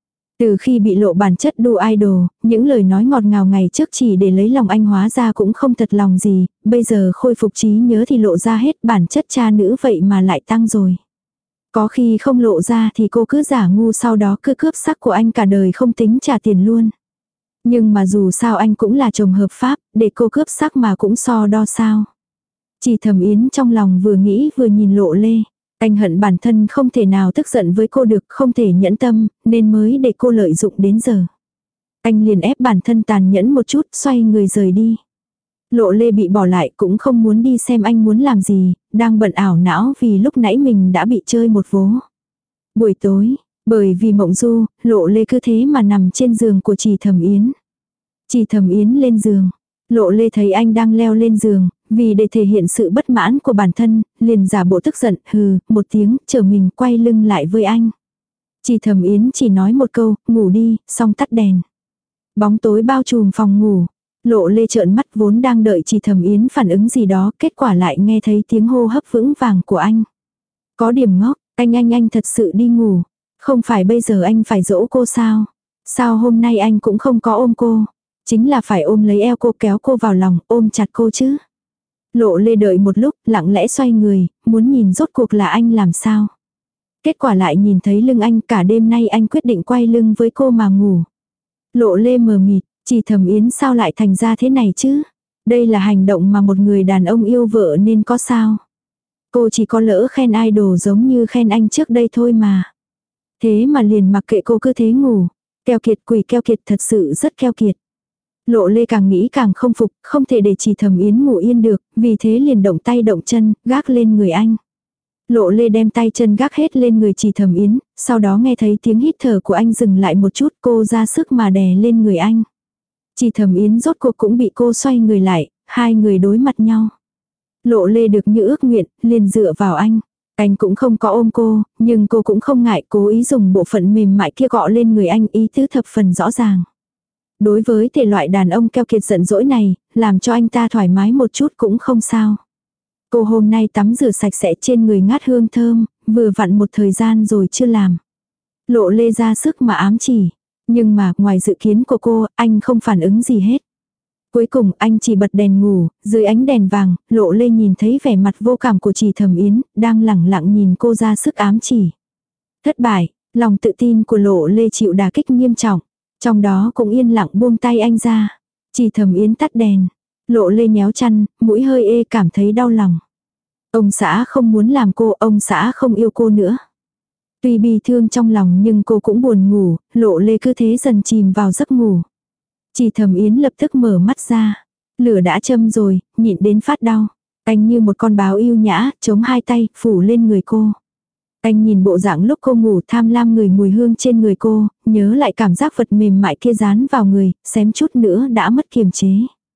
[SPEAKER 1] Từ khi bị lộ bản chất đu idol, những lời nói ngọt ngào ngày trước chỉ để lấy lòng anh hóa ra cũng không thật lòng gì, bây giờ khôi phục trí nhớ thì lộ ra hết bản chất cha nữ vậy mà lại tăng rồi. Có khi không lộ ra thì cô cứ giả ngu sau đó cứ cướp sắc của anh cả đời không tính trả tiền luôn. Nhưng mà dù sao anh cũng là chồng hợp pháp, để cô cướp sắc mà cũng so đo sao. Chỉ Thẩm Yến trong lòng vừa nghĩ vừa nhìn Lộ Lê. Anh hận bản thân không thể nào tức giận với cô được, không thể nhẫn tâm, nên mới để cô lợi dụng đến giờ. Anh liền ép bản thân tàn nhẫn một chút, xoay người rời đi. Lộ Lê bị bỏ lại cũng không muốn đi xem anh muốn làm gì, đang bận ảo não vì lúc nãy mình đã bị chơi một vố. Buổi tối, bởi vì mộng du, Lộ Lê cứ thế mà nằm trên giường của Chỉ Thẩm Yến. Chỉ Thẩm Yến lên giường. Lộ Lê thấy anh đang leo lên giường, vì để thể hiện sự bất mãn của bản thân, liền giả bộ tức giận, hừ, một tiếng, chờ mình quay lưng lại với anh. Chỉ Thẩm Yến chỉ nói một câu, ngủ đi, xong tắt đèn. Bóng tối bao trùm phòng ngủ. Lộ Lê trợn mắt vốn đang đợi Chỉ Thẩm Yến phản ứng gì đó, kết quả lại nghe thấy tiếng hô hấp vững vàng của anh. Có điểm ngốc, anh thật sự đi ngủ. Không phải bây giờ anh phải dỗ cô sao? Sao hôm nay anh cũng không có ôm cô? Chính là phải ôm lấy eo cô kéo cô vào lòng, ôm chặt cô chứ. Lộ Lê đợi một lúc, lặng lẽ xoay người, muốn nhìn rốt cuộc là anh làm sao. Kết quả lại nhìn thấy lưng anh, cả đêm nay anh quyết định quay lưng với cô mà ngủ. Lộ Lê mờ mịt, Chỉ Thẩm Yến sao lại thành ra thế này chứ? Đây là hành động mà một người đàn ông yêu vợ nên có sao? Cô chỉ có lỡ khen idol giống như khen anh trước đây thôi mà. Thế mà liền mặc kệ cô cứ thế ngủ. Keo kiệt, quỷ keo kiệt, thật sự rất keo kiệt. Lộ Lê càng nghĩ càng không phục, không thể để Chỉ Thẩm Yến ngủ yên được, vì thế liền động tay động chân, gác lên người anh. Lộ Lê đem tay chân gác hết lên người Chỉ Thẩm Yến, sau đó nghe thấy tiếng hít thở của anh dừng lại một chút, cô ra sức mà đè lên người anh. Chỉ Thẩm Yến rốt cuộc cũng bị cô xoay người lại, hai người đối mặt nhau. Lộ Lê được như ước nguyện, liền dựa vào anh. Anh cũng không có ôm cô, nhưng cô cũng không ngại, cố ý dùng bộ phận mềm mại kia gọ lên người anh, ý tứ thập phần rõ ràng. Đối với thể loại đàn ông keo kiệt giận dỗi này, làm cho anh ta thoải mái một chút cũng không sao. Cô hôm nay tắm rửa sạch sẽ, trên người ngát hương thơm, vừa vặn một thời gian rồi chưa làm. Lộ Lê ra sức mà ám chỉ. Nhưng mà ngoài dự kiến của cô, anh không phản ứng gì hết. Cuối cùng anh chỉ bật đèn ngủ, dưới ánh đèn vàng, Lộ Lê nhìn thấy vẻ mặt vô cảm của Chỉ Thẩm Yến, đang lẳng lặng nhìn cô ra sức ám chỉ. Thất bại, lòng tự tin của Lộ Lê chịu đả kích nghiêm trọng. Trong đó cũng yên lặng buông tay anh ra. Chỉ Thẩm Yến tắt đèn. Lộ Lê nhéo chăn, mũi hơi ê, cảm thấy đau lòng. Ông xã không muốn làm cô, ông xã không yêu cô nữa. Tuy bi thương trong lòng nhưng cô cũng buồn ngủ, Lộ Lê cứ thế dần chìm vào giấc ngủ. Chỉ Thẩm Yến lập tức mở mắt ra. Lửa đã châm rồi, nhịn đến phát đau. Anh như một con báo yêu nhã, chống hai tay, phủ lên người cô. Anh nhìn bộ dạng lúc cô ngủ tham lam người mùi hương trên người cô, nhớ lại cảm giác vật mềm mại kia dán vào người, xém chút nữa đã mất kiềm chế.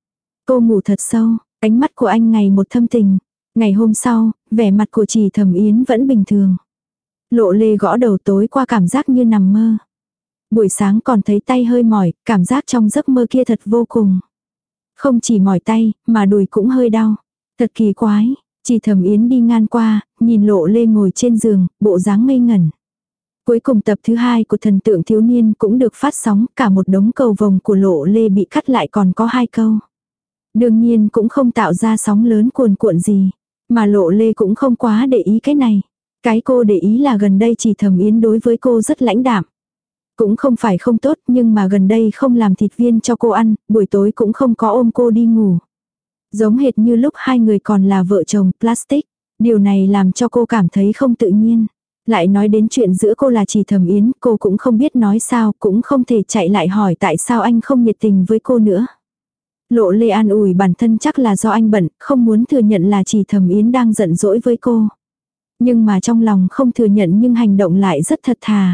[SPEAKER 1] Cô ngủ thật sâu, ánh mắt của anh ngày một thâm tình. Ngày hôm sau, vẻ mặt của Trì Thẩm Yến vẫn bình thường. Lộ Lê gõ đầu tối qua cảm giác như nằm mơ. Buổi sáng còn thấy tay hơi mỏi, cảm giác trong giấc mơ kia thật vô cùng. Không chỉ mỏi tay, mà đùi cũng hơi đau. Thật kỳ quái, Trì Thẩm Yến đi ngang qua, nhìn Lộ Lê ngồi trên giường, bộ dáng ngây ngẩn. Cuối cùng tập thứ 2 của Thần tượng thiếu niên cũng được phát sóng, cả một đống cầu vồng của Lộ Lê bị cắt lại còn có 2 câu. Đương nhiên cũng không tạo ra sóng lớn cuồn cuộn gì, mà Lộ Lê cũng không quá để ý cái này. Cái cô để ý là gần đây Trì Thẩm Yến đối với cô rất lãnh đạm. Cũng không phải không tốt nhưng mà gần đây không làm thịt viên cho cô ăn, buổi tối cũng không có ôm cô đi ngủ. Giống hệt như lúc hai người còn là vợ chồng plastic. Điều này làm cho cô cảm thấy không tự nhiên. Lại nói đến chuyện giữa cô là Trì Thẩm Yến, cô cũng không biết nói sao, cũng không thể chạy lại hỏi tại sao anh không nhiệt tình với cô nữa. Lộ Lê an ủi bản thân chắc là do anh bận, không muốn thừa nhận là Trì Thẩm Yến đang giận dỗi với cô. Nhưng mà trong lòng không thừa nhận nhưng hành động lại rất thật thà.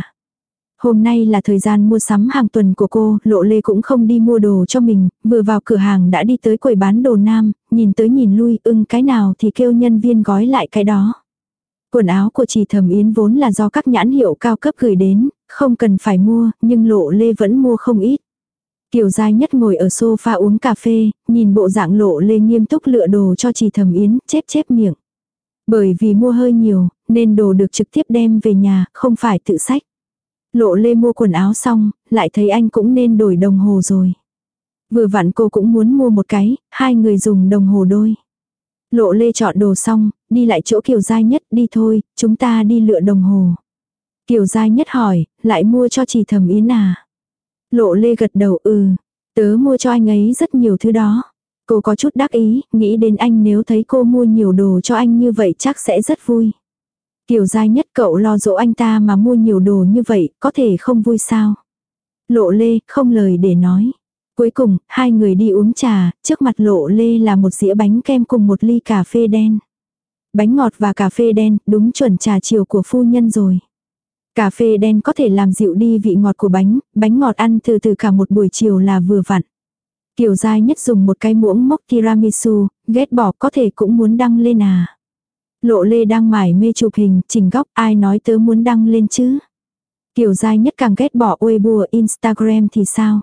[SPEAKER 1] Hôm nay là thời gian mua sắm hàng tuần của cô, Lộ Lê cũng không đi mua đồ cho mình, vừa vào cửa hàng đã đi tới quầy bán đồ nam, nhìn tới nhìn lui, cái nào thì kêu nhân viên gói lại cái đó. Quần áo của Trì Thẩm Yến vốn là do các nhãn hiệu cao cấp gửi đến, không cần phải mua, nhưng Lộ Lê vẫn mua không ít. Kiều Giai Nhất ngồi ở sofa uống cà phê, nhìn bộ dạng Lộ Lê nghiêm túc lựa đồ cho Trì Thẩm Yến, chép miệng. Bởi vì mua hơi nhiều, nên đồ được trực tiếp đem về nhà, không phải tự xách. Lộ Lê mua quần áo xong, lại thấy anh cũng nên đổi đồng hồ rồi. Vừa vặn cô cũng muốn mua một cái, hai người dùng đồng hồ đôi. Lộ Lê chọn đồ xong, đi lại chỗ Kiều Giai Nhất, đi thôi, chúng ta đi lựa đồng hồ. Kiều Giai Nhất hỏi, lại mua cho Trì Thẩm Yến à? Lộ Lê gật đầu tớ mua cho anh ấy rất nhiều thứ đó. Cô có chút đắc ý, nghĩ đến anh nếu thấy cô mua nhiều đồ cho anh như vậy chắc sẽ rất vui. Kiều Giai Nhất cậu lo dỗ anh ta mà mua nhiều đồ như vậy, có thể không vui sao? Lộ Lê không lời để nói. Cuối cùng, hai người đi uống trà, trước mặt Lộ Lê là một dĩa bánh kem cùng một ly cà phê đen. Bánh ngọt và cà phê đen, đúng chuẩn trà chiều của phu nhân rồi. Cà phê đen có thể làm dịu đi vị ngọt của bánh ngọt ăn từ từ cả một buổi chiều là vừa vặn. Kiều Giai Nhất dùng một cái muỗng mốc tiramisu, ghét bỏ có thể cũng muốn đăng lên à. Lộ Lê đang mải mê chụp hình, chỉnh góc, ai nói tớ muốn đăng lên chứ. Kiều Giai Nhất càng ghét bỏ Weibo, Instagram thì sao.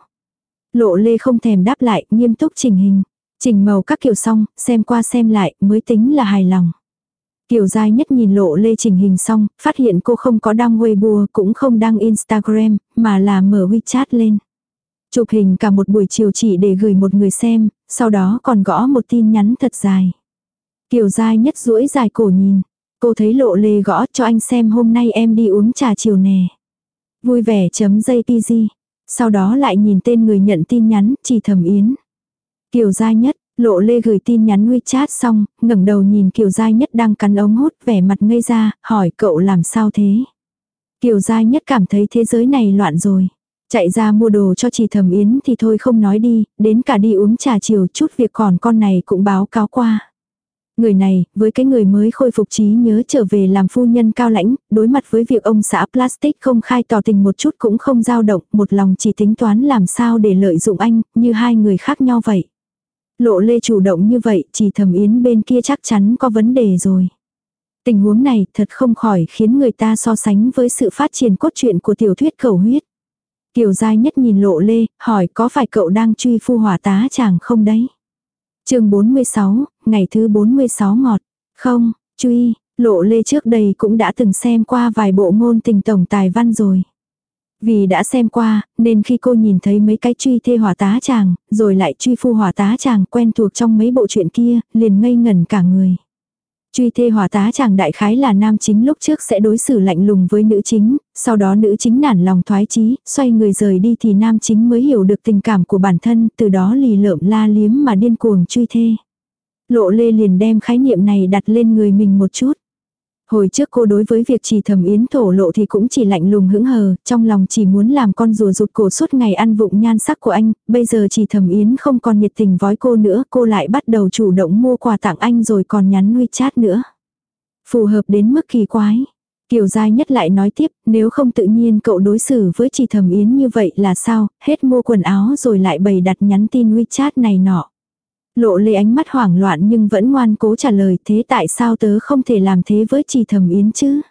[SPEAKER 1] Lộ Lê không thèm đáp lại, nghiêm túc chỉnh hình. Chỉnh màu các kiểu xong, xem qua xem lại, mới tính là hài lòng. Kiều Giai Nhất nhìn Lộ Lê chỉnh hình xong, phát hiện cô không có đăng Weibo, cũng không đăng Instagram, mà là mở WeChat lên. Chụp hình cả một buổi chiều chỉ để gửi một người xem, sau đó còn gõ một tin nhắn thật dài. Kiều Giai Nhất duỗi dài cổ nhìn. Cô thấy Lộ Lê gõ cho anh xem hôm nay em đi uống trà chiều nè. Vui vẻ.jpg. Sau đó lại nhìn tên người nhận tin nhắn, Trì Thẩm Yến. Kiều Giai Nhất, Lộ Lê gửi tin nhắn WeChat xong, ngẩng đầu nhìn Kiều Giai Nhất đang cắn ống hút vẻ mặt ngây ra, hỏi cậu làm sao thế. Kiều Giai Nhất cảm thấy thế giới này loạn rồi. Chạy ra mua đồ cho Trì Thẩm Yến thì thôi không nói đi, đến cả đi uống trà chiều chút việc còn con này cũng báo cáo qua. Người này, với cái người mới khôi phục trí nhớ trở về làm phu nhân cao lãnh, đối mặt với việc ông xã plastic không khai tỏ tình một chút cũng không dao động, một lòng chỉ tính toán làm sao để lợi dụng anh, như hai người khác nhau vậy. Lộ Lê chủ động như vậy, Trì Thẩm Yến bên kia chắc chắn có vấn đề rồi. Tình huống này thật không khỏi khiến người ta so sánh với sự phát triển cốt truyện của tiểu thuyết Khẩu Huyết. Kiều Giai Nhất nhìn Lộ Lê, hỏi có phải cậu đang truy phu hỏa tá chàng không đấy? Chương 46, ngày thứ 46 ngọt. Không, truy, Lộ Lê trước đây cũng đã từng xem qua vài bộ ngôn tình tổng tài văn rồi. Vì đã xem qua, nên khi cô nhìn thấy mấy cái truy thê hỏa tá chàng, rồi lại truy phu hỏa tá chàng quen thuộc trong mấy bộ truyện kia, liền ngây ngẩn cả người. Truy thê hỏa tá chàng đại khái là nam chính lúc trước sẽ đối xử lạnh lùng với nữ chính, sau đó nữ chính nản lòng thoái chí, xoay người rời đi thì nam chính mới hiểu được tình cảm của bản thân, từ đó lì lợm la liếm mà điên cuồng truy thê. Lộ Lê liền đem khái niệm này đặt lên người mình một chút. Hồi trước cô đối với việc Trì Thẩm Yến thổ lộ thì cũng chỉ lạnh lùng hững hờ, trong lòng chỉ muốn làm con rùa rụt cổ suốt ngày ăn vụng nhan sắc của anh, bây giờ Trì Thẩm Yến không còn nhiệt tình vói cô nữa, cô lại bắt đầu chủ động mua quà tặng anh rồi còn nhắn WeChat nữa. Phù hợp đến mức kỳ quái. Kiều Giai Nhất lại nói tiếp, nếu không tự nhiên cậu đối xử với Trì Thẩm Yến như vậy là sao, hết mua quần áo rồi lại bày đặt nhắn tin WeChat này nọ. Lộ Lê ánh mắt hoảng loạn nhưng vẫn ngoan cố trả lời, thế tại sao tớ không thể làm thế với Trì Thẩm Yến chứ?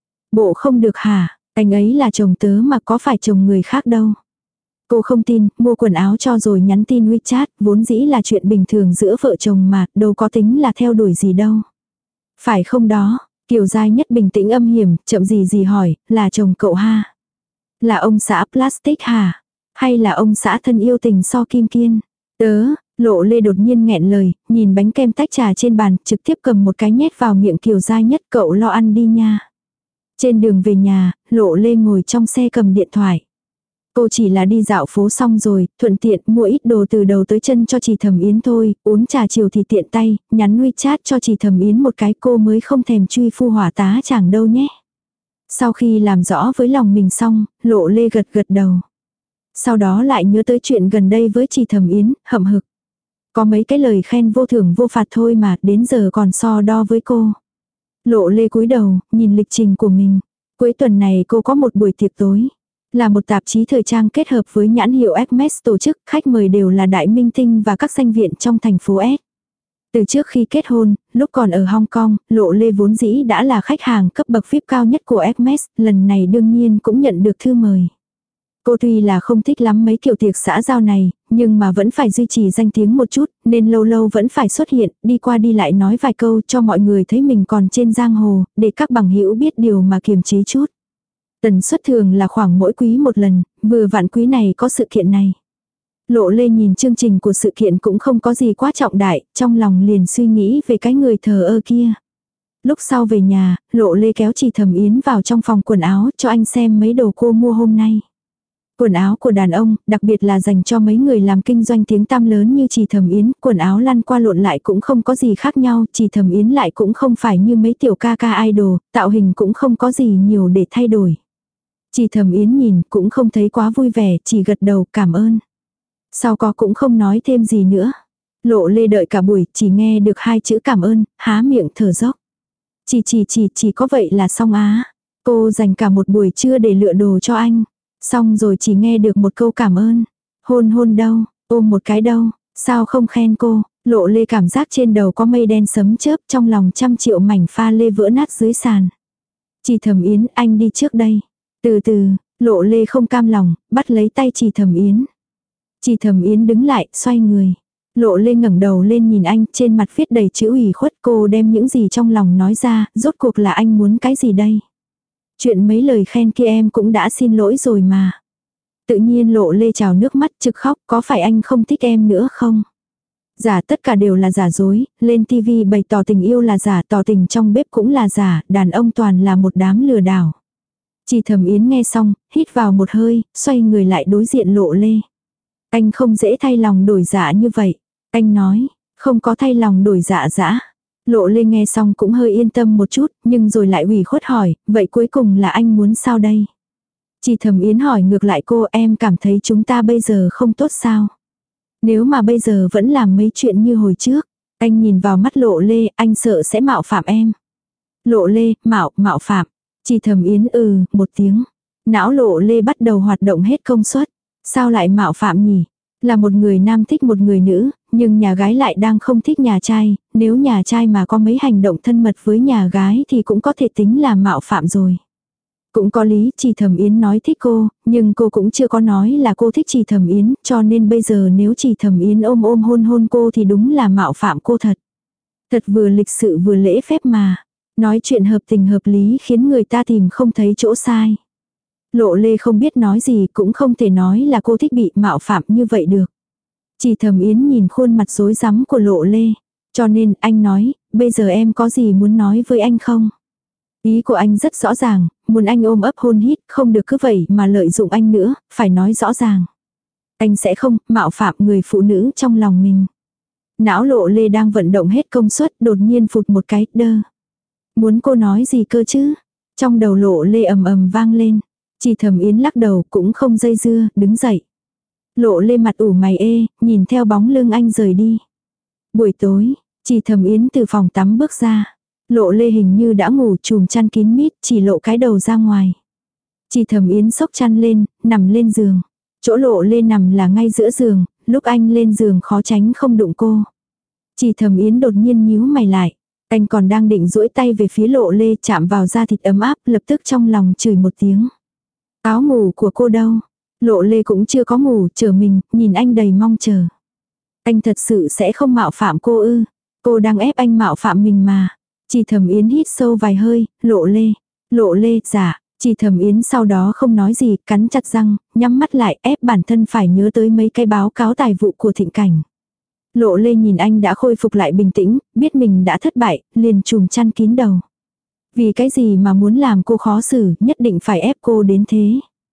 [SPEAKER 1] Bộ không được hả, anh ấy là chồng tớ mà có phải chồng người khác đâu. Cô không tin, mua quần áo cho rồi nhắn tin WeChat, vốn dĩ là chuyện bình thường giữa vợ chồng mà, đâu có tính là theo đuổi gì đâu. Phải không đó, Kiều Giai Nhất bình tĩnh âm hiểm, chậm gì hỏi, là chồng cậu ha? Là ông xã plastic hả? Hay là ông xã thân yêu tình so kim kiên? Tớ, Lộ Lê đột nhiên nghẹn lời, nhìn bánh kem tách trà trên bàn, trực tiếp cầm một cái nhét vào miệng Kiều Giai Nhất, cậu lo ăn đi nha. Trên đường về nhà, Lộ Lê ngồi trong xe cầm điện thoại. Cô chỉ là đi dạo phố xong rồi, thuận tiện mua ít đồ từ đầu tới chân cho Trì Thẩm Yến thôi, uống trà chiều thì tiện tay, nhắn WeChat cho Trì Thẩm Yến một cái, cô mới không thèm truy phu hỏa tá chẳng đâu nhé. Sau khi làm rõ với lòng mình xong, Lộ Lê gật gật đầu. Sau đó lại nhớ tới chuyện gần đây với Trì Thẩm Yến, hậm hực. Có mấy cái lời khen vô thưởng vô phạt thôi mà, đến giờ còn so đo với cô. Lộ Lê cúi đầu, nhìn lịch trình của mình. Cuối tuần này cô có một buổi tiệc tối. Là một tạp chí thời trang kết hợp với nhãn hiệu Hermes tổ chức, khách mời đều là đại minh tinh và các danh viện trong thành phố S. Từ trước khi kết hôn, lúc còn ở Hong Kong, Lộ Lê vốn dĩ đã là khách hàng cấp bậc VIP cao nhất của Hermes, lần này đương nhiên cũng nhận được thư mời. Cô tuy là không thích lắm mấy kiểu tiệc xã giao này, nhưng mà vẫn phải duy trì danh tiếng một chút, nên lâu lâu vẫn phải xuất hiện, đi qua đi lại nói vài câu cho mọi người thấy mình còn trên giang hồ, để các bằng hữu biết điều mà kiềm chế chút. Tần suất thường là khoảng mỗi quý một lần, vừa vặn quý này có sự kiện này. Lộ Lê nhìn chương trình của sự kiện cũng không có gì quá trọng đại, trong lòng liền suy nghĩ về cái người thờ ơ kia. Lúc sau về nhà, Lộ Lê kéo Trì Thẩm Yến vào trong phòng quần áo cho anh xem mấy đồ cô mua hôm nay. Quần áo của đàn ông, đặc biệt là dành cho mấy người làm kinh doanh tiếng tăm lớn như Trì Thẩm Yến, quần áo lăn qua lộn lại cũng không có gì khác nhau, Trì Thẩm Yến lại cũng không phải như mấy tiểu ca ca idol, tạo hình cũng không có gì nhiều để thay đổi. Trì Thẩm Yến nhìn cũng không thấy quá vui vẻ, chỉ gật đầu cảm ơn. Sau có cũng không nói thêm gì nữa. Lộ Lê đợi cả buổi, chỉ nghe được 2 chữ cảm ơn, há miệng thở dốc. Chỉ có vậy là xong á. Cô dành cả một buổi trưa để lựa đồ cho anh. Xong rồi chỉ nghe được một câu cảm ơn. Hôn đâu, ôm một cái đâu, sao không khen cô. Lộ Lê cảm giác trên đầu có mây đen sấm chớp, trong lòng trăm triệu mảnh pha lê vỡ nát dưới sàn. Trì Thẩm Yến, anh đi trước đây. Từ từ, Lộ Lê không cam lòng, bắt lấy tay Trì Thẩm Yến. Trì Thẩm Yến đứng lại, xoay người. Lộ Lê ngẩng đầu lên nhìn anh, trên mặt viết đầy chữ ủy khuất, cô đem những gì trong lòng nói ra, rốt cuộc là anh muốn cái gì đây? Chuyện mấy lời khen kia em cũng đã xin lỗi rồi mà. Tự nhiên Lộ Lê trào nước mắt trực khóc, có phải anh không thích em nữa không? Giả, tất cả đều là giả dối, lên tivi bày tỏ tình yêu là giả, tỏ tình trong bếp cũng là giả, đàn ông toàn là một đám lừa đảo. Trì Thẩm Yến nghe xong, hít vào một hơi, xoay người lại đối diện Lộ Lê. Anh không dễ thay lòng đổi dạ như vậy. Anh nói, không có thay lòng đổi dạ dã. Lộ Lê nghe xong cũng hơi yên tâm một chút, nhưng rồi lại ủy khuất hỏi, vậy cuối cùng là anh muốn sao đây? Trì Thẩm Yến hỏi ngược lại cô, em cảm thấy chúng ta bây giờ không tốt sao? Nếu mà bây giờ vẫn làm mấy chuyện như hồi trước, anh nhìn vào mắt Lộ Lê, anh sợ sẽ mạo phạm em. Lộ Lê, mạo phạm. Trì Thẩm Yến một tiếng. Não Lộ Lê bắt đầu hoạt động hết công suất. Sao lại mạo phạm nhỉ? Là một người nam thích một người nữ, nhưng nhà gái lại đang không thích nhà trai, nếu nhà trai mà có mấy hành động thân mật với nhà gái thì cũng có thể tính là mạo phạm rồi. Cũng có lý, Trì Thẩm Yến nói thích cô, nhưng cô cũng chưa có nói là cô thích Trì Thẩm Yến, cho nên bây giờ nếu Trì Thẩm Yến ôm hôn cô thì đúng là mạo phạm cô thật. Thật vừa lịch sự vừa lễ phép mà. Nói chuyện hợp tình hợp lý khiến người ta tìm không thấy chỗ sai. Lộ Lê không biết nói gì, cũng không thể nói là cô thích bị mạo phạm như vậy được. Trì Thẩm Yến nhìn khuôn mặt rối rắm của Lộ Lê. Cho nên anh nói, bây giờ em có gì muốn nói với anh không? Ý của anh rất rõ ràng, muốn anh ôm ấp hôn hít, không được cứ vậy mà lợi dụng anh nữa, phải nói rõ ràng. Anh sẽ không mạo phạm người phụ nữ trong lòng mình. Não Lộ Lê đang vận động hết công suất, đột nhiên phụt một cái, đơ. Muốn cô nói gì cơ chứ? Trong đầu Lộ Lê ầm ầm vang lên. Trì Thẩm Yến lắc đầu cũng không dây dưa, đứng dậy. Lộ Lê mặt ủ mày nhìn theo bóng lưng anh rời đi. Buổi tối, Trì Thẩm Yến từ phòng tắm bước ra. Lộ Lê hình như đã ngủ, chùm chăn kín mít, chỉ lộ cái đầu ra ngoài. Chỉ Thẩm Yến xốc chăn lên, nằm lên giường. Chỗ Lộ Lê nằm là ngay giữa giường, lúc anh lên giường khó tránh không đụng cô. Chỉ Thẩm Yến đột nhiên nhíu mày lại. Anh còn đang định duỗi tay về phía Lộ Lê, chạm vào da thịt ấm áp, lập tức trong lòng chửi một tiếng. Áo ngủ của cô đâu? Lộ Lê cũng chưa có ngủ, chờ mình, nhìn anh đầy mong chờ. Anh thật sự sẽ không mạo phạm cô ư? Cô đang ép anh mạo phạm mình mà. Chỉ Thẩm Yến hít sâu vài hơi, Lộ Lê, dạ. Chỉ Thẩm Yến sau đó không nói gì, cắn chặt răng, nhắm mắt lại ép bản thân phải nhớ tới mấy cái báo cáo tài vụ của Thịnh Cảnh. Lộ Lê nhìn anh đã khôi phục lại bình tĩnh, biết mình đã thất bại, liền chùm chăn kín đầu. Vì cái gì mà muốn làm cô khó xử, nhất định phải ép cô đến thế.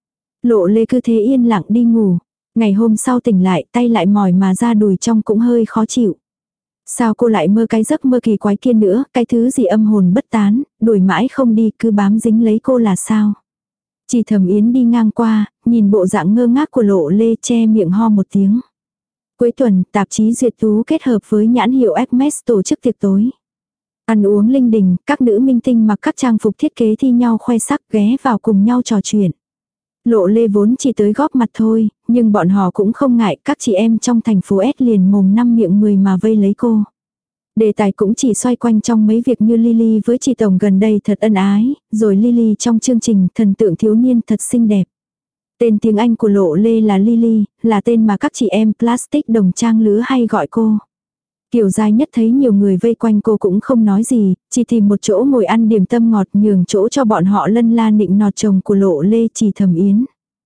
[SPEAKER 1] Lộ Lê cứ thế yên lặng đi ngủ. Ngày hôm sau tỉnh lại, tay lại mỏi mà da đùi trong cũng hơi khó chịu. Sao cô lại mơ cái giấc mơ kỳ quái kia nữa, cái thứ gì âm hồn bất tán, đuổi mãi không đi, cứ bám dính lấy cô là sao? Chỉ Thẩm Yến đi ngang qua, nhìn bộ dạng ngơ ngác của Lộ Lê, che miệng ho một tiếng. Cuối tuần, tạp chí Duyệt Tú kết hợp với nhãn hiệu Hermes tổ chức tiệc tối. Ăn uống linh đình, các nữ minh tinh mặc các trang phục thiết kế thi nhau khoe sắc, ghé vào cùng nhau trò chuyện. Lộ Lê vốn chỉ tới góp mặt thôi, nhưng bọn họ cũng không ngại, các chị em trong thành phố S liền mồm năm miệng 10 mà vây lấy cô. Đề tài cũng chỉ xoay quanh trong mấy việc như Lily với chị Tổng gần đây thật ân ái, rồi Lily trong chương trình Thần tượng thiếu niên thật xinh đẹp. Tên tiếng Anh của Lộ Lê là Lily, là tên mà các chị em plastic đồng trang lứa hay gọi cô. Kiều Giai Nhất thấy nhiều người vây quanh cô cũng không nói gì, chỉ tìm một chỗ ngồi ăn điểm tâm ngọt, nhường chỗ cho bọn họ lân la nịnh nọt chồng của Lộ Lê, Chỉ Thẩm Yến.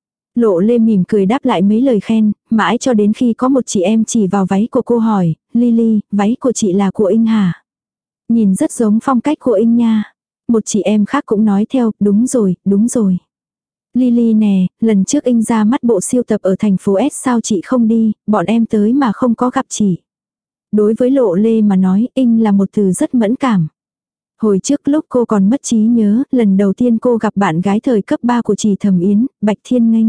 [SPEAKER 1] Lộ Lê mỉm cười đáp lại mấy lời khen, mãi cho đến khi có một chị em chỉ vào váy của cô hỏi, Lily, váy của chị là của Inh hả? Nhìn rất giống phong cách của Inh nha. Một chị em khác cũng nói theo, đúng rồi, đúng rồi. Lily nè, lần trước Inh ra mắt bộ siêu tập ở thành phố S sao chị không đi, bọn em tới mà không có gặp chị. Đối với Lộ Lê mà nói, Inh là một từ rất mẫn cảm. Hồi trước lúc cô còn mất trí nhớ, lần đầu tiên cô gặp bạn gái thời cấp 3 của Chỉ Thẩm Yến, Bạch Thiên Nghênh.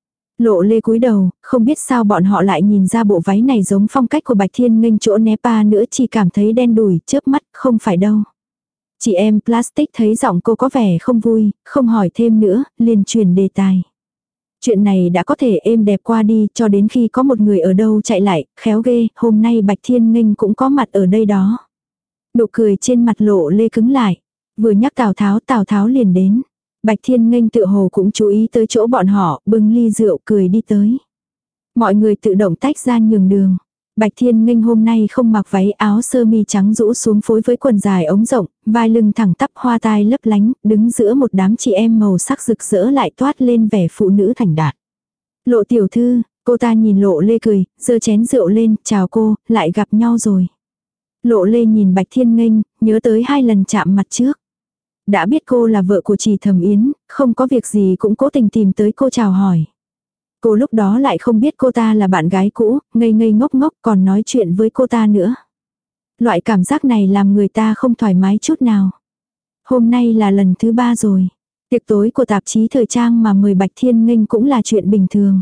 [SPEAKER 1] Lộ Lê cúi đầu, không biết sao bọn họ lại nhìn ra bộ váy này giống phong cách của Bạch Thiên Nghênh chỗ né pa nữa, chỉ cảm thấy đen đủi, chớp mắt, không phải đâu. Chị em plastic thấy giọng cô có vẻ không vui, không hỏi thêm nữa, liền chuyển đề tài. Chuyện này đã có thể êm đẹp qua đi, cho đến khi có một người ở đâu chạy lại, khéo ghê, hôm nay Bạch Thiên Nghênh cũng có mặt ở đây đó. Nụ cười trên mặt Lộ Lê cứng lại. Vừa nhắc Tào Tháo liền đến. Bạch Thiên Nghênh tựa hồ cũng chú ý tới chỗ bọn họ, bưng ly rượu cười đi tới. Mọi người tự động tách ra nhường đường. Bạch Thiên Nghênh hôm nay không mặc váy, áo sơ mi trắng rũ xuống phối với quần dài ống rộng, vai lưng thẳng tắp, hoa tai lấp lánh, đứng giữa một đám chị em màu sắc rực rỡ lại toát lên vẻ phụ nữ thành đạt. Lộ tiểu thư, cô ta nhìn Lộ Lê cười, giơ chén rượu lên, chào cô, lại gặp nhau rồi. Lộ Lê nhìn Bạch Thiên Nghênh, nhớ tới 2 lần chạm mặt trước. Đã biết cô là vợ của Chỉ Thẩm Yến, không có việc gì cũng cố tình tìm tới cô chào hỏi. Cô lúc đó lại không biết cô ta là bạn gái cũ, ngây ngây ngốc ngốc còn nói chuyện với cô ta nữa. Loại cảm giác này làm người ta không thoải mái chút nào. Hôm nay là lần thứ 3 rồi. Tiệc tối của tạp chí thời trang mà mời Bạch Thiên Nghênh cũng là chuyện bình thường.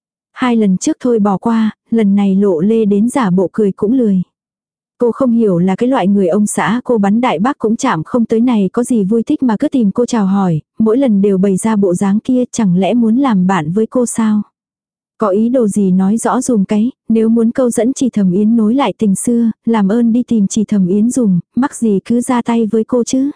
[SPEAKER 1] 2 lần trước thôi bỏ qua, lần này Lộ Lê đến giả bộ cười cũng lười. Cô không hiểu là cái loại người ông xã cô bắn đại bác cũng chạm không tới này có gì vui thích mà cứ tìm cô chào hỏi, mỗi lần đều bày ra bộ dáng kia, chẳng lẽ muốn làm bạn với cô sao? Có ý đồ gì nói rõ dùm cái, nếu muốn câu dẫn Chỉ Thẩm Yến nối lại tình xưa, làm ơn đi tìm Chỉ Thẩm Yến dùm, mắc gì cứ ra tay với cô chứ?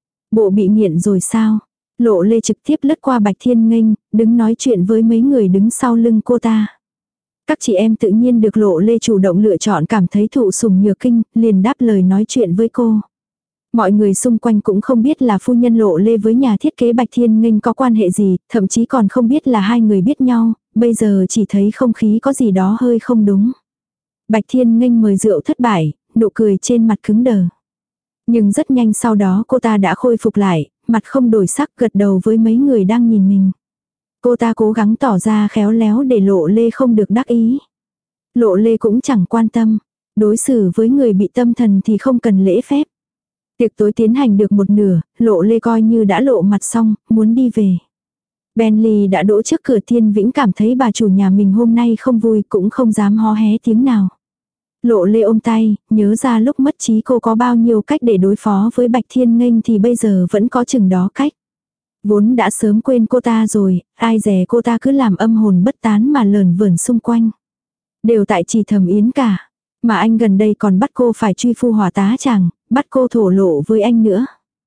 [SPEAKER 1] Bộ bị nghiện rồi sao? Lộ Lê trực tiếp lướt qua Bạch Thiên Nghênh, đứng nói chuyện với mấy người đứng sau lưng cô ta. Các chị em tự nhiên được Lộ Lê chủ động lựa chọn, cảm thấy thụ sủng nhược kinh, liền đáp lời nói chuyện với cô. Mọi người xung quanh cũng không biết là phu nhân Lộ Lê với nhà thiết kế Bạch Thiên Nghênh có quan hệ gì, thậm chí còn không biết là hai người biết nhau, bây giờ chỉ thấy không khí có gì đó hơi không đúng. Bạch Thiên Nghênh mời rượu thất bại, nụ cười trên mặt cứng đờ. Nhưng rất nhanh sau đó cô ta đã khôi phục lại, mặt không đổi sắc, gật đầu với mấy người đang nhìn mình. Cô ta cố gắng tỏ ra khéo léo để Lộ Lê không được đắc ý. Lộ Lê cũng chẳng quan tâm. Đối xử với người bị tâm thần thì không cần lễ phép. Tiệc tối tiến hành được một nửa, Lộ Lê coi như đã lộ mặt xong, muốn đi về. Bentley đã đỗ trước cửa. Thiên Vĩnh cảm thấy bà chủ nhà mình hôm nay không vui, cũng không dám hó hé tiếng nào. Lộ Lê ôm tay, nhớ ra lúc mất trí cô có bao nhiêu cách để đối phó với Bạch Thiên Nghênh thì bây giờ vẫn có chừng đó cách. Vốn đã sớm quên cô ta rồi, ai dè cô ta cứ làm âm hồn bất tán mà lờn vờn xung quanh. Đều tại Trì Thẩm Yến cả. Mà anh gần đây còn bắt cô phải truy phu hỏa tá chàng, bắt cô thổ lộ với anh nữa.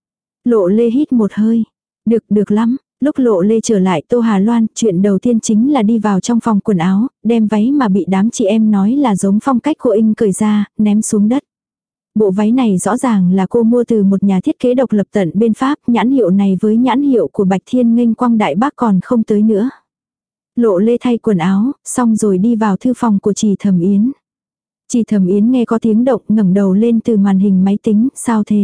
[SPEAKER 1] Lộ Lê hít một hơi. Được lắm. Lúc Lộ Lê trở lại Tô Hà Loan, chuyện đầu tiên chính là đi vào trong phòng quần áo, đem váy mà bị đám chị em nói là giống phong cách của Inh cởi ra, ném xuống đất. Bộ váy này rõ ràng là cô mua từ một nhà thiết kế độc lập tận bên Pháp, nhãn hiệu này với nhãn hiệu của Bạch Thiên Nghênh Quang Đại Bác còn không tới nữa. Lộ Lê thay quần áo, xong rồi đi vào thư phòng của Trì Thẩm Yến. Trì Thẩm Yến nghe có tiếng động ngẩng đầu lên từ màn hình máy tính, sao thế?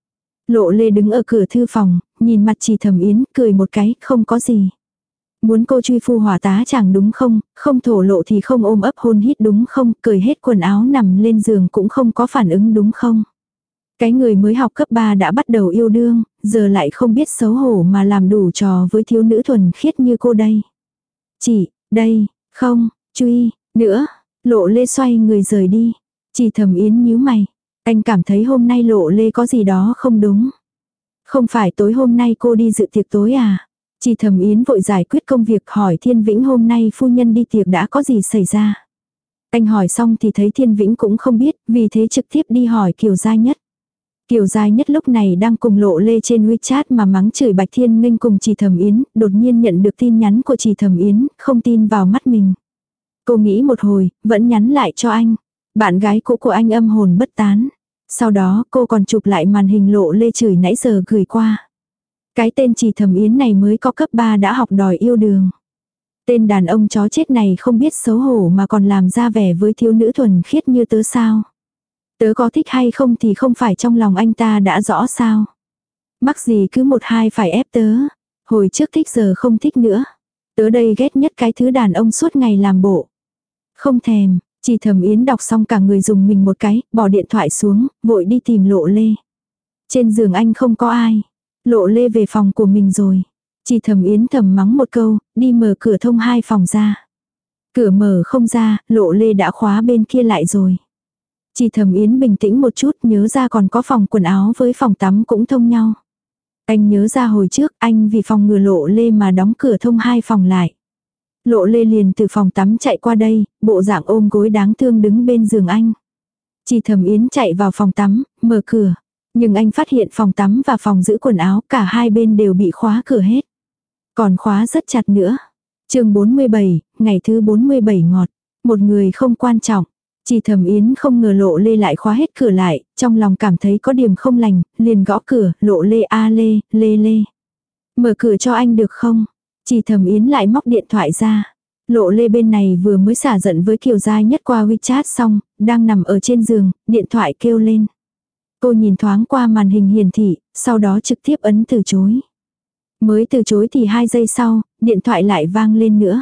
[SPEAKER 1] Lộ Lê đứng ở cửa thư phòng, nhìn mặt Trì Thẩm Yến, cười một cái, không có gì. Muốn cô truy phu hỏa tá chẳng đúng không, không thổ lộ thì không ôm ấp hôn hít đúng không, cởi hết quần áo nằm lên giường cũng không có phản ứng đúng không. Cái người mới học cấp 3 đã bắt đầu yêu đương, giờ lại không biết xấu hổ mà làm đủ trò với thiếu nữ thuần khiết như cô đây. Chị, đây, không, truy, nữa, Lộ Lê xoay người rời đi. Trì Thẩm Yến nhíu mày, anh cảm thấy hôm nay Lộ Lê có gì đó không đúng. Không phải tối hôm nay cô đi dự tiệc tối à? Trì Thẩm Yến vội giải quyết công việc hỏi Thiên Vĩnh hôm nay phu nhân đi tiệc đã có gì xảy ra. Anh hỏi xong thì thấy Thiên Vĩnh cũng không biết, vì thế trực tiếp đi hỏi Kiều Gia Nhất. Kiều Gia Nhất lúc này đang cùng Lộ Lê trên WeChat mà mắng chửi Bạch Thiên Nghênh cùng Trì Thẩm Yến, đột nhiên nhận được tin nhắn của Trì Thẩm Yến, không tin vào mắt mình. Cô nghĩ một hồi, vẫn nhắn lại cho anh. Bạn gái cũ của anh âm hồn bất tán. Sau đó cô còn chụp lại màn hình Lộ Lê chửi nãy giờ gửi qua. Cái tên Trì Thẩm Yến này mới có cấp 3 đã học đòi yêu đương. Tên đàn ông chó chết này không biết xấu hổ mà còn làm ra vẻ với thiếu nữ thuần khiết như tớ sao. Tớ có thích hay không thì không phải trong lòng anh ta đã rõ sao. Mắc gì cứ một hai phải ép tớ. Hồi trước thích giờ không thích nữa. Tớ đây ghét nhất cái thứ đàn ông suốt ngày làm bộ. Không thèm, Trì Thẩm Yến đọc xong cả người dùng mình một cái, bỏ điện thoại xuống, vội đi tìm Lộ Lê. Trên giường anh không có ai. Lộ Lê về phòng của mình rồi. Trì Thẩm Yến thầm mắng một câu, đi mở cửa thông 2 phòng ra. Cửa mở không ra, Lộ Lê đã khóa bên kia lại rồi. Trì Thẩm Yến bình tĩnh một chút, nhớ ra còn có phòng quần áo với phòng tắm cũng thông nhau. Anh nhớ ra hồi trước anh vì phòng ngừa Lộ Lê mà đóng cửa thông 2 phòng lại. Lộ Lê liền từ phòng tắm chạy qua đây, bộ dạng ôm gối đáng thương đứng bên giường anh. Trì Thẩm Yến chạy vào phòng tắm, mở cửa. Nhưng anh phát hiện phòng tắm và phòng giữ quần áo cả hai bên đều bị khóa cửa hết. Còn khóa rất chặt nữa. Chương 47, ngày thứ 47 ngọt. Một người không quan trọng. Trì Thẩm Yến không ngờ Lộ Lê lại khóa hết cửa lại, trong lòng cảm thấy có điểm không lành, liền gõ cửa, Lộ Lê a Lê, Lê. Mở cửa cho anh được không? Trì Thẩm Yến lại móc điện thoại ra. Lộ Lê bên này vừa mới xả giận với Kiều Gia Nhất qua WeChat xong, đang nằm ở trên giường, điện thoại kêu lên. Cô nhìn thoáng qua màn hình hiển thị, sau đó trực tiếp ấn từ chối. Mới từ chối thì 2 giây sau, điện thoại lại vang lên nữa.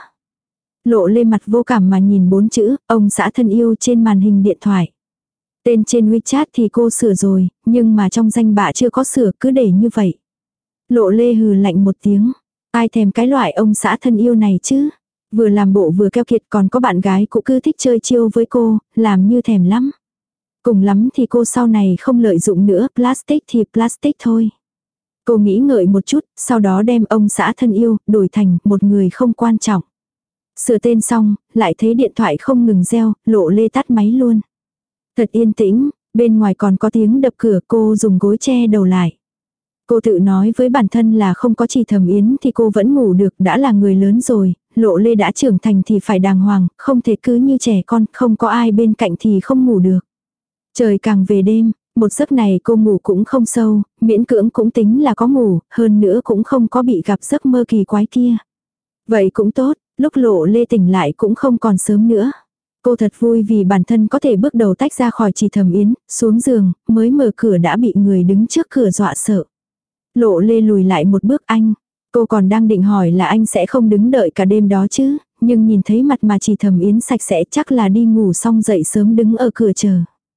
[SPEAKER 1] Lộ Lê mặt vô cảm mà nhìn 4 chữ, ông xã thân yêu trên màn hình điện thoại. Tên trên WeChat thì cô sửa rồi, nhưng mà trong danh bạ chưa có sửa, cứ để như vậy. Lộ Lê hừ lạnh một tiếng. Ai thèm cái loại ông xã thân yêu này chứ? Vừa làm bộ vừa keo kiệt, còn có bạn gái cũng cứ thích chơi chiêu với cô, làm như thèm lắm. Cùng lắm thì cô sau này không lợi dụng nữa, plastic thì plastic thôi. Cô nghĩ ngợi một chút, sau đó đem ông xã thân yêu, đổi thành một người không quan trọng. Sửa tên xong, lại thấy điện thoại không ngừng reo, Lộ Lê tắt máy luôn. Thật yên tĩnh, bên ngoài còn có tiếng đập cửa, cô dùng gối che đầu lại. Cô tự nói với bản thân là không có Trì Thẩm Yến thì cô vẫn ngủ được, đã là người lớn rồi, Lộ Lê đã trưởng thành thì phải đàng hoàng, không thể cứ như trẻ con, không có ai bên cạnh thì không ngủ được. Trời càng về đêm, một giấc này cô ngủ cũng không sâu, miễn cưỡng cũng tính là có ngủ, hơn nữa cũng không có bị gặp giấc mơ kỳ quái kia. Vậy cũng tốt, lúc Lộ Lê tỉnh lại cũng không còn sớm nữa. Cô thật vui vì bản thân có thể bước đầu tách ra khỏi Trì Thẩm Yến, xuống giường, mới mở cửa đã bị người đứng trước cửa dọa sợ. Lộ Lê lùi lại một bước anh. Cô còn đang định hỏi là anh sẽ không đứng đợi cả đêm đó chứ, nhưng nhìn thấy mặt mà Trì Thẩm Yến sạch sẽ chắc là đi ngủ xong dậy sớm đứng ở cửa chờ.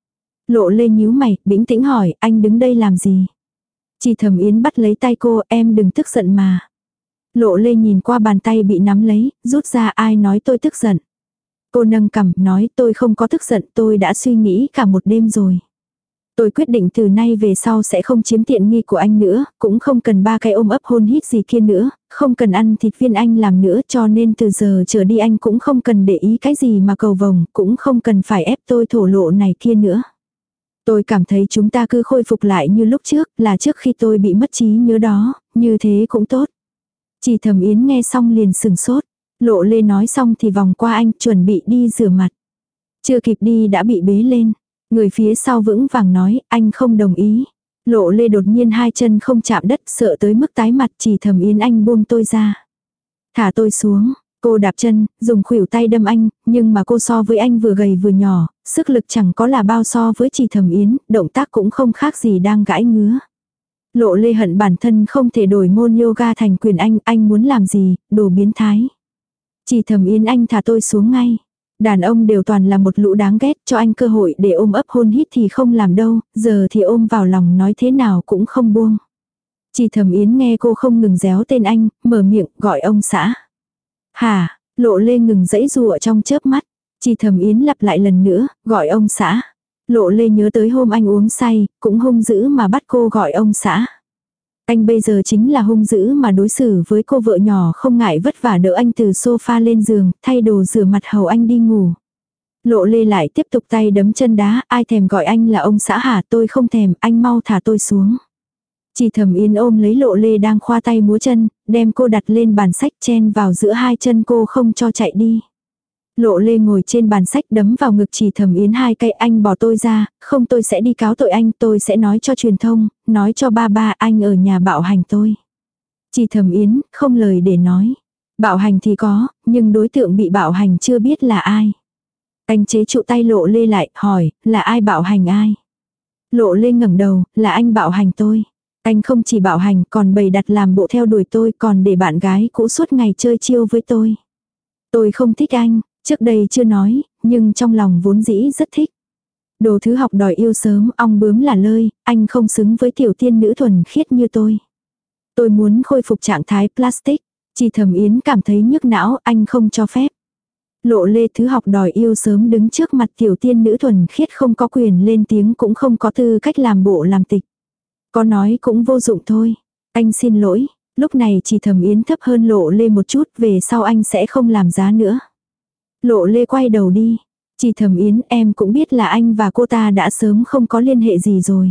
[SPEAKER 1] Lộ Lê nhíu mày, bĩnh tĩnh hỏi, anh đứng đây làm gì? Trì Thẩm Yến bắt lấy tay cô, em đừng tức giận mà. Lộ Lê nhìn qua bàn tay bị nắm lấy, rút ra ai nói tôi tức giận. Cô nâng cằm nói tôi không có tức giận, tôi đã suy nghĩ cả một đêm rồi. Tôi quyết định từ nay về sau sẽ không chiếm tiện nghi của anh nữa, cũng không cần 3 cái ôm ấp hôn hít gì kia nữa, không cần ăn thịt viên anh làm nữa, cho nên từ giờ trở đi anh cũng không cần để ý cái gì mà cầu vồng, cũng không cần phải ép tôi thổ lộ này kia nữa. Tôi cảm thấy chúng ta cứ khôi phục lại như lúc trước, là trước khi tôi bị mất trí nhớ đó, như thế cũng tốt. Chỉ Thẩm Yến nghe xong liền sừng sốt. Lộ Lê nói xong thì vòng qua anh chuẩn bị đi rửa mặt. Chưa kịp đi đã bị bế lên. Người phía sau vững vàng nói anh không đồng ý. Lộ Lê đột nhiên hai chân không chạm đất sợ tới mức tái mặt. Chỉ Thẩm Yến anh buông tôi ra. Thả tôi xuống. Cô đạp chân, dùng khuỷu tay đâm anh, nhưng mà cô so với anh vừa gầy vừa nhỏ, sức lực chẳng có là bao so với Chỉ Thẩm Yến, động tác cũng không khác gì đang gãi ngứa. Lộ Lê hận bản thân không thể đổi môn yoga thành quyền anh muốn làm gì, đồ biến thái. Chỉ Thẩm Yến anh thả tôi xuống ngay. Đàn ông đều toàn là một lũ đáng ghét, cho anh cơ hội để ôm ấp hôn hít thì không làm đâu, giờ thì ôm vào lòng nói thế nào cũng không buông. Chỉ Thẩm Yến nghe cô không ngừng réo tên anh, mở miệng gọi ông xã. Hả, Lộ Lê ngừng dãy dụa trong chớp mắt. Chỉ Thẩm Yến lặp lại lần nữa, gọi ông xã. Lộ Lê nhớ tới hôm anh uống say, cũng hung dữ mà bắt cô gọi ông xã. Anh bây giờ chính là hung dữ mà đối xử với cô vợ nhỏ không ngại vất vả đỡ anh từ sofa lên giường, thay đồ rửa mặt hầu anh đi ngủ. Lộ Lê lại tiếp tục tay đấm chân đá, ai thèm gọi anh là ông xã hả, tôi không thèm, anh mau thả tôi xuống. Chỉ Thẩm Yến ôm lấy Lộ Lê đang khoa tay múa chân, đem cô đặt lên bàn sách chen vào giữa hai chân cô không cho chạy đi. Lộ Lê ngồi trên bàn sách đấm vào ngực Chỉ Thẩm Yến hai cây, anh bỏ tôi ra, không tôi sẽ đi cáo tội anh, tôi sẽ nói cho truyền thông, nói cho ba anh ở nhà bạo hành tôi. Chỉ Thẩm Yến không lời để nói. Bạo hành thì có, nhưng đối tượng bị bạo hành chưa biết là ai. Anh chế trụ tay Lộ Lê lại, hỏi, là ai bạo hành ai? Lộ Lê ngẩng đầu, là anh bạo hành tôi. Anh không chỉ bạo hành còn bày đặt làm bộ theo đuổi tôi, còn để bạn gái cũ suốt ngày chơi chiêu với tôi. Tôi không thích anh. Trước đây chưa nói, nhưng trong lòng vốn dĩ rất thích. Đồ thứ học đòi yêu sớm, ong bướm là lơi, anh không xứng với tiểu tiên nữ thuần khiết như tôi. Tôi muốn khôi phục trạng thái plastic. Chỉ Thẩm Yến cảm thấy nhức não, anh không cho phép. Lộ Lê thứ học đòi yêu sớm đứng trước mặt tiểu tiên nữ thuần khiết không có quyền lên tiếng cũng không có tư cách làm bộ làm tịch. Có nói cũng vô dụng thôi. Anh xin lỗi, lúc này Chỉ Thẩm Yến thấp hơn Lộ Lê một chút, về sau anh sẽ không làm giá nữa. Lộ Lê quay đầu đi. Chỉ Thẩm Yến em cũng biết là anh và cô ta đã sớm không có liên hệ gì rồi.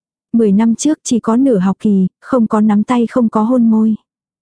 [SPEAKER 1] 10 năm trước chỉ có nửa học kỳ, không có nắm tay không có hôn môi.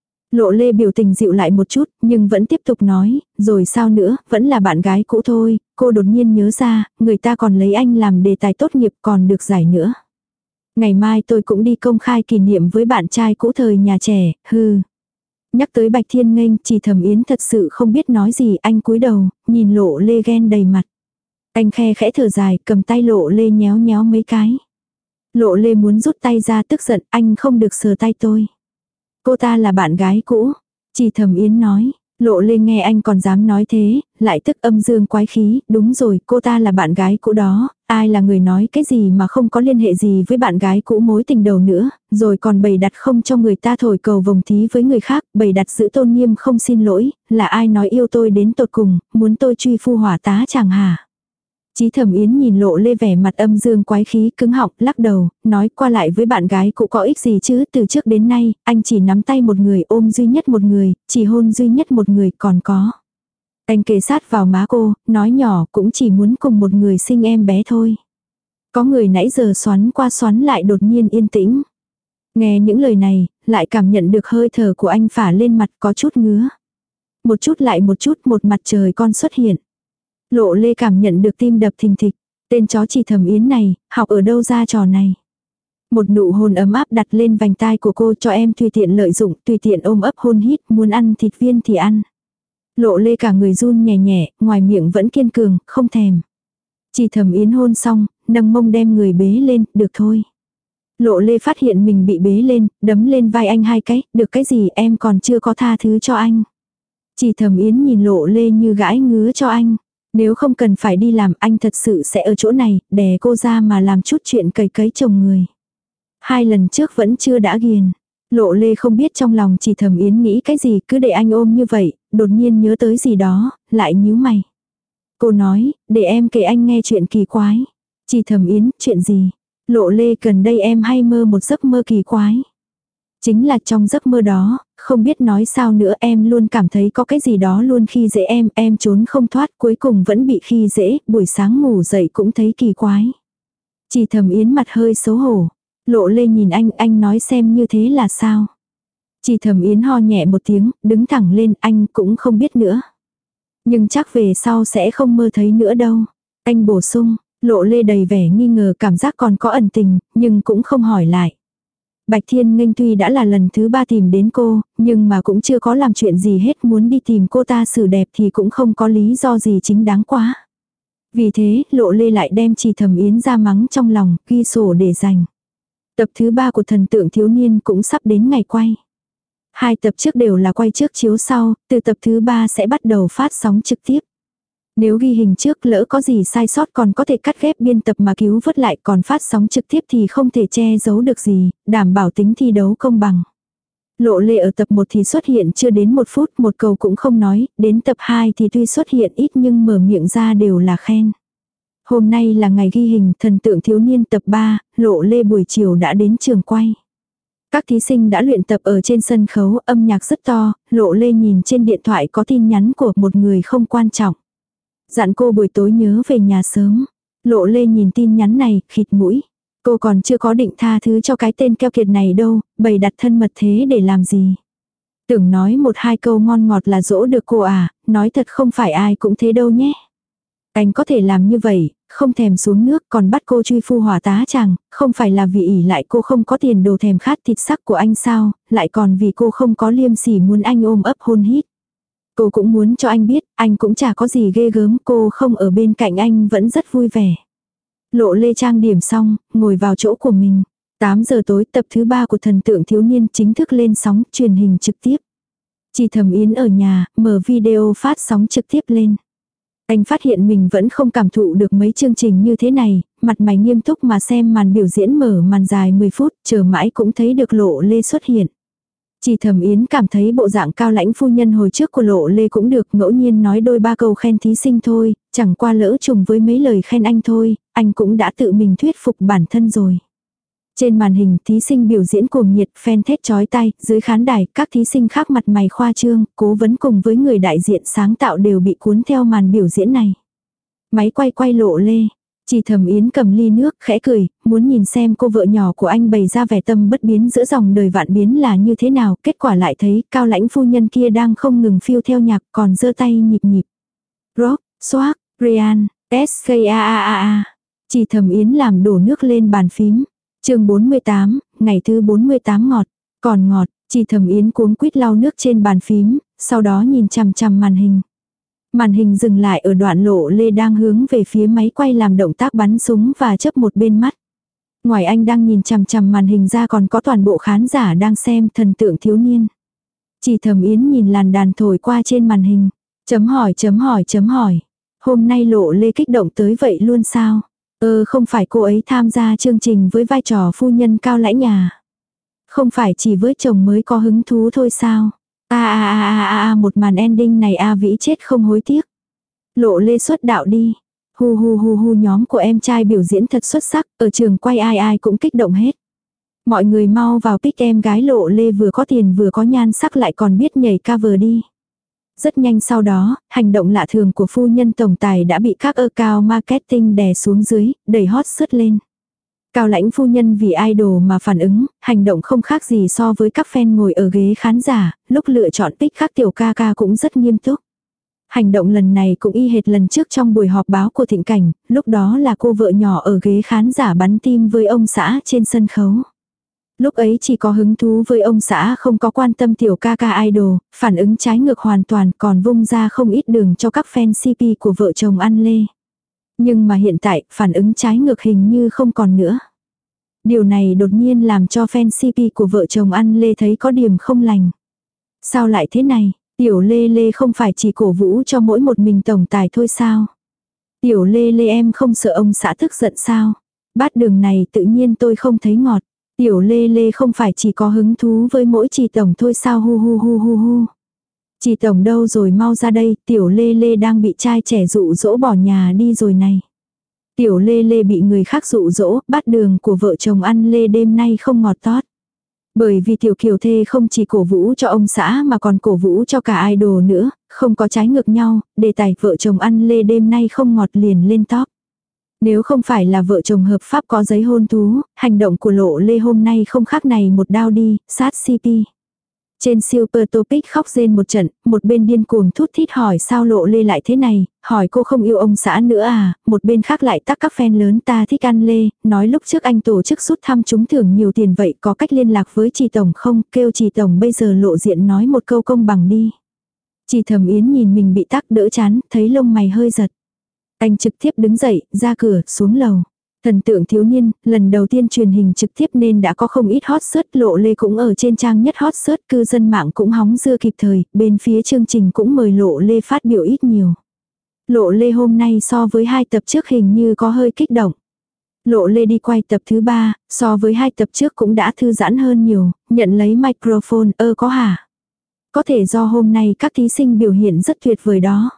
[SPEAKER 1] Lộ Lê biểu tình dịu lại một chút, nhưng vẫn tiếp tục nói, rồi sao nữa, vẫn là bạn gái cũ thôi. Cô đột nhiên nhớ ra, người ta còn lấy anh làm đề tài tốt nghiệp còn được giải nữa. Ngày mai tôi cũng đi công khai kỷ niệm với bạn trai cũ thời nhà trẻ, hừ. Nhắc tới Bạch Thiên Nghênh, Chỉ Thẩm Yến thật sự không biết nói gì, anh cúi đầu, nhìn Lộ Lê ghen đầy mặt. Anh khe khẽ thở dài, cầm tay Lộ Lê nhéo nhéo mấy cái. Lộ Lê muốn rút tay ra tức giận, anh không được sờ tay tôi. Cô ta là bạn gái cũ, Chỉ Thẩm Yến nói. Lộ Lê nghe anh còn dám nói thế, lại tức âm dương quái khí, đúng rồi, cô ta là bạn gái cũ đó, ai là người nói cái gì mà không có liên hệ gì với bạn gái cũ mối tình đầu nữa, rồi còn bày đặt không cho người ta thổi cầu vồng thí với người khác, bày đặt giữ tôn nghiêm không xin lỗi, là ai nói yêu tôi đến tột cùng, muốn tôi truy phu hỏa tá chẳng hả? Chí Thẩm Yến nhìn Lộ Lê vẻ mặt âm dương quái khí cứng họng, lắc đầu, nói qua lại với bạn gái cũng có ích gì chứ, từ trước đến nay, anh chỉ nắm tay một người, ôm duy nhất một người, chỉ hôn duy nhất một người, còn có. Anh kề sát vào má cô, nói nhỏ cũng chỉ muốn cùng một người sinh em bé thôi. Có người nãy giờ xoắn qua xoắn lại đột nhiên yên tĩnh. Nghe những lời này, lại cảm nhận được hơi thở của anh phả lên mặt có chút ngứa. Một chút lại một chút, một mặt trời con xuất hiện. Lộ Lê cảm nhận được tim đập thình thịch. Tên chó Chỉ Thẩm Yến này, học ở đâu ra trò này. Một nụ hôn ấm áp đặt lên vành tai của cô, cho em tùy tiện lợi dụng, tùy tiện ôm ấp hôn hít, muốn ăn thịt viên thì ăn. Lộ Lê cả người run nhẹ nhẹ, ngoài miệng vẫn kiên cường, không thèm. Chỉ Thẩm Yến hôn xong, nâng mông đem người bế lên, được thôi. Lộ Lê phát hiện mình bị bế lên, đấm lên vai anh hai cái, được cái gì em còn chưa có tha thứ cho anh. Chỉ Thẩm Yến nhìn Lộ Lê như gãi ngứa cho anh. Nếu không cần phải đi làm anh thật sự sẽ ở chỗ này, đè cô ra mà làm chút chuyện cầy cấy chồng người. 2 lần trước vẫn chưa đã ghiền. Lộ Lê không biết trong lòng Chỉ Thẩm Yến nghĩ cái gì, cứ để anh ôm như vậy, đột nhiên nhớ tới gì đó, lại nhíu mày. Cô nói, để em kể anh nghe chuyện kỳ quái. Chị Thẩm Yến, chuyện gì? Lộ Lê, gần đây em hay mơ một giấc mơ kỳ quái. Chính là trong giấc mơ đó, không biết nói sao nữa, em luôn cảm thấy có cái gì đó luôn khi dễ em trốn không thoát, cuối cùng vẫn bị khi dễ, buổi sáng ngủ dậy cũng thấy kỳ quái. Chị Thẩm Yến mặt hơi xấu hổ. Lộ Lê nhìn anh nói xem như thế là sao? Chị Thẩm Yến ho nhẹ một tiếng, đứng thẳng lên, anh cũng không biết nữa. Nhưng chắc về sau sẽ không mơ thấy nữa đâu. Anh bổ sung, Lộ Lê đầy vẻ nghi ngờ, cảm giác còn có ẩn tình, nhưng cũng không hỏi lại. Bạch Thiên Nghênh tuy đã là lần thứ 3 tìm đến cô, nhưng mà cũng chưa có làm chuyện gì hết, muốn đi tìm cô ta xử đẹp thì cũng không có lý do gì chính đáng quá. Vì thế, Lộ Lê lại đem Trì Thẩm Yến ra mắng trong lòng, ghi sổ để dành. Tập thứ 3 của Thần Tượng Thiếu Niên cũng sắp đến ngày quay. 2 tập trước đều là quay trước chiếu sau, từ tập thứ 3 sẽ bắt đầu phát sóng trực tiếp. Nếu ghi hình trước lỡ có gì sai sót còn có thể cắt ghép biên tập mà cứu vớt lại, còn phát sóng trực tiếp thì không thể che giấu được gì, đảm bảo tính thi đấu công bằng. Lộ Lê ở tập 1 thì xuất hiện chưa đến 1 phút, một câu cũng không nói, đến tập 2 thì tuy xuất hiện ít nhưng mở miệng ra đều là khen. Hôm nay là ngày ghi hình Thần Tượng Thiếu Niên tập 3, Lộ Lê buổi chiều đã đến trường quay. Các thí sinh đã luyện tập ở trên sân khấu, âm nhạc rất to, Lộ Lê nhìn trên điện thoại có tin nhắn của một người không quan trọng. Dặn cô buổi tối nhớ về nhà sớm. Lộ Lê nhìn tin nhắn này, khịt mũi. Cô còn chưa có định tha thứ cho cái tên keo kiệt này đâu, bày đặt thân mật thế để làm gì. Tưởng nói 1-2 câu ngon ngọt là dỗ được cô à, nói thật không phải ai cũng thế đâu nhé. Anh có thể làm như vậy, không thèm xuống nước còn bắt cô truy phu hỏa tá chàng, không phải là vì ỷ lại cô không có tiền đồ thèm khát thịt sắc của anh sao, lại còn vì cô không có liêm sỉ muốn anh ôm ấp hôn hít. Cô cũng muốn cho anh biết, anh cũng chả có gì ghê gớm, cô không ở bên cạnh anh vẫn rất vui vẻ. Lộ Lê trang điểm xong, ngồi vào chỗ của mình. 8 giờ tối tập thứ 3 của Thần Tượng Thiếu Niên chính thức lên sóng truyền hình trực tiếp. Chị Thẩm Yến ở nhà, mở video phát sóng trực tiếp lên. Anh phát hiện mình vẫn không cảm thụ được mấy chương trình như thế này, mặt mày nghiêm túc mà xem màn biểu diễn mở màn dài 10 phút, chờ mãi cũng thấy được Lộ Lê xuất hiện. Chị Thẩm Yến cảm thấy bộ dạng cao lãnh phu nhân hồi trước của Lộ Lê cũng được, ngẫu nhiên nói đôi ba câu khen thí sinh thôi, chẳng qua lỡ trùng với mấy lời khen anh thôi, anh cũng đã tự mình thuyết phục bản thân rồi. Trên màn hình thí sinh biểu diễn cuồng nhiệt, fan thét chói tai, dưới khán đài các thí sinh khác mặt mày khoa trương, cố vấn cùng với người đại diện sáng tạo đều bị cuốn theo màn biểu diễn này. Máy quay Lộ Lê. Chị Thẩm Yến cầm ly nước khẽ cười, muốn nhìn xem cô vợ nhỏ của anh bày ra vẻ tâm bất biến giữa dòng đời vạn biến là như thế nào, kết quả lại thấy cao lãnh phu nhân kia đang không ngừng phiêu theo nhạc còn giơ tay nhịp nhịp. Rock, swag, Ryan, SKAAA. Chị Thẩm Yến làm đổ nước lên bàn phím. Chương 48, ngày thứ 48 ngọt, còn ngọt, chị Thẩm Yến cuống quýt lau nước trên bàn phím, sau đó nhìn chằm chằm màn hình. Màn hình dừng lại ở đoạn Lộ Lê đang hướng về phía máy quay làm động tác bắn súng và chớp một bên mắt. Ngoài anh đang nhìn chằm chằm màn hình ra còn có toàn bộ khán giả đang xem Thần Tượng Thiếu Niên. Chị Thẩm Yến nhìn làn đàn thổi qua trên màn hình. Chấm hỏi. Hôm nay Lộ Lê kích động tới vậy luôn sao? Không phải cô ấy tham gia chương trình với vai trò phu nhân cao lãnh nhà. Không phải chỉ với chồng mới có hứng thú thôi sao? Một màn ending này Vĩ chết không hối tiếc. Lộ Lê xuất đạo đi. Hu nhóm của em trai biểu diễn thật xuất sắc, ở trường quay ai cũng kích động hết. Mọi người mau vào pick em gái Lộ Lê vừa có tiền vừa có nhan sắc lại còn biết nhảy cover đi. Rất nhanh sau đó, hành động lạ thường của phu nhân tổng tài đã bị các cao marketing đè xuống dưới, đẩy hot search lên. Cao lãnh phu nhân vì idol mà phản ứng, hành động không khác gì so với các fan ngồi ở ghế khán giả, lúc lựa chọn pick các tiểu ca ca cũng rất nghiêm túc. Hành động lần này cũng y hệt lần trước trong buổi họp báo của Thịnh Cảnh, lúc đó là cô vợ nhỏ ở ghế khán giả bắn tim với ông xã trên sân khấu. Lúc ấy chỉ có hứng thú với ông xã không có quan tâm tiểu ca ca idol, phản ứng trái ngược hoàn toàn còn vung ra không ít đường cho các fan CP của vợ chồng ăn lê. Nhưng mà hiện tại, phản ứng trái ngược hình như không còn nữa. Điều này đột nhiên làm cho fan CP của vợ chồng ăn lê thấy có điểm không lành. Sao lại thế này? Tiểu Lê Lê không phải chỉ cổ vũ cho mỗi một mình tổng tài thôi sao? Tiểu Lê Lê em không sợ ông xã tức giận sao? Bát đường này tự nhiên tôi không thấy ngọt. Tiểu Lê Lê không phải chỉ có hứng thú với mỗi chị tổng thôi sao hu. Chị tổng đâu rồi, mau ra đây, tiểu Lê Lê đang bị trai trẻ dụ dỗ bỏ nhà đi rồi này. Tiểu Lê Lê bị người khác dụ dỗ, bát đường của vợ chồng ăn Lê đêm nay không ngọt tót. Bởi vì tiểu kiều thê không chỉ cổ vũ cho ông xã mà còn cổ vũ cho cả idol nữa, không có trái ngược nhau, đề tài vợ chồng ăn Lê đêm nay không ngọt liền lên top. Nếu không phải là vợ chồng hợp pháp có giấy hôn thú, hành động của Lộ Lê hôm nay không khác này một đao đi, sát CP. Trên Super Topic khóc rên một trận, một bên điên cuồng thút thít hỏi sao Lộ Lê lại thế này, hỏi cô không yêu ông xã nữa à, một bên khác lại tắc các fan lớn ta thích ăn Lê, nói lúc trước anh tổ chức rút thăm trúng thưởng nhiều tiền vậy có cách liên lạc với chị Tổng không, kêu chị Tổng bây giờ lộ diện nói một câu công bằng đi. Chị Thẩm Yến nhìn mình bị tắc đỡ chán, thấy lông mày hơi giật. Anh trực tiếp đứng dậy, ra cửa, xuống lầu. Thần tượng thiếu niên, lần đầu tiên truyền hình trực tiếp nên đã có không ít hot search, Lộ Lê cũng ở trên trang nhất hot search, cư dân mạng cũng hóng dưa kịp thời, bên phía chương trình cũng mời Lộ Lê phát biểu ít nhiều. Lộ Lê hôm nay so với 2 tập trước hình như có hơi kích động. Lộ Lê đi quay tập thứ 3, so với 2 tập trước cũng đã thư giãn hơn nhiều, nhận lấy microphone, có hả? Có thể do hôm nay các thí sinh biểu hiện rất tuyệt vời đó.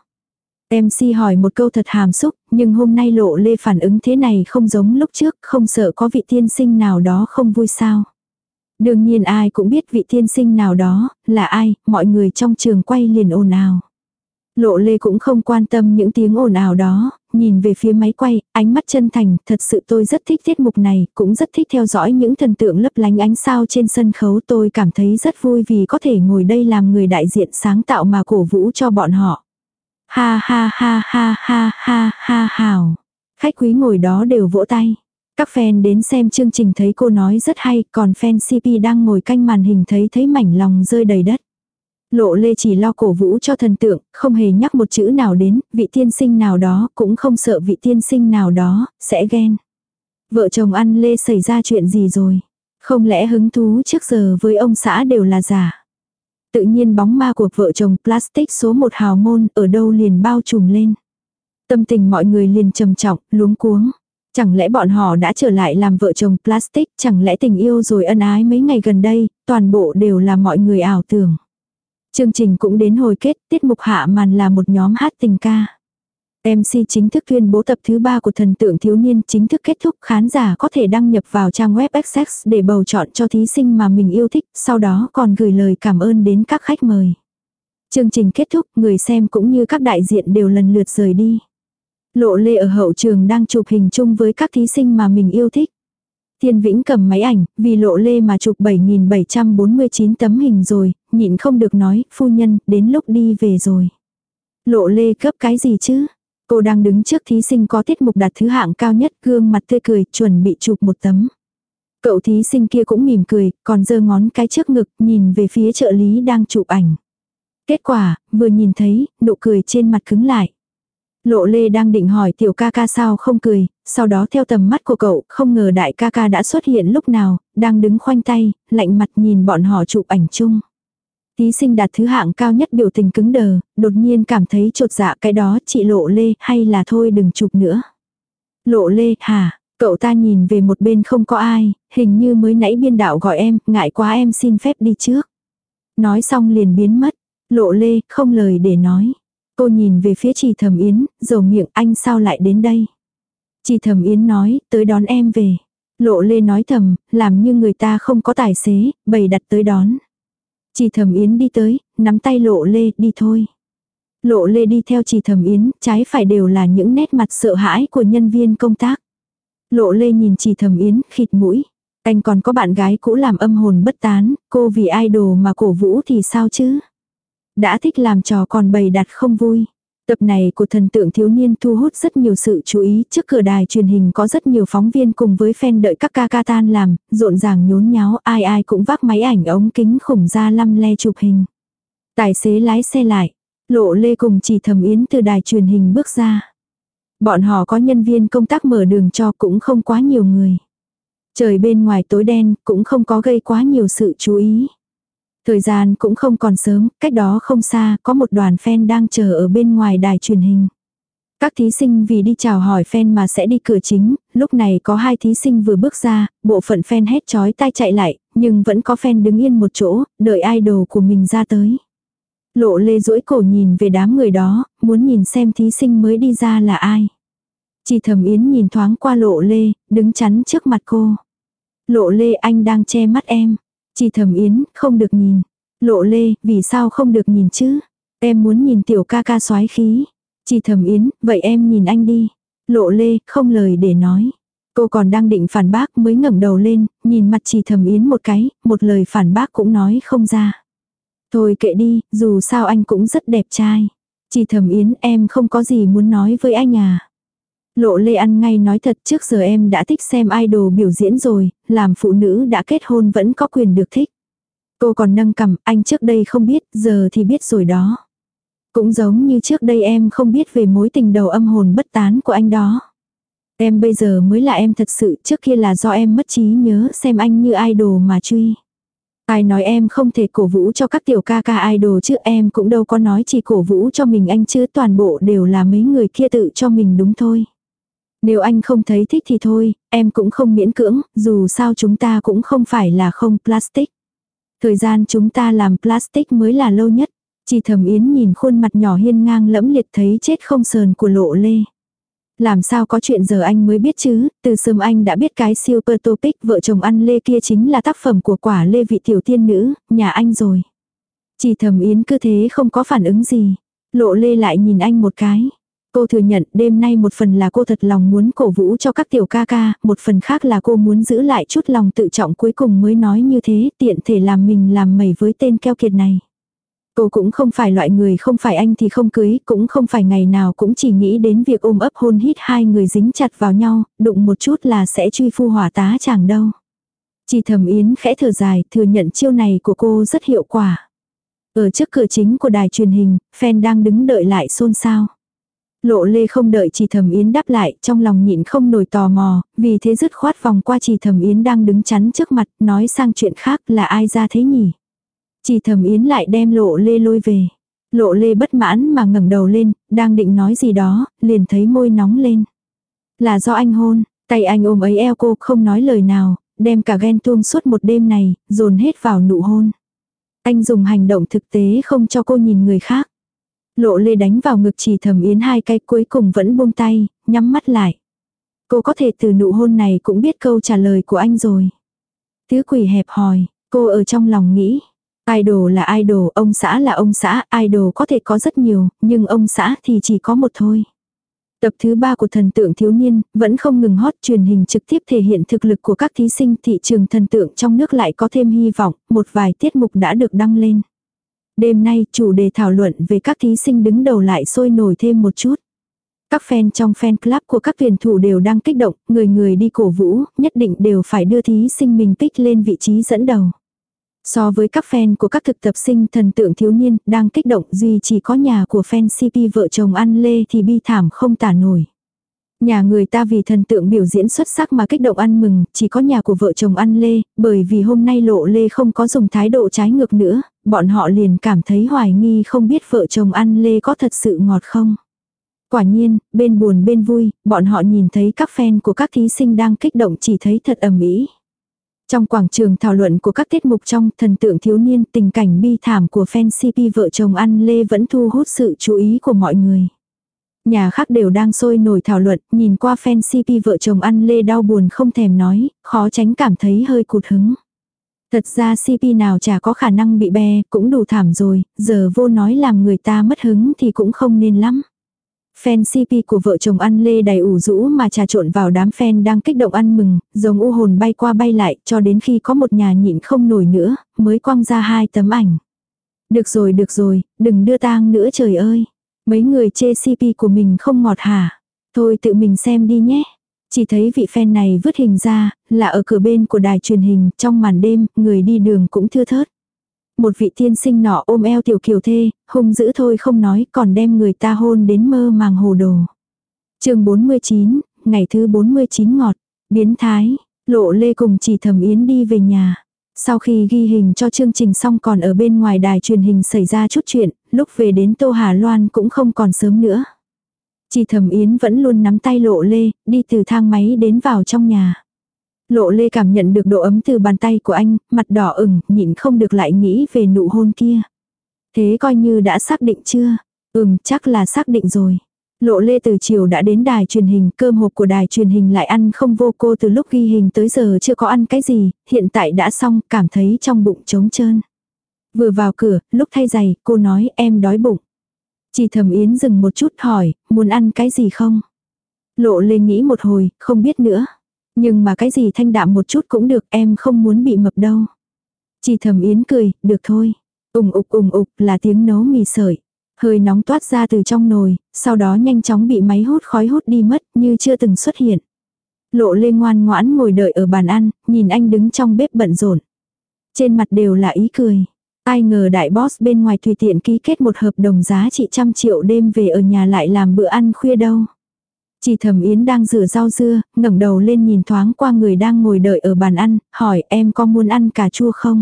[SPEAKER 1] MC hỏi một câu thật hàm xúc, nhưng hôm nay Lộ Lê phản ứng thế này không giống lúc trước, không sợ có vị tiên sinh nào đó không vui sao. Đương nhiên ai cũng biết vị tiên sinh nào đó, là ai, mọi người trong trường quay liền ồn ào. Lộ Lê cũng không quan tâm những tiếng ồn ào đó, nhìn về phía máy quay, ánh mắt chân thành, thật sự tôi rất thích tiết mục này, cũng rất thích theo dõi những thần tượng lấp lánh ánh sao trên sân khấu, tôi cảm thấy rất vui vì có thể ngồi đây làm người đại diện sáng tạo mà cổ vũ cho bọn họ. Ha ha ha ha ha ha ha hào. Khách quý ngồi đó đều vỗ tay. Các fan đến xem chương trình thấy cô nói rất hay, còn fan CP đang ngồi canh màn hình thấy mảnh lòng rơi đầy đất. Lộ Lê chỉ lo cổ vũ cho thần tượng, không hề nhắc một chữ nào đến, vị tiên sinh nào đó, cũng không sợ vị tiên sinh nào đó, sẽ ghen. Vợ chồng ăn Lê xảy ra chuyện gì rồi? Không lẽ hứng thú trước giờ với ông xã đều là giả? Tự nhiên bóng ma của vợ chồng Plastic số 1 hào môn ở đâu liền bao trùm lên. Tâm tình mọi người liền trầm trọng, luống cuống. Chẳng lẽ bọn họ đã trở lại làm vợ chồng Plastic, chẳng lẽ tình yêu rồi ân ái mấy ngày gần đây, toàn bộ đều là mọi người ảo tưởng. Chương trình cũng đến hồi kết, tiết mục hạ màn là một nhóm hát tình ca. MC chính thức tuyên bố tập thứ 3 của thần tượng thiếu niên chính thức kết thúc, khán giả có thể đăng nhập vào trang web Access để bầu chọn cho thí sinh mà mình yêu thích, sau đó còn gửi lời cảm ơn đến các khách mời. Chương trình kết thúc, người xem cũng như các đại diện đều lần lượt rời đi. Lộ Lê ở hậu trường đang chụp hình chung với các thí sinh mà mình yêu thích. Thiên Vĩnh cầm máy ảnh, vì Lộ Lê mà chụp 7.749 tấm hình rồi, nhịn không được nói, phu nhân, đến lúc đi về rồi. Lộ Lê cấp cái gì chứ? Cô đang đứng trước thí sinh có tiết mục đạt thứ hạng cao nhất, gương mặt tươi cười, chuẩn bị chụp một tấm. Cậu thí sinh kia cũng mỉm cười, còn giơ ngón cái trước ngực, nhìn về phía trợ lý đang chụp ảnh. Kết quả, vừa nhìn thấy, nụ cười trên mặt cứng lại. Lộ Lê đang định hỏi tiểu ca ca sao không cười, sau đó theo tầm mắt của cậu, không ngờ đại ca ca đã xuất hiện lúc nào, đang đứng khoanh tay, lạnh mặt nhìn bọn họ chụp ảnh chung. Thí sinh đạt thứ hạng cao nhất biểu tình cứng đờ, đột nhiên cảm thấy chột dạ, cái đó chị Lộ Lê, hay là thôi đừng chụp nữa. Lộ Lê, hả? Cậu ta nhìn về một bên không có ai, hình như mới nãy biên đạo gọi em, ngại quá em xin phép đi trước. Nói xong liền biến mất. Lộ Lê, không lời để nói. Cô nhìn về phía chị Thẩm Yến, dầu miệng, anh sao lại đến đây? Chị Thẩm Yến nói, tới đón em về. Lộ Lê nói thầm, làm như người ta không có tài xế, bày đặt tới đón. Chị Thẩm Yến đi tới, nắm tay Lộ Lê, đi thôi. Lộ Lê đi theo chị Thẩm Yến, trái phải đều là những nét mặt sợ hãi của nhân viên công tác. Lộ Lê nhìn chị Thẩm Yến, khịt mũi. Anh còn có bạn gái cũ làm âm hồn bất tán, cô vì idol mà cổ vũ thì sao chứ? Đã thích làm trò còn bày đặt không vui. Tập này của thần tượng thiếu niên thu hút rất nhiều sự chú ý, trước cửa đài truyền hình có rất nhiều phóng viên cùng với fan đợi các ca ca tan làm, rộn ràng nhốn nháo, ai ai cũng vác máy ảnh ống kính khủng ra lăm le chụp hình. Tài xế lái xe lại, Lộ Lê cùng chị Thẩm Yến từ đài truyền hình bước ra. Bọn họ có nhân viên công tác mở đường cho, cũng không quá nhiều người. Trời bên ngoài tối đen, cũng không có gây quá nhiều sự chú ý. Thời gian cũng không còn sớm, cách đó không xa, có một đoàn fan đang chờ ở bên ngoài đài truyền hình. Các thí sinh vì đi chào hỏi fan mà sẽ đi cửa chính, lúc này có 2 thí sinh vừa bước ra, bộ phận fan hét chói tai chạy lại, nhưng vẫn có fan đứng yên một chỗ, đợi idol của mình ra tới. Lộ Lê duỗi cổ nhìn về đám người đó, muốn nhìn xem thí sinh mới đi ra là ai. Chỉ Thẩm Yến nhìn thoáng qua Lộ Lê, đứng chắn trước mặt cô. Lộ Lê, anh đang che mắt em. Chỉ Thẩm Yến, không được nhìn. Lộ Lê, vì sao không được nhìn chứ? Em muốn nhìn tiểu ca ca soái khí. Chỉ Thẩm Yến, vậy em nhìn anh đi. Lộ Lê, không lời để nói. Cô còn đang định phản bác mới ngẩng đầu lên, nhìn mặt Chỉ Thẩm Yến một cái, một lời phản bác cũng nói không ra. Thôi kệ đi, dù sao anh cũng rất đẹp trai. Chỉ Thẩm Yến, em không có gì muốn nói với anh à. Lộ Lê ăn ngay nói thật, trước giờ em đã thích xem idol biểu diễn rồi, làm phụ nữ đã kết hôn vẫn có quyền được thích. Cô còn nâng cằm, anh trước đây không biết, giờ thì biết rồi đó. Cũng giống như trước đây em không biết về mối tình đầu âm hồn bất tán của anh đó. Em bây giờ mới là em thật sự, trước kia là do em mất trí nhớ xem anh như idol mà truy. Ai nói em không thể cổ vũ cho các tiểu ca ca idol chứ, em cũng đâu có nói chỉ cổ vũ cho mình anh chứ, toàn bộ đều là mấy người kia tự cho mình đúng thôi. Nếu anh không thấy thích thì thôi, em cũng không miễn cưỡng, dù sao chúng ta cũng không phải là không plastic. Thời gian chúng ta làm plastic mới là lâu nhất. Chỉ Thẩm Yến nhìn khuôn mặt nhỏ hiên ngang lẫm liệt thấy chết không sờn của Lộ Lê. Làm sao có chuyện giờ anh mới biết chứ, từ sớm anh đã biết cái Super Topic vợ chồng ăn lê kia chính là tác phẩm của quả lê vị tiểu tiên nữ, nhà anh rồi. Chỉ Thẩm Yến cứ thế không có phản ứng gì. Lộ Lê lại nhìn anh một cái. Cô thừa nhận đêm nay một phần là cô thật lòng muốn cổ vũ cho các tiểu ca ca, một phần khác là cô muốn giữ lại chút lòng tự trọng cuối cùng mới nói như thế, tiện thể làm mình làm mẩy với tên keo kiệt này. Cô cũng không phải loại người không phải anh thì không cưới, cũng không phải ngày nào cũng chỉ nghĩ đến việc ôm ấp hôn hít hai người dính chặt vào nhau, đụng một chút là sẽ truy phu hỏa tá chẳng đâu. Chỉ Thẩm Yến khẽ thở dài, thừa nhận chiêu này của cô rất hiệu quả. Ở trước cửa chính của đài truyền hình, fan đang đứng đợi lại xôn xao. Lộ Lê không đợi Chỉ Thẩm Yến đáp lại, trong lòng nhịn không nổi tò mò, vì thế dứt khoát vòng qua Chỉ Thẩm Yến đang đứng chắn trước mặt, nói sang chuyện khác, là ai ra thế nhỉ? Chỉ Thẩm Yến lại đem Lộ Lê lôi về. Lộ Lê bất mãn mà ngẩng đầu lên, đang định nói gì đó, liền thấy môi nóng lên. Là do anh hôn, tay anh ôm ấy eo cô không nói lời nào, đem cả ghen tuông suốt một đêm này, dồn hết vào nụ hôn. Anh dùng hành động thực tế không cho cô nhìn người khác. Lộ Lê đánh vào ngực Chỉ Thẩm Yến hai cái, cuối cùng vẫn buông tay, nhắm mắt lại. Cô có thể từ nụ hôn này cũng biết câu trả lời của anh rồi. Tứ quỷ hẹp hòi, cô ở trong lòng nghĩ. Idol là idol, ông xã là ông xã, idol có thể có rất nhiều, nhưng ông xã thì chỉ có một thôi. Tập thứ 3 của Thần tượng thiếu niên, vẫn không ngừng hot, truyền hình trực tiếp thể hiện thực lực của các thí sinh, thị trường thần tượng trong nước lại có thêm hy vọng, một vài tiết mục đã được đăng lên. Đêm nay, chủ đề thảo luận về các thí sinh đứng đầu lại sôi nổi thêm một chút. Các fan trong fan club của các tuyển thủ đều đang kích động, người người đi cổ vũ, nhất định đều phải đưa thí sinh mình pick lên vị trí dẫn đầu. So với các fan của các thực tập sinh thần tượng thiếu niên đang kích động, duy chỉ có nhà của fan CP vợ chồng ăn lê thì bi thảm không tả nổi. Nhà người ta vì thần tượng biểu diễn xuất sắc mà kích động ăn mừng, chỉ có nhà của vợ chồng ăn lê, bởi vì hôm nay Lộ Lê không có dùng thái độ trái ngược nữa, bọn họ liền cảm thấy hoài nghi không biết vợ chồng ăn lê có thật sự ngọt không. Quả nhiên, bên buồn bên vui, bọn họ nhìn thấy các fan của các thí sinh đang kích động chỉ thấy thật ầm ĩ. Trong quảng trường thảo luận của các tiết mục trong thần tượng thiếu niên, tình cảnh bi thảm của fan CP vợ chồng ăn lê vẫn thu hút sự chú ý của mọi người. Nhà khác đều đang sôi nổi thảo luận, nhìn qua fan CP vợ chồng ăn lê đau buồn không thèm nói, khó tránh cảm thấy hơi cụt hứng. Thật ra CP nào chả có khả năng bị bè, cũng đủ thảm rồi, giờ vô nói làm người ta mất hứng thì cũng không nên lắm. Fan CP của vợ chồng ăn lê đầy ủ rũ mà trà trộn vào đám fan đang kích động ăn mừng, giống u hồn bay qua bay lại, cho đến khi có một nhà nhịn không nổi nữa, mới quăng ra 2 tấm ảnh. Được rồi, đừng đưa tang nữa trời ơi. Mấy người chê CP của mình không ngọt hả? Thôi tự mình xem đi nhé. Chỉ thấy vị fan này vứt hình ra, là ở cửa bên của đài truyền hình, trong màn đêm, người đi đường cũng thưa thớt. Một vị tiên sinh nọ ôm eo tiểu kiều thê, hung dữ thôi không nói, còn đem người ta hôn đến mơ màng hồ đồ. Chương 49, ngày thứ 49 ngọt, biến thái, Lộ Lê cùng Chỉ Thẩm Yến đi về nhà. Sau khi ghi hình cho chương trình xong còn ở bên ngoài đài truyền hình xảy ra chút chuyện, lúc về đến Tô Hà Loan cũng không còn sớm nữa. Chỉ Thẩm Yến vẫn luôn nắm tay Lộ Lê, đi từ thang máy đến vào trong nhà. Lộ Lê cảm nhận được độ ấm từ bàn tay của anh, mặt đỏ ửng, nhịn không được lại nghĩ về nụ hôn kia. Thế coi như đã xác định chưa? Chắc là xác định rồi. Lộ Lê từ chiều đã đến đài truyền hình, cơm hộp của đài truyền hình lại ăn không vô, cô từ lúc ghi hình tới giờ chưa có ăn cái gì, hiện tại đã xong, cảm thấy trong bụng trống trơn. Vừa vào cửa, lúc thay giày, cô nói em đói bụng. Chị Thẩm Yến dừng một chút hỏi, muốn ăn cái gì không? Lộ Lê nghĩ một hồi, không biết nữa. Nhưng mà cái gì thanh đạm một chút cũng được, em không muốn bị mập đâu. Chị Thẩm Yến cười, được thôi. Ùng ục là tiếng nấu mì sợi. Hơi nóng toát ra từ trong nồi, sau đó nhanh chóng bị máy hút khói hút đi mất như chưa từng xuất hiện. Lộ Lê ngoan ngoãn ngồi đợi ở bàn ăn, nhìn anh đứng trong bếp bận rộn. Trên mặt đều là ý cười. Ai ngờ đại boss bên ngoài tùy tiện ký kết một hợp đồng giá trị 100 triệu đêm về ở nhà lại làm bữa ăn khuya đâu. Chị Thẩm Yến đang rửa rau dưa, ngẩng đầu lên nhìn thoáng qua người đang ngồi đợi ở bàn ăn, hỏi em có muốn ăn cà chua không?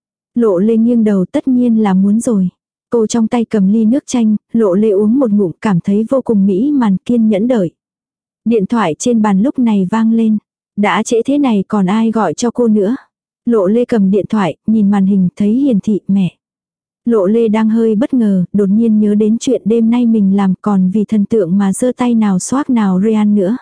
[SPEAKER 1] Lộ Lê nghiêng đầu, tất nhiên là muốn rồi. Cô trong tay cầm ly nước chanh, Lộ Lê uống một ngụm cảm thấy vô cùng mỹ mãn, kiên nhẫn đợi. Điện thoại trên bàn lúc này vang lên. Đã trễ thế này còn ai gọi cho cô nữa? Lộ Lê cầm điện thoại, nhìn màn hình thấy hiển thị mẹ. Lộ Lê đang hơi bất ngờ, đột nhiên nhớ đến chuyện đêm nay mình làm, còn vì thần tượng mà giơ tay nào xoác nào Ryan nữa.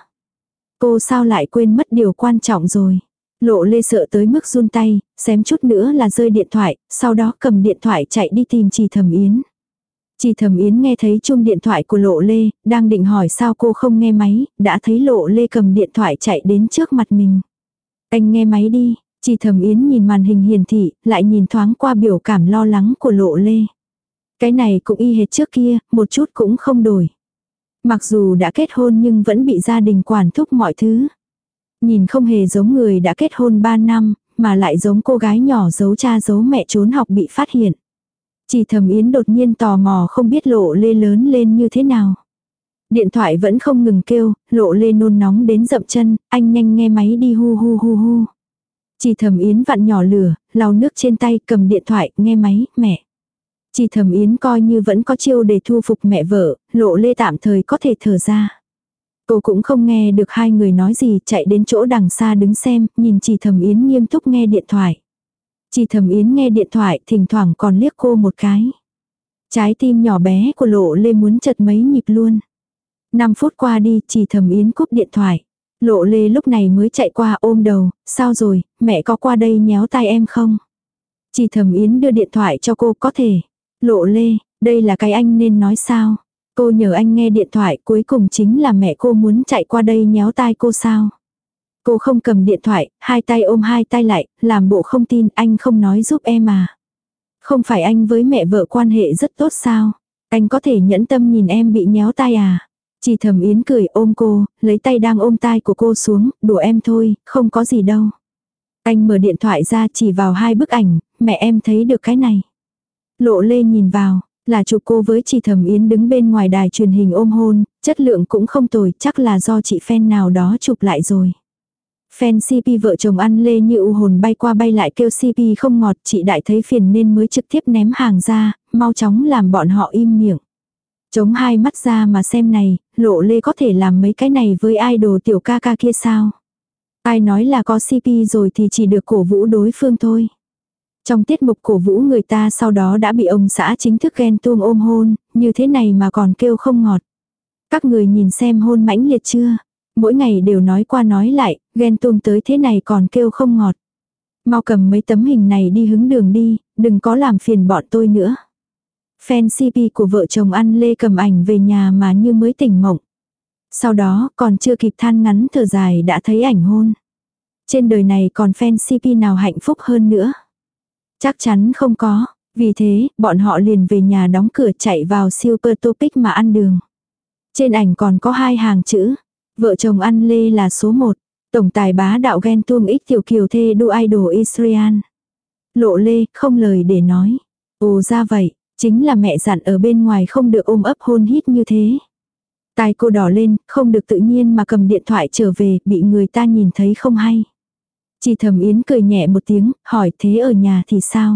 [SPEAKER 1] Cô sao lại quên mất điều quan trọng rồi. Lộ Lê sợ tới mức run tay, xém chút nữa là rơi điện thoại, sau đó cầm điện thoại chạy đi tìm chị Thẩm Yến. Chị Thẩm Yến nghe thấy chuông điện thoại của Lộ Lê, đang định hỏi sao cô không nghe máy, đã thấy Lộ Lê cầm điện thoại chạy đến trước mặt mình. Anh nghe máy đi. Chị Thẩm Yến nhìn màn hình hiển thị, lại nhìn thoáng qua biểu cảm lo lắng của Lộ Lê. Cái này cũng y hệt trước kia, một chút cũng không đổi. Mặc dù đã kết hôn nhưng vẫn bị gia đình quản thúc mọi thứ. Nhìn không hề giống người đã kết hôn 3 năm, mà lại giống cô gái nhỏ giấu cha giấu mẹ trốn học bị phát hiện. Chị Thẩm Yến đột nhiên tò mò không biết Lộ Lê lớn lên như thế nào. Điện thoại vẫn không ngừng kêu, Lộ Lê nôn nóng đến dậm chân, anh nhanh nghe máy đi hu hu hu hu. Chị Thẩm Yến vặn nhỏ lửa, lau nước trên tay, cầm điện thoại, nghe máy, mẹ. Chị Thẩm Yến coi như vẫn có chiêu để thu phục mẹ vợ, Lộ Lê tạm thời có thể thở ra. Cô cũng không nghe được hai người nói gì, chạy đến chỗ đằng xa đứng xem, nhìn chị Thẩm Yến nghiêm túc nghe điện thoại. Chị Thẩm Yến nghe điện thoại, thỉnh thoảng còn liếc cô một cái. Trái tim nhỏ bé của Lộ Lê muốn chật mấy nhịp luôn. 5 phút qua đi, chị Thẩm Yến cúp điện thoại. Lộ Lê lúc này mới chạy qua ôm đầu, sao rồi, mẹ có qua đây nhéo tai em không? Chị Thẩm Yến đưa điện thoại cho cô, có thể. Lộ Lê, đây là cái anh nên nói sao? Cô nhờ anh nghe điện thoại, cuối cùng chính là mẹ cô muốn chạy qua đây nhéo tai cô sao? Cô không cầm điện thoại, hai tay ôm hai tay lại, làm bộ không tin, anh không nói giúp em à? Không phải anh với mẹ vợ quan hệ rất tốt sao? Anh có thể nhẫn tâm nhìn em bị nhéo tai à? Chị Thẩm Yến cười ôm cô, lấy tay đang ôm tai của cô xuống, đùa em thôi, không có gì đâu. Anh mở điện thoại ra chỉ vào 2 bức ảnh, mẹ em thấy được cái này. Lộ Lê nhìn vào, là chụp cô với chị Thẩm Yến đứng bên ngoài đài truyền hình ôm hôn, chất lượng cũng không tồi, chắc là do chị fan nào đó chụp lại rồi. Fan CP vợ chồng ăn Lê như u hồn bay qua bay lại kêu CP không ngọt, chị Đại thấy phiền nên mới trực tiếp ném hàng ra, mau chóng làm bọn họ im miệng. Chống hai mắt ra mà xem này, Lộ Lê có thể làm mấy cái này với idol tiểu ca ca kia sao? Ai nói là có CP rồi thì chỉ được cổ vũ đối phương thôi. Trong tiết mục cổ vũ người ta sau đó đã bị ông xã chính thức ghen tuông ôm hôn, như thế này mà còn kêu không ngọt. Các người nhìn xem hôn mãnh liệt chưa? Mỗi ngày đều nói qua nói lại, ghen tuông tới thế này còn kêu không ngọt. Mau cầm mấy tấm hình này đi hứng đường đi, đừng có làm phiền bọn tôi nữa. Fan CP của vợ chồng ăn Lê cầm ảnh về nhà mà như mới tỉnh mộng. Sau đó còn chưa kịp than ngắn thở dài đã thấy ảnh hôn. Trên đời này còn fan CP nào hạnh phúc hơn nữa? Chắc chắn không có. Vì thế, bọn họ liền về nhà đóng cửa chạy vào Super Topic mà ăn đường. Trên ảnh còn có 2 hàng chữ. Vợ chồng ăn Lê là số 1. Tổng tài bá đạo ghen tuông ích tiểu kiều thê đu idol Israel. Lộ Lê không lời để nói. Ồ ra vậy, chính là mẹ dặn ở bên ngoài không được ôm ấp hôn hít như thế. Tai cô đỏ lên, không được tự nhiên mà cầm điện thoại trở về, bị người ta nhìn thấy không hay. Chị Thẩm Yến cười nhẹ một tiếng, hỏi thế ở nhà thì sao?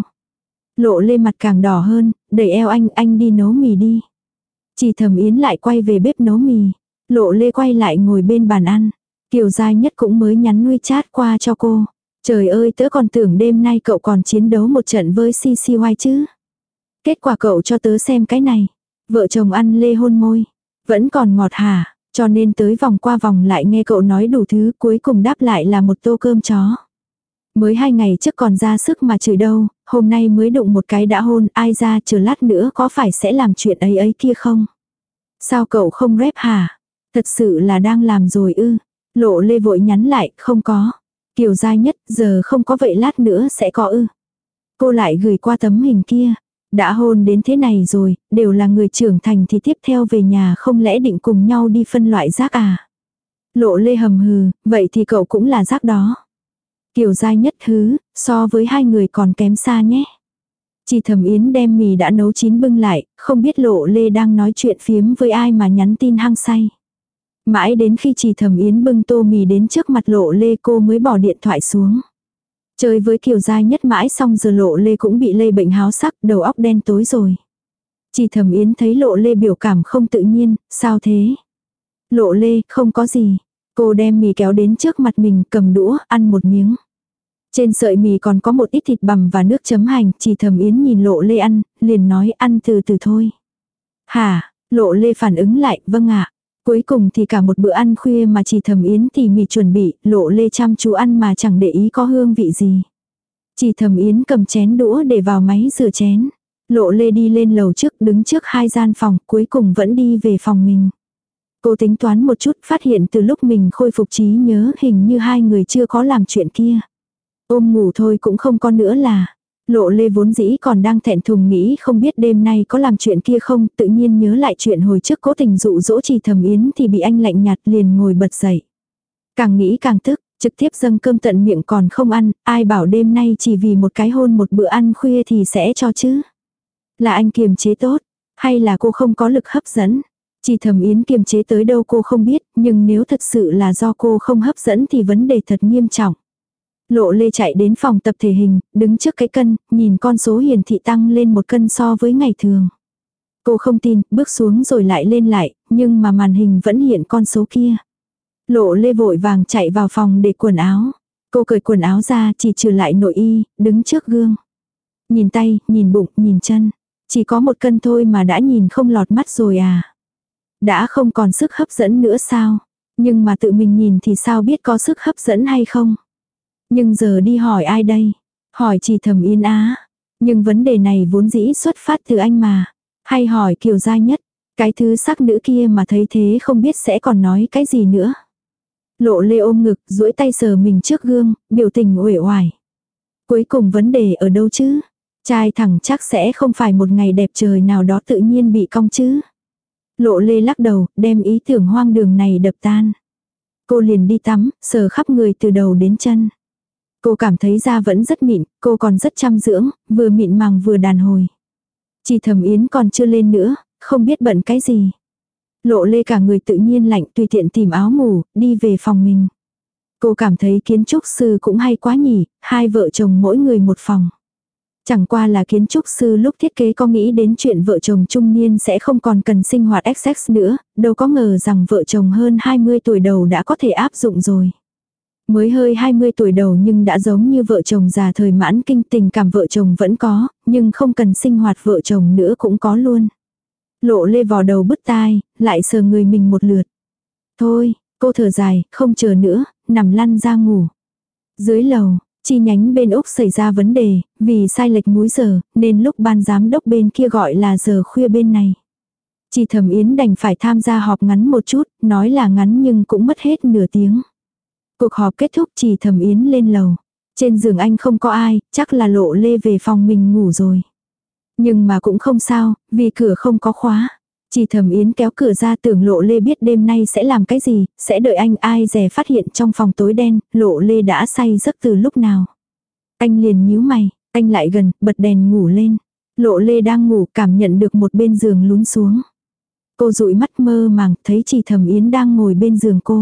[SPEAKER 1] Lộ Lê mặt càng đỏ hơn, đẩy eo anh đi nấu mì đi. Chị Thẩm Yến lại quay về bếp nấu mì. Lộ Lê quay lại ngồi bên bàn ăn. Kiều Giai Nhất cũng mới nhắn WeChat qua cho cô. Trời ơi tớ còn tưởng đêm nay cậu còn chiến đấu một trận với CCY chứ. Kết quả cậu cho tớ xem cái này. Vợ chồng ăn lê hôn môi. Vẫn còn ngọt hả? Cho nên tới vòng qua vòng lại nghe cậu nói đủ thứ, cuối cùng đáp lại là một tô cơm chó. Mới 2 ngày trước còn ra sức mà chửi đâu, hôm nay mới đụng một cái đã hôn, ai ra chờ lát nữa có phải sẽ làm chuyện ấy ấy kia không? Sao cậu không rep hả? Thật sự là đang làm rồi ư? Lộ Lê vội nhắn lại, không có. Kiều Giai Nhất, giờ không có vậy lát nữa sẽ có ư? Cô lại gửi qua tấm hình kia. Đã hôn đến thế này rồi, đều là người trưởng thành thì tiếp theo về nhà không lẽ định cùng nhau đi phân loại rác à? Lộ Lê hầm hừ, vậy thì cậu cũng là rác đó. Kiều Giai Nhất hứ, so với hai người còn kém xa nhé. Chị Thẩm Yến đem mì đã nấu chín bưng lại, không biết Lộ Lê đang nói chuyện phiếm với ai mà nhắn tin hăng say. Mãi đến khi chị Thẩm Yến bưng tô mì đến trước mặt Lộ Lê cô mới bỏ điện thoại xuống. Chơi với Kiều Giai Nhất mãi xong giờ Lộ Lê cũng bị lây bệnh háo sắc, đầu óc đen tối rồi. Chị Thẩm Yến thấy Lộ Lê biểu cảm không tự nhiên, sao thế? Lộ Lê, không có gì. Cô đem mì kéo đến trước mặt mình, cầm đũa, ăn một miếng. Trên sợi mì còn có một ít thịt bằm và nước chấm hành, chị Thẩm Yến nhìn Lộ Lê ăn, liền nói ăn từ từ thôi. Hả? Lộ Lê phản ứng lại, vâng ạ. Cuối cùng thì cả một bữa ăn khuya mà chị Thẩm Yến tỉ mỉ chuẩn bị, Lộ Lê chăm chú ăn mà chẳng để ý có hương vị gì. Chị Thẩm Yến cầm chén đũa để vào máy rửa chén. Lộ Lê đi lên lầu trước, đứng trước 2 gian phòng, cuối cùng vẫn đi về phòng mình. Cô tính toán một chút, phát hiện từ lúc mình khôi phục trí nhớ hình như hai người chưa có làm chuyện kia. Ôm ngủ thôi cũng không có nữa là. Lộ Lê vốn dĩ còn đang thẹn thùng nghĩ không biết đêm nay có làm chuyện kia không, tự nhiên nhớ lại chuyện hồi trước cố tình dụ dỗ chị Thẩm Yến thì bị anh lạnh nhạt liền ngồi bật dậy. Càng nghĩ càng tức, trực tiếp dâng cơm tận miệng còn không ăn, ai bảo đêm nay chỉ vì một cái hôn một bữa ăn khuya thì sẽ cho chứ. Là anh kiềm chế tốt, hay là cô không có lực hấp dẫn? Chị Thẩm Yến kiềm chế tới đâu cô không biết, nhưng nếu thật sự là do cô không hấp dẫn thì vấn đề thật nghiêm trọng. Lộ Lê chạy đến phòng tập thể hình, đứng trước cái cân, nhìn con số hiển thị tăng lên 1 cân so với ngày thường. Cô không tin, bước xuống rồi lại lên lại, nhưng mà màn hình vẫn hiện con số kia. Lộ Lê vội vàng chạy vào phòng để quần áo. Cô cởi quần áo ra, chỉ trừ lại nội y, đứng trước gương. Nhìn tay, nhìn bụng, nhìn chân. Chỉ có 1 cân thôi mà đã nhìn không lọt mắt rồi à. Đã không còn sức hấp dẫn nữa sao? Nhưng mà tự mình nhìn thì sao biết có sức hấp dẫn hay không? Nhưng giờ đi hỏi ai đây? Hỏi chị Thẩm Yến á. Nhưng vấn đề này vốn dĩ xuất phát từ anh mà. Hay hỏi Kiều Giai Nhất. Cái thứ sắc nữ kia mà thấy thế không biết sẽ còn nói cái gì nữa. Lộ Lê ôm ngực, duỗi tay sờ mình trước gương, biểu tình uể oải. Cuối cùng vấn đề ở đâu chứ? Trai thẳng chắc sẽ không phải một ngày đẹp trời nào đó tự nhiên bị cong chứ. Lộ Lê lắc đầu, đem ý tưởng hoang đường này đập tan. Cô liền đi tắm, sờ khắp người từ đầu đến chân. Cô cảm thấy da vẫn rất mịn, cô còn rất chăm dưỡng, vừa mịn màng vừa đàn hồi. Chị Thẩm Yến còn chưa lên nữa, không biết bận cái gì. Lộ Lê cả người tự nhiên lạnh tùy tiện tìm áo ngủ, đi về phòng mình. Cô cảm thấy kiến trúc sư cũng hay quá nhỉ, 2 vợ chồng mỗi người một phòng. Chẳng qua là kiến trúc sư lúc thiết kế có nghĩ đến chuyện vợ chồng trung niên sẽ không còn cần sinh hoạt XX nữa, đâu có ngờ rằng vợ chồng hơn 20 tuổi đầu đã có thể áp dụng rồi. Mới hơi 20 tuổi đầu nhưng đã giống như vợ chồng già thời mãn kinh, tình cảm vợ chồng vẫn có, nhưng không cần sinh hoạt vợ chồng nữa cũng có luôn. Lộ Lê vò đầu bứt tai, lại sờ người mình một lượt. Thôi, cô thở dài, không chờ nữa, nằm lăn ra ngủ. Dưới lầu, chi nhánh bên Úc xảy ra vấn đề, vì sai lệch múi giờ, nên lúc ban giám đốc bên kia gọi là giờ khuya bên này. Chị Thẩm Yến đành phải tham gia họp ngắn một chút, nói là ngắn nhưng cũng mất hết nửa tiếng. Cuộc họp kết thúc, chị Thẩm Yến lên lầu. Trên giường anh không có ai, chắc là Lộ Lê về phòng mình ngủ rồi. Nhưng mà cũng không sao, vì cửa không có khóa. Chị Thẩm Yến kéo cửa ra, tưởng Lộ Lê biết đêm nay sẽ làm cái gì, sẽ đợi anh, ai dè phát hiện trong phòng tối đen, Lộ Lê đã say giấc từ lúc nào. Anh liền nhíu mày, anh lại gần, bật đèn ngủ lên. Lộ Lê đang ngủ, cảm nhận được một bên giường lún xuống. Cô dụi mắt mơ màng, thấy chị Thẩm Yến đang ngồi bên giường cô.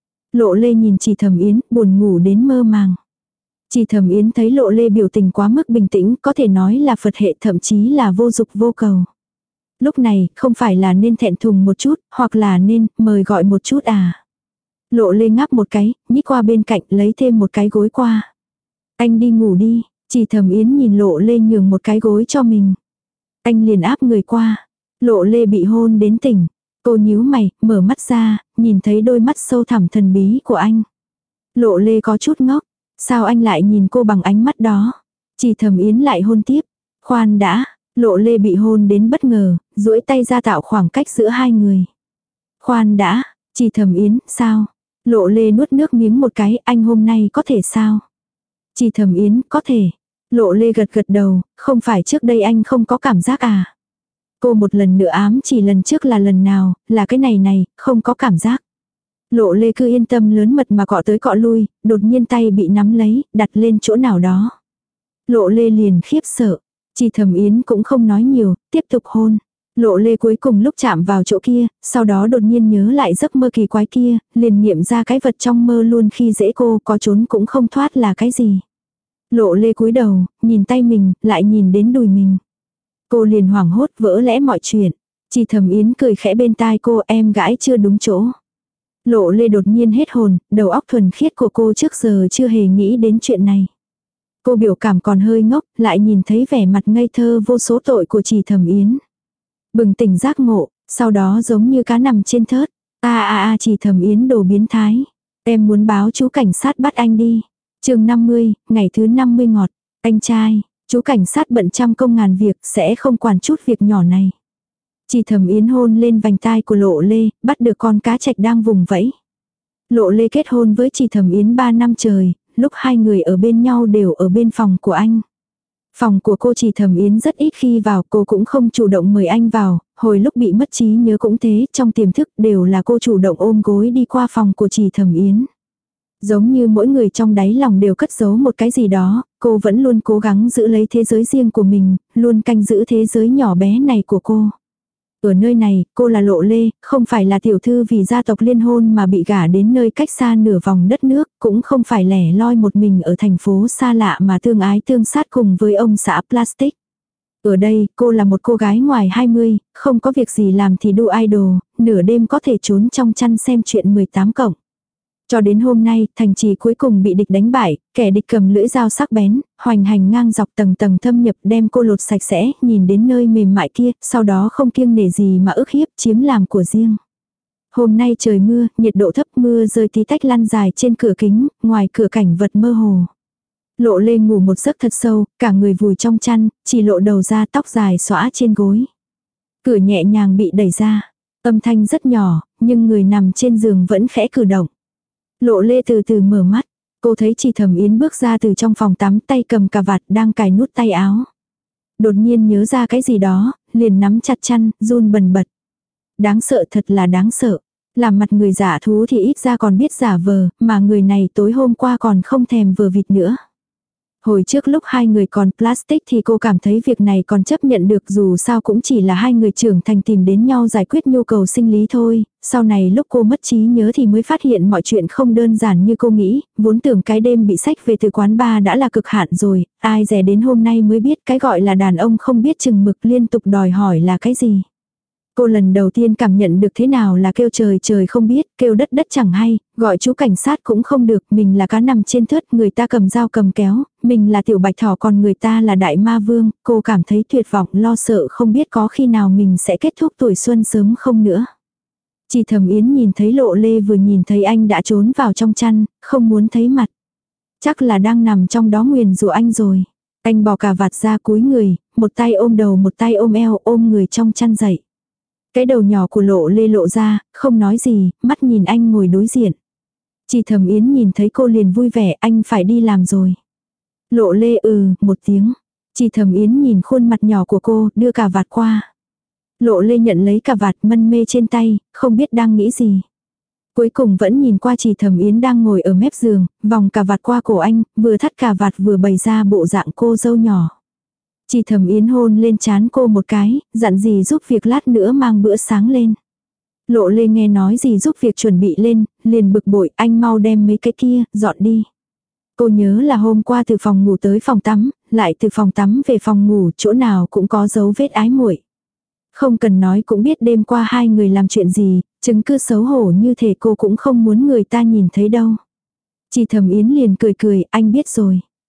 [SPEAKER 1] Lộ Lê nhìn chị Thẩm Yến, buồn ngủ đến mơ màng. Chị Thẩm Yến thấy Lộ Lê biểu tình quá mức bình tĩnh, có thể nói là Phật hệ, thậm chí là vô dục vô cầu. Lúc này, không phải là nên thẹn thùng một chút, hoặc là nên mời gọi một chút à. Lộ Lê ngáp một cái, nhích qua bên cạnh lấy thêm một cái gối qua. Anh đi ngủ đi, chị Thẩm Yến nhìn Lộ Lê nhường một cái gối cho mình. Anh liền áp người qua. Lộ Lê bị hôn đến tỉnh. Cô nhíu mày, mở mắt ra, nhìn thấy đôi mắt sâu thẳm thần bí của anh. Lộ Lê có chút ngốc. Sao anh lại nhìn cô bằng ánh mắt đó? Chỉ Thẩm Yến lại hôn tiếp. Khoan đã, Lộ Lê bị hôn đến bất ngờ, duỗi tay ra tạo khoảng cách giữa hai người. Khoan đã, Chỉ Thẩm Yến, sao? Lộ Lê nuốt nước miếng một cái, anh hôm nay có thể sao? Chỉ Thẩm Yến, có thể. Lộ Lê gật gật đầu, không phải trước đây anh không có cảm giác à? Cô một lần nữa ám chỉ lần trước là lần nào, là cái này, không có cảm giác. Lộ Lê cứ yên tâm lớn mật mà cọ tới cọ lui, đột nhiên tay bị nắm lấy, đặt lên chỗ nào đó. Lộ Lê liền khiếp sợ. Chỉ Thẩm Yến cũng không nói nhiều, tiếp tục hôn. Lộ Lê cuối cùng lúc chạm vào chỗ kia, sau đó đột nhiên nhớ lại giấc mơ kỳ quái kia, liền nghiệm ra cái vật trong mơ luôn khi dễ cô có trốn cũng không thoát là cái gì. Lộ Lê cúi đầu, nhìn tay mình, lại nhìn đến đùi mình. Cô liền hoảng hốt vỡ lẽ mọi chuyện. Chỉ Thẩm Yến cười khẽ bên tai cô, em gãi chưa đúng chỗ. Lộ Lê đột nhiên hết hồn, đầu óc thuần khiết của cô trước giờ chưa hề nghĩ đến chuyện này. Cô biểu cảm còn hơi ngốc, lại nhìn thấy vẻ mặt ngây thơ vô số tội của Chỉ Thẩm Yến. Bừng tỉnh giác ngộ, sau đó giống như cá nằm trên thớt. Chỉ Thẩm Yến đồ biến thái. Em muốn báo chú cảnh sát bắt anh đi. Chương 50, ngày thứ 50 ngọt. Anh trai, chú cảnh sát bận trăm công ngàn việc sẽ không quản chút việc nhỏ này. Chỉ Thẩm Yến hôn lên vành tai của Lộ Lê, bắt được con cá trạch đang vùng vẫy. Lộ Lê kết hôn với Chỉ Thẩm Yến 3 năm trời, lúc hai người ở bên nhau đều ở bên phòng của anh. Phòng của cô Chỉ Thẩm Yến rất ít khi vào, cô cũng không chủ động mời anh vào, hồi lúc bị mất trí nhớ cũng thế, trong tiềm thức đều là cô chủ động ôm gối đi qua phòng của Chỉ Thẩm Yến. Giống như mỗi người trong đáy lòng đều cất giấu một cái gì đó, cô vẫn luôn cố gắng giữ lấy thế giới riêng của mình, luôn canh giữ thế giới nhỏ bé này của cô. Ở nơi này, cô là Lộ Lê, không phải là tiểu thư vì gia tộc liên hôn mà bị gả đến nơi cách xa nửa vòng đất nước, cũng không phải lẻ loi một mình ở thành phố xa lạ mà tương ái tương sát cùng với ông xã Plastic. Ở đây, cô là một cô gái ngoài 20, không có việc gì làm thì đu idol, nửa đêm có thể trốn trong chăn xem chuyện 18 cộng. Cho đến hôm nay, thành trì cuối cùng bị địch đánh bại, kẻ địch cầm lưỡi dao sắc bén, hoành hành ngang dọc tầng tầng thâm nhập đem cô lột sạch sẽ, nhìn đến nơi mềm mại kia, sau đó không kiêng nể gì mà ức hiếp chiếm làm của riêng. Hôm nay trời mưa, nhiệt độ thấp, mưa rơi tí tách lăn dài trên cửa kính, ngoài cửa cảnh vật mơ hồ. Lộ Lê ngủ một giấc thật sâu, cả người vùi trong chăn, chỉ lộ đầu ra tóc dài xõa trên gối. Cửa nhẹ nhàng bị đẩy ra, âm thanh rất nhỏ, nhưng người nằm trên giường vẫn khẽ cử động. Lộ Lê từ từ mở mắt, cô thấy Chỉ Thẩm Yến bước ra từ trong phòng tắm, tay cầm cà vạt đang cài nút tay áo. Đột nhiên nhớ ra cái gì đó, liền nắm chặt chăn, run bần bật. Đáng sợ, thật là đáng sợ. Làm mặt người giả thú thì ít ra còn biết giả vờ, mà người này tối hôm qua còn không thèm vờ vịt nữa. Hồi trước lúc hai người còn Plastic thì cô cảm thấy việc này còn chấp nhận được, dù sao cũng chỉ là hai người trưởng thành tìm đến nhau giải quyết nhu cầu sinh lý thôi. Sau này lúc cô mất trí nhớ thì mới phát hiện mọi chuyện không đơn giản như cô nghĩ, vốn tưởng cái đêm bị xách về từ quán bar đã là cực hạn rồi, ai dè đến hôm nay mới biết cái gọi là đàn ông không biết chừng mực liên tục đòi hỏi là cái gì. Cô lần đầu tiên cảm nhận được thế nào là kêu trời trời không biết, kêu đất đất chẳng hay, gọi chú cảnh sát cũng không được, mình là cá nằm trên thớt, người ta cầm dao cầm kéo, mình là tiểu bạch thỏ còn người ta là đại ma vương, cô cảm thấy tuyệt vọng lo sợ không biết có khi nào mình sẽ kết thúc tuổi xuân sớm không nữa. Chỉ Thẩm Yến nhìn thấy Lộ Lê vừa nhìn thấy anh đã trốn vào trong chăn, không muốn thấy mặt. Chắc là đang nằm trong đó nguyền rủa anh rồi. Anh bỏ cà vạt ra cúi người, một tay ôm đầu một tay ôm eo ôm người trong chăn dậy. Cái đầu nhỏ của Lộ Lê lộ ra, không nói gì, mắt nhìn anh ngồi đối diện. Chỉ Thẩm Yến nhìn thấy cô liền vui vẻ, anh phải đi làm rồi. Lộ Lê một tiếng. Chỉ Thẩm Yến nhìn khuôn mặt nhỏ của cô, đưa cà vạt qua. Lộ Lê nhận lấy cà vạt mân mê trên tay, không biết đang nghĩ gì. Cuối cùng vẫn nhìn qua Chỉ Thẩm Yến đang ngồi ở mép giường, vòng cà vạt qua cổ anh, vừa thắt cà vạt vừa bày ra bộ dạng cô dâu nhỏ. Chỉ Thẩm Yến hôn lên trán cô một cái, dặn gì giúp việc lát nữa mang bữa sáng lên. Lộ Lê nghe nói gì giúp việc chuẩn bị lên, liền bực bội, anh mau đem mấy cái kia, dọn đi. Cô nhớ là hôm qua từ phòng ngủ tới phòng tắm, lại từ phòng tắm về phòng ngủ, chỗ nào cũng có dấu vết ái muội. Không cần nói cũng biết đêm qua hai người làm chuyện gì, chứng cứ xấu hổ như thể cô cũng không muốn người ta nhìn thấy đâu. Chỉ Thẩm Yến liền cười cười, anh biết rồi.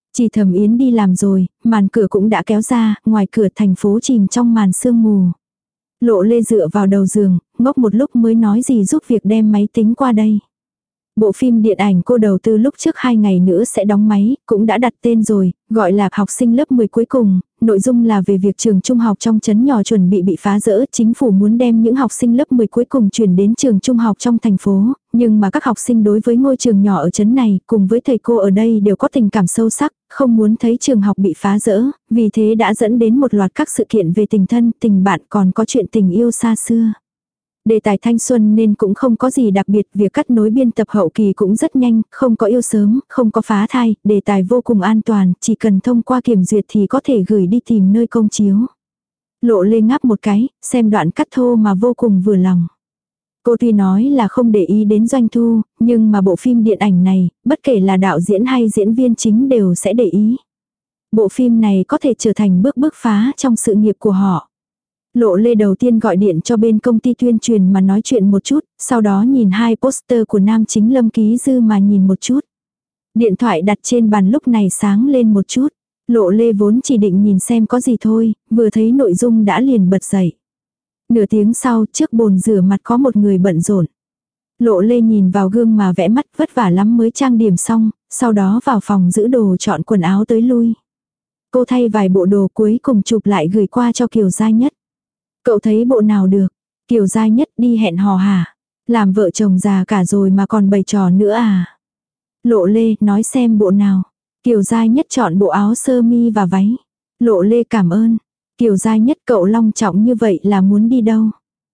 [SPEAKER 1] Chỉ Thẩm Yến đi làm rồi, màn cửa cũng đã kéo ra, ngoài cửa thành phố chìm trong màn sương mù. Lộ Lê dựa vào đầu giường, ngốc một lúc mới nói gì giúp việc đem máy tính qua đây. Bộ phim điện ảnh cô đầu tư lúc trước 2 ngày nữa sẽ đóng máy, cũng đã đặt tên rồi, gọi là học sinh lớp 10 cuối cùng, nội dung là về việc trường trung học trong trấn nhỏ chuẩn bị phá rỡ, chính phủ muốn đem những học sinh lớp 10 cuối cùng chuyển đến trường trung học trong thành phố, nhưng mà các học sinh đối với ngôi trường nhỏ ở trấn này, cùng với thầy cô ở đây đều có tình cảm sâu sắc, không muốn thấy trường học bị phá rỡ, vì thế đã dẫn đến một loạt các sự kiện về tình thân, tình bạn còn có chuyện tình yêu xa xưa. Đề tài thanh xuân nên cũng không có gì đặc biệt, việc cắt nối biên tập hậu kỳ cũng rất nhanh, không có yêu sớm, không có phá thai, đề tài vô cùng an toàn, chỉ cần thông qua kiểm duyệt thì có thể gửi đi tìm nơi công chiếu. Lộ Lê ngáp một cái, xem đoạn cắt thô mà vô cùng vừa lòng. Cô tuy nói là không để ý đến doanh thu, nhưng mà bộ phim điện ảnh này, bất kể là đạo diễn hay diễn viên chính đều sẽ để ý. Bộ phim này có thể trở thành bước phá trong sự nghiệp của họ. Lộ Lê đầu tiên gọi điện cho bên công ty tuyên truyền mà nói chuyện một chút, sau đó nhìn 2 poster của nam chính Lâm Ký Dư mà nhìn một chút. Điện thoại đặt trên bàn lúc này sáng lên một chút. Lộ Lê vốn chỉ định nhìn xem có gì thôi, vừa thấy nội dung đã liền bật dậy. Nửa tiếng sau, trước bồn rửa mặt có một người bận rộn. Lộ Lê nhìn vào gương mà vẽ mắt, vất vả lắm mới trang điểm xong, sau đó vào phòng giữ đồ chọn quần áo tới lui. Cô thay vài bộ đồ cuối cùng chụp lại gửi qua cho Kiều Gia Nhất. Cậu thấy bộ nào được? Kiều Gia Nhất đi hẹn hò hả? Làm vợ chồng già cả rồi mà còn bày trò nữa à? Lộ Lê nói xem bộ nào. Kiều Gia Nhất chọn bộ áo sơ mi và váy. Lộ Lê cảm ơn. Kiều Gia Nhất cậu long trọng như vậy là muốn đi đâu?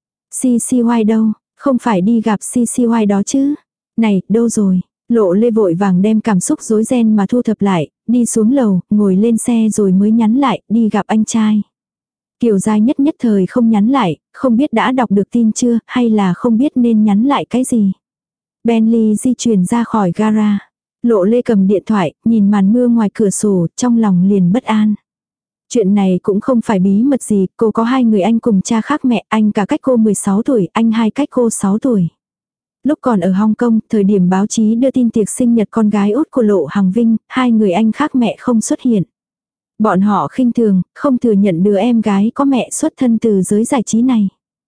[SPEAKER 1] CCY đâu? Không phải đi gặp CCY đó chứ? Này, đâu rồi? Lộ Lê vội vàng đem cảm xúc rối ren mà thu thập lại, đi xuống lầu, ngồi lên xe rồi mới nhắn lại, đi gặp anh trai. Kiều Gia Nhất nhất thời không nhắn lại, không biết đã đọc được tin chưa, hay là không biết nên nhắn lại cái gì. Bentley di chuyển ra khỏi gara. Lộ Lê cầm điện thoại, nhìn màn mưa ngoài cửa sổ, trong lòng liền bất an. Chuyện này cũng không phải bí mật gì, cô có 2 người anh cùng cha khác mẹ, anh cả cách cô 16 tuổi, anh 2 cách cô 6 tuổi. Lúc còn ở Hong Kong, thời điểm báo chí đưa tin tiệc sinh nhật con gái út của Lộ Hằng Vinh, 2 người anh khác mẹ không xuất hiện. Bọn họ khinh thường, không thừa nhận đứa em gái có mẹ xuất thân từ giới giải trí này.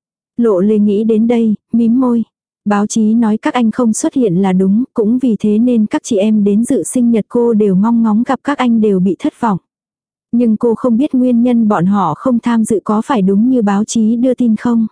[SPEAKER 1] Lộ Lê nghĩ đến đây, mím môi. Báo chí nói các anh không xuất hiện là đúng, cũng vì thế nên các chị em đến dự sinh nhật cô đều mong ngóng gặp các anh đều bị thất vọng. Nhưng cô không biết nguyên nhân bọn họ không tham dự có phải đúng như báo chí đưa tin không.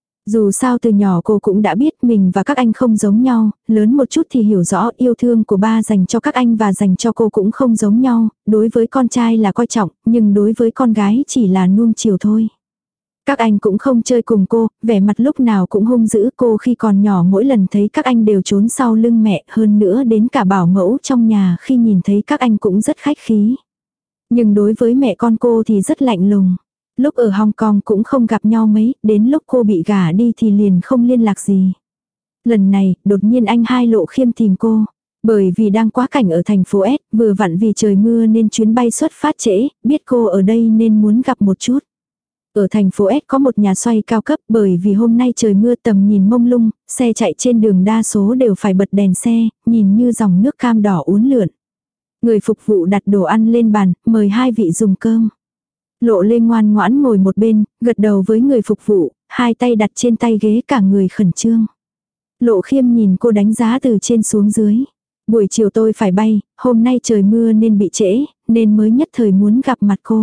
[SPEAKER 1] Dù sao từ nhỏ cô cũng đã biết mình và các anh không giống nhau, lớn một chút thì hiểu rõ yêu thương của ba dành cho các anh và dành cho cô cũng không giống nhau, đối với con trai là coi trọng, nhưng đối với con gái chỉ là nuông chiều thôi. Các anh cũng không chơi cùng cô, vẻ mặt lúc nào cũng hung dữ, cô khi còn nhỏ mỗi lần thấy các anh đều trốn sau lưng mẹ, hơn nữa đến cả bảo mẫu trong nhà khi nhìn thấy các anh cũng rất khách khí. Nhưng đối với mẹ con cô thì rất lạnh lùng. Lúc ở Hong Kong cũng không gặp nhau mấy, đến lúc cô bị gả đi thì liền không liên lạc gì. Lần này, đột nhiên anh hai Lộ Khiêm tìm cô. Bởi vì đang quá cảnh ở thành phố S, vừa vặn vì trời mưa nên chuyến bay xuất phát trễ, biết cô ở đây nên muốn gặp một chút. Ở thành phố S có một nhà xoay cao cấp, bởi vì hôm nay trời mưa tầm nhìn mông lung, xe chạy trên đường đa số đều phải bật đèn xe, nhìn như dòng nước cam đỏ uốn lượn. Người phục vụ đặt đồ ăn lên bàn, mời 2 vị dùng cơm. Lộ Lê ngoan ngoãn ngồi một bên, gật đầu với người phục vụ, 2 tay đặt trên tay ghế, cả người khẩn trương. Lộ Khiêm nhìn cô đánh giá từ trên xuống dưới. Buổi chiều tôi phải bay, hôm nay trời mưa nên bị trễ, nên mới nhất thời muốn gặp mặt cô.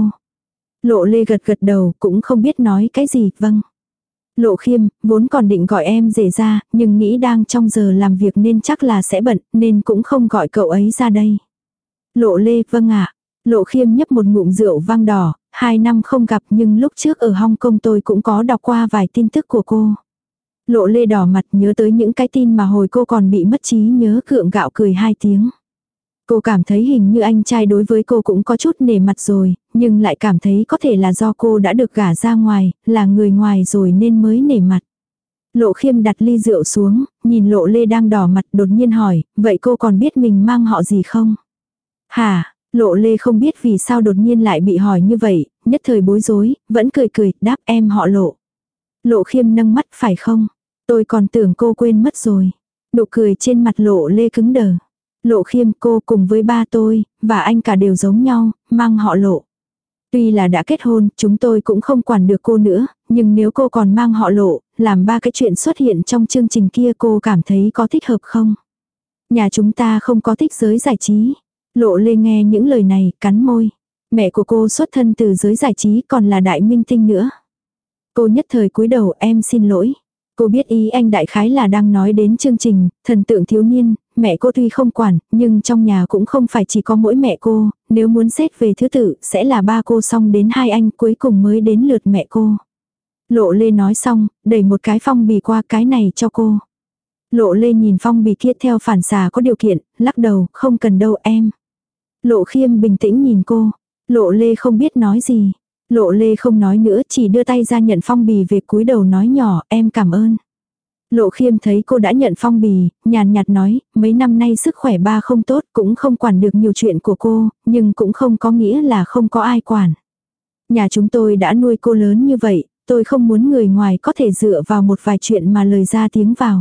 [SPEAKER 1] Lộ Lê gật gật đầu, cũng không biết nói cái gì, vâng. Lộ Khiêm, vốn còn định gọi em rể ra, nhưng nghĩ đang trong giờ làm việc nên chắc là sẽ bận, nên cũng không gọi cậu ấy ra đây. Lộ Lê, vâng ạ. Lộ Khiêm nhấp một ngụm rượu vang đỏ, 2 năm không gặp nhưng lúc trước ở Hong Kong tôi cũng có đọc qua vài tin tức của cô. Lộ Lê đỏ mặt nhớ tới những cái tin mà hồi cô còn bị mất trí nhớ, gượng gạo cười 2 tiếng. Cô cảm thấy hình như anh trai đối với cô cũng có chút nể mặt rồi, nhưng lại cảm thấy có thể là do cô đã được gả ra ngoài, là người ngoài rồi nên mới nể mặt. Lộ Khiêm đặt ly rượu xuống, nhìn Lộ Lê đang đỏ mặt đột nhiên hỏi, vậy cô còn biết mình mang họ gì không? Hả? Lộ Lê không biết vì sao đột nhiên lại bị hỏi như vậy, nhất thời bối rối, vẫn cười cười, đáp em họ Lộ. Lộ Khiêm nâng mắt, phải không? Tôi còn tưởng cô quên mất rồi. Nụ cười trên mặt Lộ Lê cứng đờ. Lộ Khiêm, cô cùng với ba tôi, và anh cả đều giống nhau, mang họ Lộ. Tuy là đã kết hôn, chúng tôi cũng không quản được cô nữa, nhưng nếu cô còn mang họ Lộ, làm ba cái chuyện xuất hiện trong chương trình kia cô cảm thấy có thích hợp không? Nhà chúng ta không có thích giới giải trí. Lộ Lê nghe những lời này, cắn môi. Mẹ của cô xuất thân từ giới giải trí còn là đại minh tinh nữa. Cô nhất thời cúi đầu, em xin lỗi. Cô biết ý anh đại khái là đang nói đến chương trình Thần tượng thiếu niên, mẹ cô tuy không quản, nhưng trong nhà cũng không phải chỉ có mỗi mẹ cô, nếu muốn xét về thứ tự sẽ là ba cô xong đến hai anh cuối cùng mới đến lượt mẹ cô. Lộ Lê nói xong, đẩy một cái phong bì qua, cái này cho cô. Lộ Lê nhìn phong bì kia theo phản xạ có điều kiện, lắc đầu, không cần đâu em. Lộ Khiêm bình tĩnh nhìn cô. Lộ Lê không biết nói gì. Lộ Lê không nói nữa, chỉ đưa tay ra nhận phong bì về, cúi đầu nói nhỏ, em cảm ơn. Lộ Khiêm thấy cô đã nhận phong bì, nhàn nhạt nói, mấy năm nay sức khỏe ba không tốt, cũng không quản được nhiều chuyện của cô, nhưng cũng không có nghĩa là không có ai quản. Nhà chúng tôi đã nuôi cô lớn như vậy, tôi không muốn người ngoài có thể dựa vào một vài chuyện mà lời ra tiếng vào.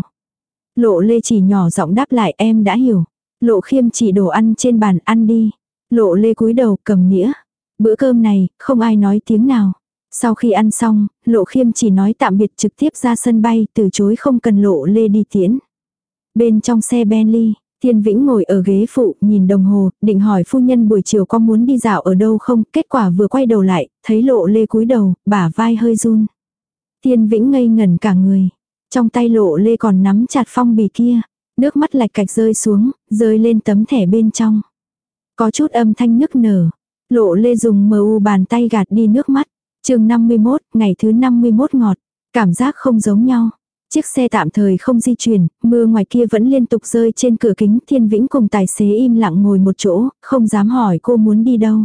[SPEAKER 1] Lộ Lê chỉ nhỏ giọng đáp lại, em đã hiểu. Lộ Khiêm chỉ đồ ăn trên bàn, ăn đi. Lộ Lê cúi đầu cầm nĩa. Bữa cơm này, không ai nói tiếng nào. Sau khi ăn xong, Lộ Khiêm chỉ nói tạm biệt trực tiếp ra sân bay, từ chối không cần Lộ Lê đi tiễn. Bên trong xe Bentley, Thiên Vĩnh ngồi ở ghế phụ, nhìn đồng hồ, định hỏi phu nhân buổi chiều có muốn đi dạo ở đâu không, kết quả vừa quay đầu lại, thấy Lộ Lê cúi đầu, bả vai hơi run. Thiên Vĩnh ngây ngẩn cả người. Trong tay Lộ Lê còn nắm chặt phong bì kia, nước mắt lạch cạch rơi xuống, rơi lên tấm thẻ bên trong. Có chút âm thanh nức nở. Lộ Lê dùng mu bàn tay gạt đi nước mắt. Chương 51, ngày thứ 51 ngọt. Cảm giác không giống nhau. Chiếc xe tạm thời không di chuyển, mưa ngoài kia vẫn liên tục rơi trên cửa kính. Thiên Vĩnh cùng tài xế im lặng ngồi một chỗ, không dám hỏi cô muốn đi đâu.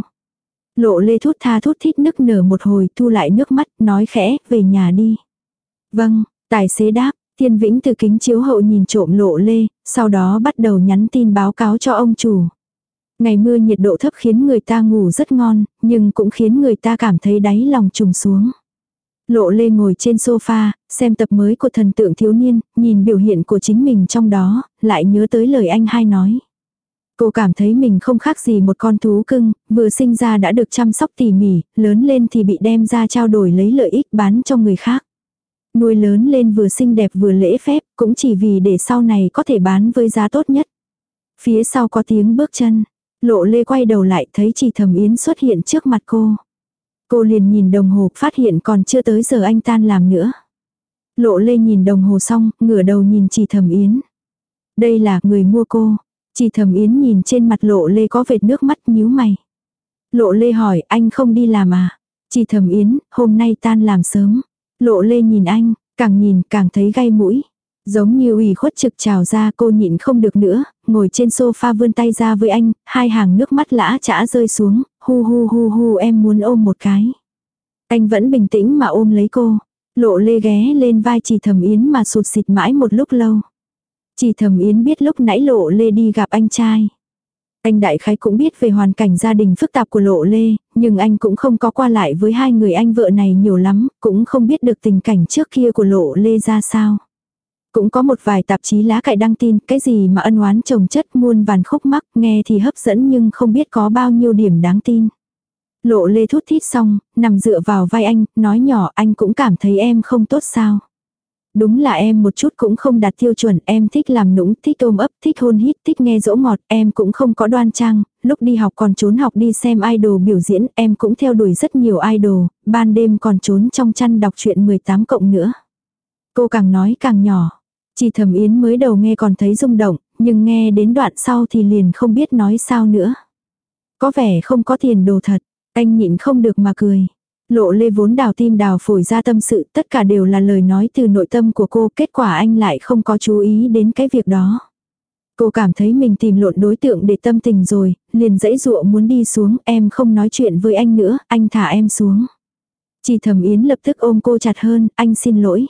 [SPEAKER 1] Lộ Lê thút tha thút thít nức nở một hồi, thu lại nước mắt, nói khẽ, về nhà đi. Vâng, tài xế đáp. Thiên Vĩnh từ kính chiếu hậu nhìn trộm Lộ Lê, sau đó bắt đầu nhắn tin báo cáo cho ông chủ. Ngày mưa nhiệt độ thấp khiến người ta ngủ rất ngon, nhưng cũng khiến người ta cảm thấy đáy lòng trùng xuống. Lộ Lê ngồi trên sofa, xem tập mới của Thần tượng thiếu niên, nhìn biểu hiện của chính mình trong đó, lại nhớ tới lời anh hai nói. Cô cảm thấy mình không khác gì một con thú cưng, vừa sinh ra đã được chăm sóc tỉ mỉ, lớn lên thì bị đem ra trao đổi lấy lợi ích bán cho người khác. Nuôi lớn lên vừa xinh đẹp vừa lễ phép, cũng chỉ vì để sau này có thể bán với giá tốt nhất. Phía sau có tiếng bước chân. Lộ Lê quay đầu lại thấy chị Thẩm Yến xuất hiện trước mặt cô. Cô liền nhìn đồng hồ, phát hiện còn chưa tới giờ anh tan làm nữa. Lộ Lê nhìn đồng hồ xong, ngửa đầu nhìn chị Thẩm Yến. Đây là người mua cô. Chị Thẩm Yến nhìn trên mặt Lộ Lê có vệt nước mắt, nhíu mày. Lộ Lê hỏi, anh không đi làm à? Chị Thẩm Yến, hôm nay tan làm sớm. Lộ Lê nhìn anh, càng nhìn càng thấy gay mũi. Giống như ủy khuất trực trào ra, cô nhịn không được nữa, ngồi trên sofa vươn tay ra với anh, hai hàng nước mắt lã chã rơi xuống, hu hu hu hu, em muốn ôm một cái. Anh vẫn bình tĩnh mà ôm lấy cô. Lộ Lê ghé lên vai chị Thẩm Yến mà sụt sịt mãi một lúc lâu. Chị Thẩm Yến biết lúc nãy Lộ Lê đi gặp anh trai. Anh đại khái cũng biết về hoàn cảnh gia đình phức tạp của Lộ Lê, nhưng anh cũng không có qua lại với hai người anh vợ này nhiều lắm, cũng không biết được tình cảnh trước kia của Lộ Lê ra sao. Cũng có một vài tạp chí lá cải đăng tin, cái gì mà ân oán chồng chất muôn vàn khúc mắc, nghe thì hấp dẫn nhưng không biết có bao nhiêu điểm đáng tin. Lộ Lê thút thít xong, nằm dựa vào vai anh, nói nhỏ, anh cũng cảm thấy em không tốt sao. Đúng là em một chút cũng không đạt tiêu chuẩn, em thích làm nũng, thích ôm ấp, thích hôn hít, thích nghe dỗ ngọt, em cũng không có đoan trang, lúc đi học còn trốn học đi xem idol biểu diễn, em cũng theo đuổi rất nhiều idol, ban đêm còn trốn trong chăn đọc truyện 18 cộng nữa. Cô càng nói càng nhỏ. Chị Thẩm Yến mới đầu nghe còn thấy rung động, nhưng nghe đến đoạn sau thì liền không biết nói sao nữa. Có vẻ không có tiền đồ thật, anh nhịn không được mà cười. Lộ Lê vốn đào tim đào phổi ra tâm sự, tất cả đều là lời nói từ nội tâm của cô, kết quả anh lại không có chú ý đến cái việc đó. Cô cảm thấy mình tìm lộn đối tượng để tâm tình rồi, liền dãy dụa muốn đi xuống, em không nói chuyện với anh nữa, anh thả em xuống. Chị Thẩm Yến lập tức ôm cô chặt hơn, anh xin lỗi.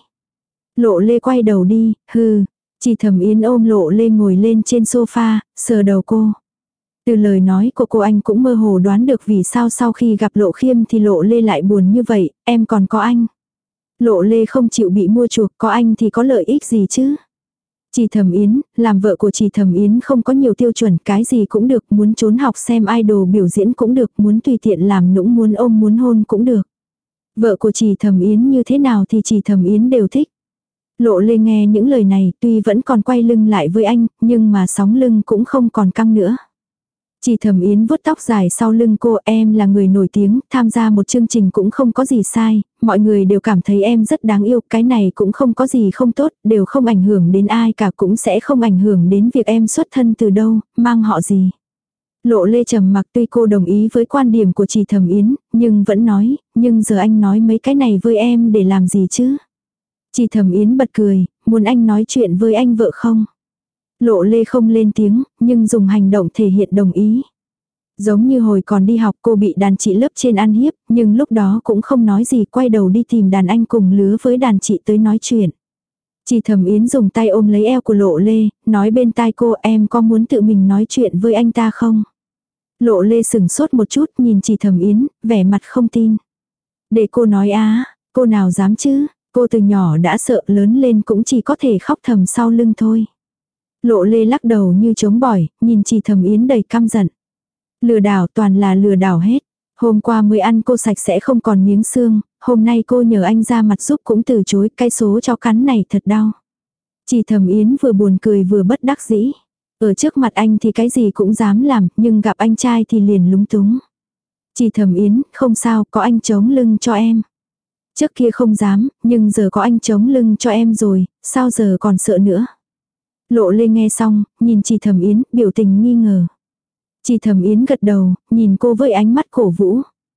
[SPEAKER 1] Lộ Lê quay đầu đi, hừ. Chị Thẩm Yến ôm Lộ Lê ngồi lên trên sofa, sờ đầu cô. Từ lời nói của cô anh cũng mơ hồ đoán được vì sao sau khi gặp Lộ Khiêm thì Lộ Lê lại buồn như vậy, em còn có anh. Lộ Lê không chịu bị mua chuộc, có anh thì có lợi ích gì chứ. Chỉ Thẩm Yến, làm vợ của Chỉ Thẩm Yến không có nhiều tiêu chuẩn, cái gì cũng được, muốn trốn học xem idol biểu diễn cũng được, muốn tùy tiện làm nũng, muốn ôm muốn hôn cũng được. Vợ của Chỉ Thẩm Yến như thế nào thì Chỉ Thẩm Yến đều thích. Lộ Lê nghe những lời này tuy vẫn còn quay lưng lại với anh, nhưng mà sóng lưng cũng không còn căng nữa. Chỉ Thẩm Yến vuốt tóc dài sau lưng cô, em là người nổi tiếng, tham gia một chương trình cũng không có gì sai, mọi người đều cảm thấy em rất đáng yêu, cái này cũng không có gì không tốt, đều không ảnh hưởng đến ai cả, cũng sẽ không ảnh hưởng đến việc em xuất thân từ đâu, mang họ gì. Lộ Lê trầm mặc, tuy cô đồng ý với quan điểm của Chỉ Thẩm Yến, nhưng vẫn nói, nhưng giờ anh nói mấy cái này với em để làm gì chứ? Chỉ Thẩm Yến bật cười, muốn anh nói chuyện với anh vợ không? Lộ Lê không lên tiếng, nhưng dùng hành động thể hiện đồng ý. Giống như hồi còn đi học cô bị đàn chị lớp trên ăn hiếp, nhưng lúc đó cũng không nói gì, quay đầu đi tìm đàn anh cùng lứa với đàn chị tới nói chuyện. Chỉ Thẩm Yến dùng tay ôm lấy eo của Lộ Lê, nói bên tai cô, em có muốn tự mình nói chuyện với anh ta không? Lộ Lê sừng sốt một chút, nhìn Chỉ Thẩm Yến, vẻ mặt không tin. Để cô nói á, cô nào dám chứ, cô từ nhỏ đã sợ, lớn lên cũng chỉ có thể khóc thầm sau lưng thôi. Lộ Lê lắc đầu như chống bỏi, nhìn Chỉ Thẩm Yến đầy căm giận. Lừa đảo, toàn là lừa đảo hết. Hôm qua mới ăn cô sạch sẽ không còn miếng xương, hôm nay cô nhờ anh ra mặt giúp cũng từ chối, cái số cho cắn này thật đau. Chỉ Thẩm Yến vừa buồn cười vừa bất đắc dĩ. Ở trước mặt anh thì cái gì cũng dám làm, nhưng gặp anh trai thì liền lúng túng. Chỉ Thẩm Yến, không sao, có anh chống lưng cho em. Trước kia không dám, nhưng giờ có anh chống lưng cho em rồi, sao giờ còn sợ nữa. Lộ Lê nghe xong, nhìn Chỉ Thẩm Yến, biểu tình nghi ngờ. Chỉ Thẩm Yến gật đầu, nhìn cô với ánh mắt cổ vũ.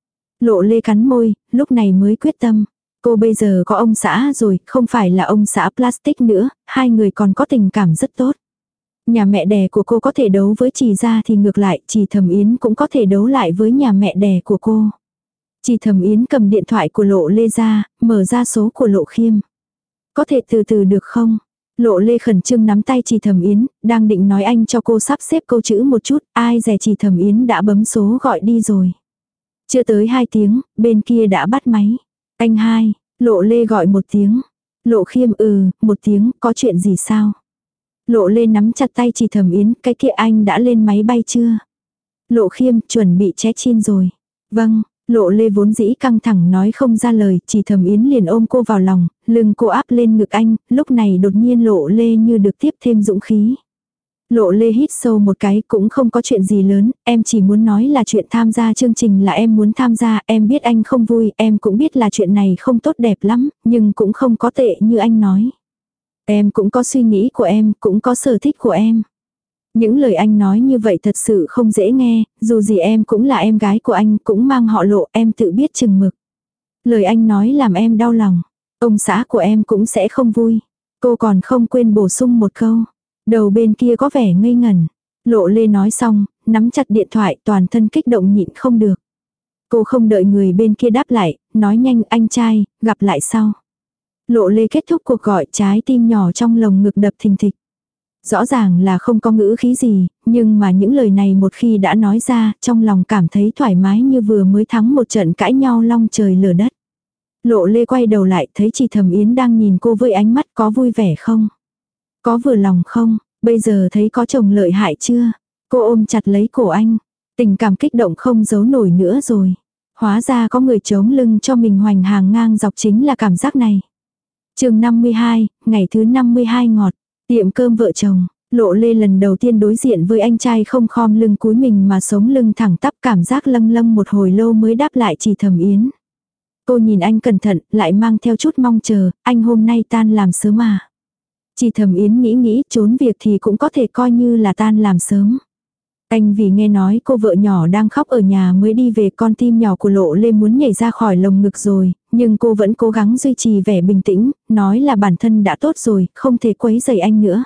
[SPEAKER 1] Lộ Lê cắn môi, lúc này mới quyết tâm. Cô bây giờ có ông xã rồi, không phải là ông xã plastic nữa, hai người còn có tình cảm rất tốt. Nhà mẹ đẻ của cô có thể đấu với Chỉ gia thì ngược lại, Chỉ Thẩm Yến cũng có thể đấu lại với nhà mẹ đẻ của cô. Chỉ Thẩm Yến cầm điện thoại của Lộ Lê ra, mở ra số của Lộ Khiêm. Có thể từ từ được không? Lộ Lê khẩn trương nắm tay Chỉ Thẩm Yến, đang định nói anh cho cô sắp xếp câu chữ một chút, ai dè Chỉ Thẩm Yến đã bấm số gọi đi rồi. Chưa tới 2 tiếng, bên kia đã bắt máy. Anh hai, Lộ Lê gọi một tiếng. Lộ Khiêm một tiếng, có chuyện gì sao? Lộ Lê nắm chặt tay Chỉ Thẩm Yến, cái kia anh đã lên máy bay chưa? Lộ Khiêm, chuẩn bị check-in rồi. Vâng. Lộ Lê vốn dĩ căng thẳng nói không ra lời, Chỉ Thẩm Yến liền ôm cô vào lòng, lưng cô áp lên ngực anh, lúc này đột nhiên Lộ Lê như được tiếp thêm dũng khí. Lộ Lê hít sâu một cái, cũng không có chuyện gì lớn, em chỉ muốn nói là chuyện tham gia chương trình là em muốn tham gia, em biết anh không vui, em cũng biết là chuyện này không tốt đẹp lắm, nhưng cũng không có tệ như anh nói. Em cũng có suy nghĩ của em, cũng có sở thích của em. Những lời anh nói như vậy thật sự không dễ nghe, dù gì em cũng là em gái của anh, cũng mang họ Lộ, em tự biết chừng mực. Lời anh nói làm em đau lòng. Ông xã của em cũng sẽ không vui. Cô còn không quên bổ sung một câu. Đầu bên kia có vẻ ngây ngẩn. Lộ Lê nói xong, nắm chặt điện thoại, toàn thân kích động nhịn không được. Cô không đợi người bên kia đáp lại, nói nhanh, anh trai, gặp lại sau. Lộ Lê kết thúc cuộc gọi, trái tim nhỏ trong lồng ngực đập thình thịch. Rõ ràng là không có ngữ khí gì, nhưng mà những lời này một khi đã nói ra, trong lòng cảm thấy thoải mái như vừa mới thắng một trận cãi nhau long trời lở đất. Lộ Lê quay đầu lại, thấy Chỉ Thẩm Yến đang nhìn cô với ánh mắt có vui vẻ không? Có vừa lòng không? Bây giờ thấy có chồng lợi hại chưa? Cô ôm chặt lấy cổ anh. Tình cảm kích động không giấu nổi nữa rồi. Hóa ra có người chống lưng cho mình hoành hàng ngang dọc chính là cảm giác này. Chương 52, ngày thứ 52 ngọt. Tiệm cơm vợ chồng. Lộ Lê lần đầu tiên đối diện với anh trai không khom lưng cúi mình mà sống lưng thẳng tắp, cảm giác lâng lâng một hồi lâu mới đáp lại Chỉ Thẩm Yến. Cô nhìn anh cẩn thận, lại mang theo chút mong chờ, anh hôm nay tan làm sớm à. Chỉ Thẩm Yến nghĩ trốn việc thì cũng có thể coi như là tan làm sớm. Anh vì nghe nói cô vợ nhỏ đang khóc ở nhà mới đi về, con tim nhỏ của Lộ Lê muốn nhảy ra khỏi lồng ngực rồi, nhưng cô vẫn cố gắng duy trì vẻ bình tĩnh, nói là bản thân đã tốt rồi, không thể quấy rầy anh nữa.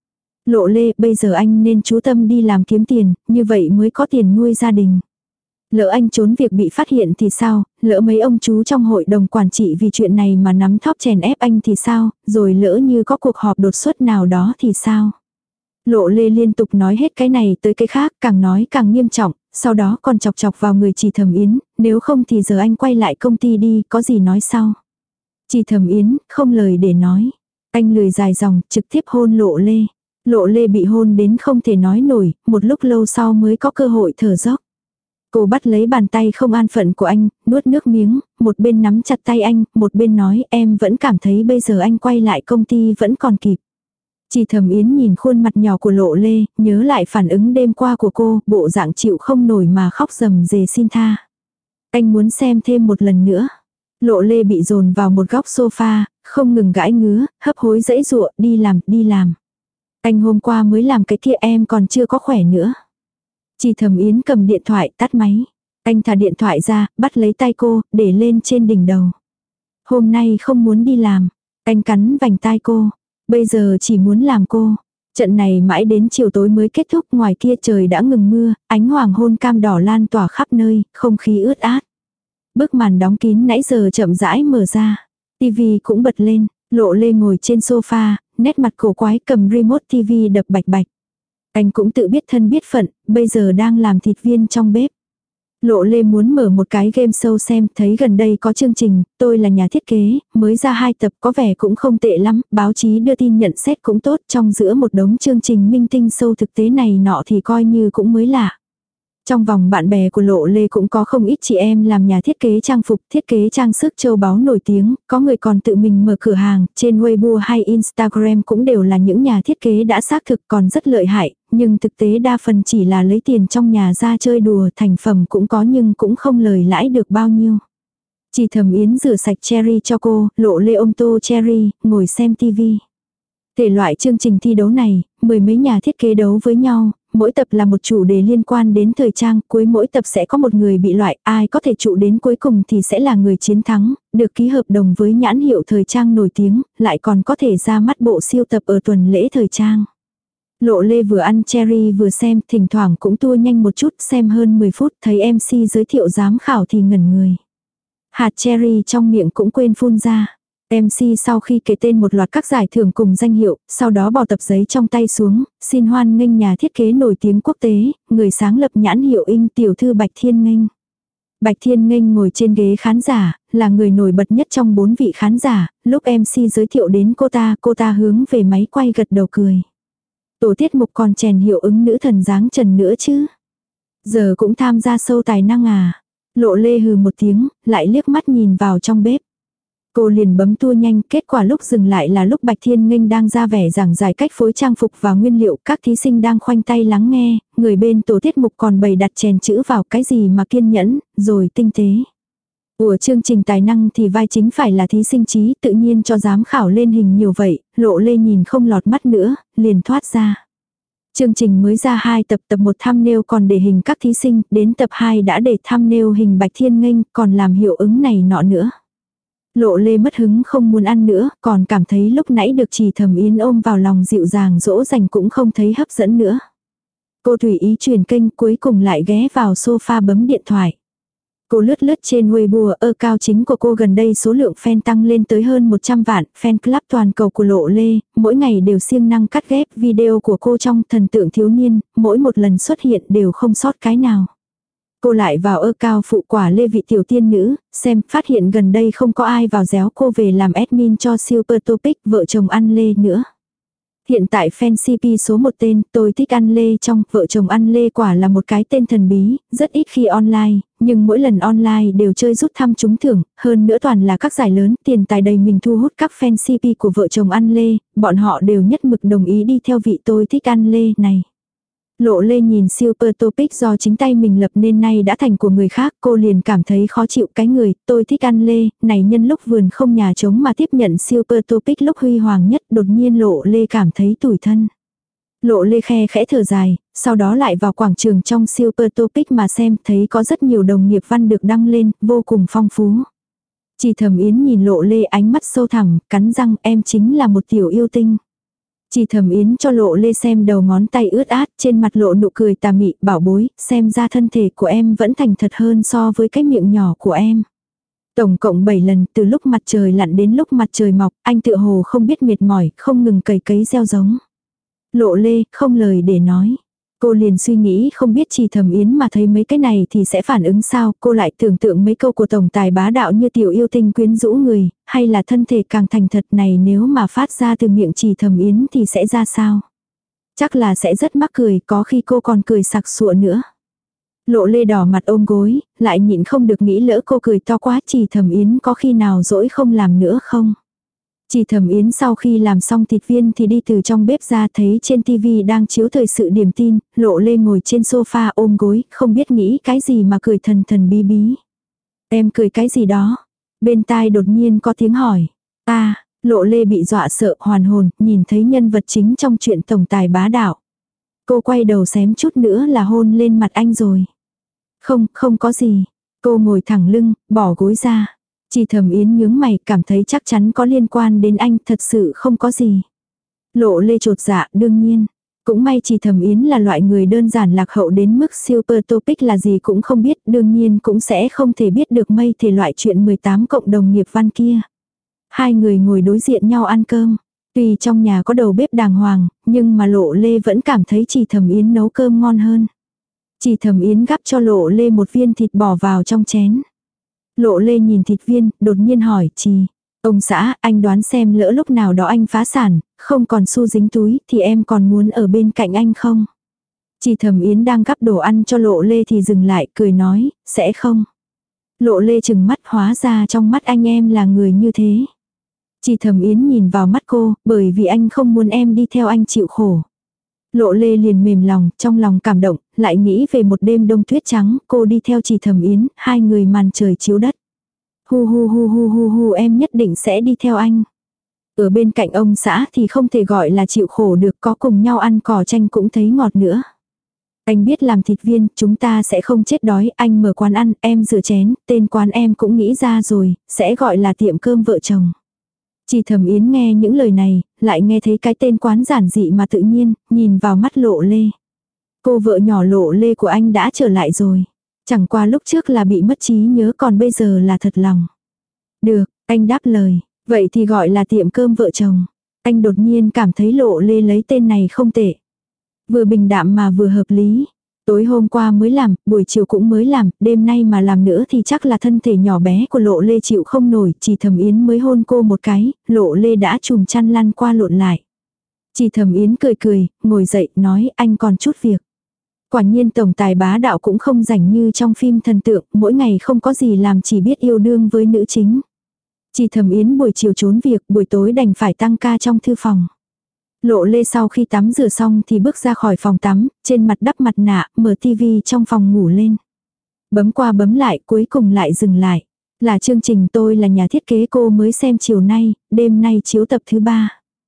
[SPEAKER 1] Lộ Lê, bây giờ anh nên chú tâm đi làm kiếm tiền, như vậy mới có tiền nuôi gia đình. Lỡ anh trốn việc bị phát hiện thì sao, lỡ mấy ông chú trong hội đồng quản trị vì chuyện này mà nắm thóp chèn ép anh thì sao, rồi lỡ như có cuộc họp đột xuất nào đó thì sao. Lộ Lê liên tục nói hết cái này tới cái khác, càng nói càng nghiêm trọng, sau đó còn chọc chọc vào người Chỉ Thẩm Yến, nếu không thì giờ anh quay lại công ty đi, có gì nói sau. Chỉ Thẩm Yến, không lời để nói. Anh lười dài dòng, trực tiếp hôn Lộ Lê. Lộ Lê bị hôn đến không thể nói nổi, một lúc lâu sau mới có cơ hội thở dốc. Cô bắt lấy bàn tay không an phận của anh, nuốt nước miếng, một bên nắm chặt tay anh, một bên nói em vẫn cảm thấy bây giờ anh quay lại công ty vẫn còn kịp. Chỉ Thẩm Yến nhìn khuôn mặt nhỏ của Lộ Lê, nhớ lại phản ứng đêm qua của cô, bộ dạng chịu không nổi mà khóc rầm rề xin tha. Anh muốn xem thêm một lần nữa. Lộ Lê bị dồn vào một góc sofa, không ngừng gãi ngứa, hấp hối dãy dụa, đi làm. Anh hôm qua mới làm cái kia em còn chưa có khỏe nữa. Chỉ Thẩm Yến cầm điện thoại tắt máy. Anh thả điện thoại ra, bắt lấy tay cô, để lên trên đỉnh đầu. Hôm nay không muốn đi làm. Anh cắn vành tai cô. Bây giờ chỉ muốn làm cô. Trận này mãi đến chiều tối mới kết thúc, ngoài kia trời đã ngừng mưa, ánh hoàng hôn cam đỏ lan tỏa khắp nơi, không khí ướt át. Bức màn đóng kín nãy giờ chậm rãi mở ra. Tivi cũng bật lên, Lộ Lê ngồi trên sofa, nét mặt cổ quái cầm remote tivi đập bạch bạch. Anh cũng tự biết thân biết phận, bây giờ đang làm thịt viên trong bếp. Lộ Lê muốn mở một cái game show xem, thấy gần đây có chương trình, tôi là nhà thiết kế, mới ra 2 tập có vẻ cũng không tệ lắm, báo chí đưa tin nhận xét cũng tốt, trong giữa một đống chương trình minh tinh show thực tế này nọ thì coi như cũng mới lạ. Trong vòng bạn bè của Lộ Lê cũng có không ít chị em làm nhà thiết kế trang phục, thiết kế trang sức châu báu nổi tiếng, có người còn tự mình mở cửa hàng, trên Weibo hay Instagram cũng đều là những nhà thiết kế đã xác thực còn rất lợi hại, nhưng thực tế đa phần chỉ là lấy tiền trong nhà ra chơi đùa, thành phẩm cũng có nhưng cũng không lời lãi được bao nhiêu. Chỉ Thẩm Yến rửa sạch cherry cho cô, Lộ Lê ôm tô cherry, ngồi xem tivi. Thể loại chương trình thi đấu này, mười mấy nhà thiết kế đấu với nhau, mỗi tập là một chủ đề liên quan đến thời trang, cuối mỗi tập sẽ có một người bị loại, ai có thể trụ đến cuối cùng thì sẽ là người chiến thắng, được ký hợp đồng với nhãn hiệu thời trang nổi tiếng, lại còn có thể ra mắt bộ siêu tập ở tuần lễ thời trang. Lộ Lê vừa ăn cherry vừa xem, thỉnh thoảng cũng tua nhanh một chút, xem hơn 10 phút, thấy MC giới thiệu giám khảo thì ngẩn người. Hạt cherry trong miệng cũng quên phun ra. MC sau khi kể tên một loạt các giải thưởng cùng danh hiệu, sau đó bỏ tập giấy trong tay xuống, xin hoan nghênh nhà thiết kế nổi tiếng quốc tế, người sáng lập nhãn hiệu In tiểu thư Bạch Thiên Nghênh. Bạch Thiên Nghênh ngồi trên ghế khán giả, là người nổi bật nhất trong 4 vị khán giả, lúc MC giới thiệu đến cô ta hướng về máy quay gật đầu cười. Tổ tiết mục còn chèn hiệu ứng nữ thần dáng trần nữa chứ. Giờ cũng tham gia show tài năng à. Lộ Lê hừ một tiếng, lại liếc mắt nhìn vào trong bếp. Cô liền bấm tua nhanh, kết quả lúc dừng lại là lúc Bạch Thiên Nghênh đang ra vẻ giảng giải cách phối trang phục và nguyên liệu, các thí sinh đang khoanh tay lắng nghe, người bên tổ tiết mục còn bày đặt chèn chữ vào cái gì mà kiên nhẫn, rồi tinh tế. Của chương trình tài năng thì vai chính phải là thí sinh trí, tự nhiên cho giám khảo lên hình nhiều vậy, Lộ Lê nhìn không lọt mắt nữa, liền thoát ra. Chương trình mới ra 2 tập, tập 1 thumbnail còn để hình các thí sinh, đến tập 2 đã để thumbnail hình Bạch Thiên Nghênh, còn làm hiệu ứng này nọ nữa. Lộ Lê mất hứng không muốn ăn nữa, còn cảm thấy lúc nãy được Chỉ Thẩm Yến ôm vào lòng dịu dàng dỗ dành cũng không thấy hấp dẫn nữa. Cô tùy ý chuyển kênh, cuối cùng lại ghé vào sofa bấm điện thoại. Cô lướt trên Weibo, account chính của cô gần đây số lượng fan tăng lên tới hơn 100 vạn, fan club toàn cầu của Lộ Lê, mỗi ngày đều siêng năng cắt ghép video của cô trong thần tượng thiếu niên, mỗi một lần xuất hiện đều không sót cái nào. Cô lại vào account phụ quả Lê Vị tiểu tiên nữ, xem phát hiện gần đây không có ai vào réo cô về làm admin cho Super Topic vợ chồng ăn Lê nữa. Hiện tại fan CP số 1 tên, tôi thích ăn Lê trong vợ chồng ăn Lê quả là một cái tên thần bí, rất ít khi online, nhưng mỗi lần online đều chơi rút thăm trúng thưởng, hơn nữa toàn là các giải lớn, tiền tài đầy mình thu hút các fan CP của vợ chồng ăn Lê, bọn họ đều nhất mực đồng ý đi theo vị tôi thích ăn Lê này. Lộ Lê nhìn Super Topic do chính tay mình lập nên nay đã thành của người khác, cô liền cảm thấy khó chịu cái người, tôi thích ăn Lê, này nhân lúc vườn không nhà trống mà tiếp nhận Super Topic lúc huy hoàng nhất, đột nhiên Lộ Lê cảm thấy tủi thân. Lộ Lê khe khẽ thở dài, sau đó lại vào quảng trường trong Super Topic mà xem, thấy có rất nhiều đồng nghiệp văn được đăng lên, vô cùng phong phú. Chỉ Thẩm Yến nhìn Lộ Lê ánh mắt sâu thẳm, cắn răng em chính là một tiểu yêu tinh. Chỉ Thẩm Yến cho Lộ Lê xem đầu ngón tay ướt át, trên mặt lộ nụ cười tà mị, bảo bối, xem ra thân thể của em vẫn thành thật hơn so với cái miệng nhỏ của em. Tổng cộng 7 lần, từ lúc mặt trời lặn đến lúc mặt trời mọc, anh tựa hồ không biết mệt mỏi, không ngừng cày cấy gieo giống. Lộ Lê, không lời để nói. Cô liền suy nghĩ không biết Trì Thẩm Yến mà thấy mấy cái này thì sẽ phản ứng sao, cô lại tưởng tượng mấy câu của tổng tài bá đạo như tiểu yêu tinh quyến rũ người, hay là thân thể càng thành thật này nếu mà phát ra từ miệng Trì Thẩm Yến thì sẽ ra sao. Chắc là sẽ rất mắc cười, có khi cô còn cười sặc sụa nữa. Lộ Lê đỏ mặt ôm gối, lại nhịn không được nghĩ lỡ cô cười to quá Trì Thẩm Yến có khi nào dỗi không làm nữa không. Trì Thẩm Yến sau khi làm xong thịt viên thì đi từ trong bếp ra thấy trên tivi đang chiếu thời sự điểm tin, Lộ Lê ngồi trên sofa ôm gối, không biết nghĩ cái gì mà cười thần thần bí bí. Em cười cái gì đó? Bên tai đột nhiên có tiếng hỏi. Lộ Lê bị dọa sợ hoàn hồn, nhìn thấy nhân vật chính trong chuyện tổng tài bá đạo. Cô quay đầu xém chút nữa là hôn lên mặt anh rồi. Không có gì. Cô ngồi thẳng lưng, bỏ gối ra. Trì Thẩm Yến nhướng mày, cảm thấy chắc chắn có liên quan đến anh, thật sự không có gì. Lộ Lê chột dạ, đương nhiên. Cũng may Trì Thẩm Yến là loại người đơn giản lạc hậu đến mức super topic là gì cũng không biết, đương nhiên cũng sẽ không thể biết được mây thể loại chuyện 18 cộng đồng nghiệp văn kia. Hai người ngồi đối diện nhau ăn cơm. Tuy trong nhà có đầu bếp đàng hoàng, nhưng mà Lộ Lê vẫn cảm thấy Trì Thẩm Yến nấu cơm ngon hơn. Trì Thẩm Yến gắp cho Lộ Lê một viên thịt bỏ vào trong chén. Lộ Lê nhìn thịt viên, đột nhiên hỏi Trì. Ông xã, anh đoán xem lỡ lúc nào đó anh phá sản, không còn xu dính túi, thì em còn muốn ở bên cạnh anh không? Trì Thẩm Yến đang gắp đồ ăn cho Lộ Lê thì dừng lại, cười nói, sẽ không. Lộ Lê chừng mắt, hóa ra trong mắt anh em là người như thế. Trì Thẩm Yến nhìn vào mắt cô, bởi vì anh không muốn em đi theo anh chịu khổ. Lộ Lê liền mềm lòng, trong lòng cảm động, lại nghĩ về một đêm đông tuyết trắng, cô đi theo Trì Thẩm Yến, hai người màn trời chiếu đất. Hu em nhất định sẽ đi theo anh. Ở bên cạnh ông xã thì không thể gọi là chịu khổ được, có cùng nhau ăn cỏ chanh cũng thấy ngọt nữa. Anh biết làm thịt viên, chúng ta sẽ không chết đói, anh mở quán ăn, em rửa chén, tên quán em cũng nghĩ ra rồi, sẽ gọi là tiệm cơm vợ chồng. Trì Thẩm Yến nghe những lời này, lại nghe thấy cái tên quán giản dị mà tự nhiên, nhìn vào mắt Lộ Lê. Cô vợ nhỏ Lộ Lê của anh đã trở lại rồi. Chẳng qua lúc trước là bị mất trí nhớ, còn bây giờ là thật lòng. Được, anh đáp lời. Vậy thì gọi là tiệm cơm vợ chồng. Anh đột nhiên cảm thấy Lộ Lê lấy tên này không tệ. Vừa bình đạm mà vừa hợp lý. Tối hôm qua mới làm, buổi chiều cũng mới làm, đêm nay mà làm nữa thì chắc là thân thể nhỏ bé của Lộ Lê chịu không nổi. Trì Thẩm Yến mới hôn cô một cái, Lộ Lê đã chùm chăn lăn qua lộn lại. Trì Thẩm Yến cười, ngồi dậy, nói anh còn chút việc. Quả nhiên tổng tài bá đạo cũng không rảnh như trong phim thần tượng, mỗi ngày không có gì làm chỉ biết yêu đương với nữ chính. Trì Thẩm Yến buổi chiều trốn việc, buổi tối đành phải tăng ca trong thư phòng. Lộ Lê sau khi tắm rửa xong thì bước ra khỏi phòng tắm, trên mặt đắp mặt nạ, mở tivi trong phòng ngủ lên. Bấm qua bấm lại, cuối cùng lại dừng lại. Là chương trình Tôi là nhà thiết kế cô mới xem chiều nay, đêm nay chiếu tập thứ 3.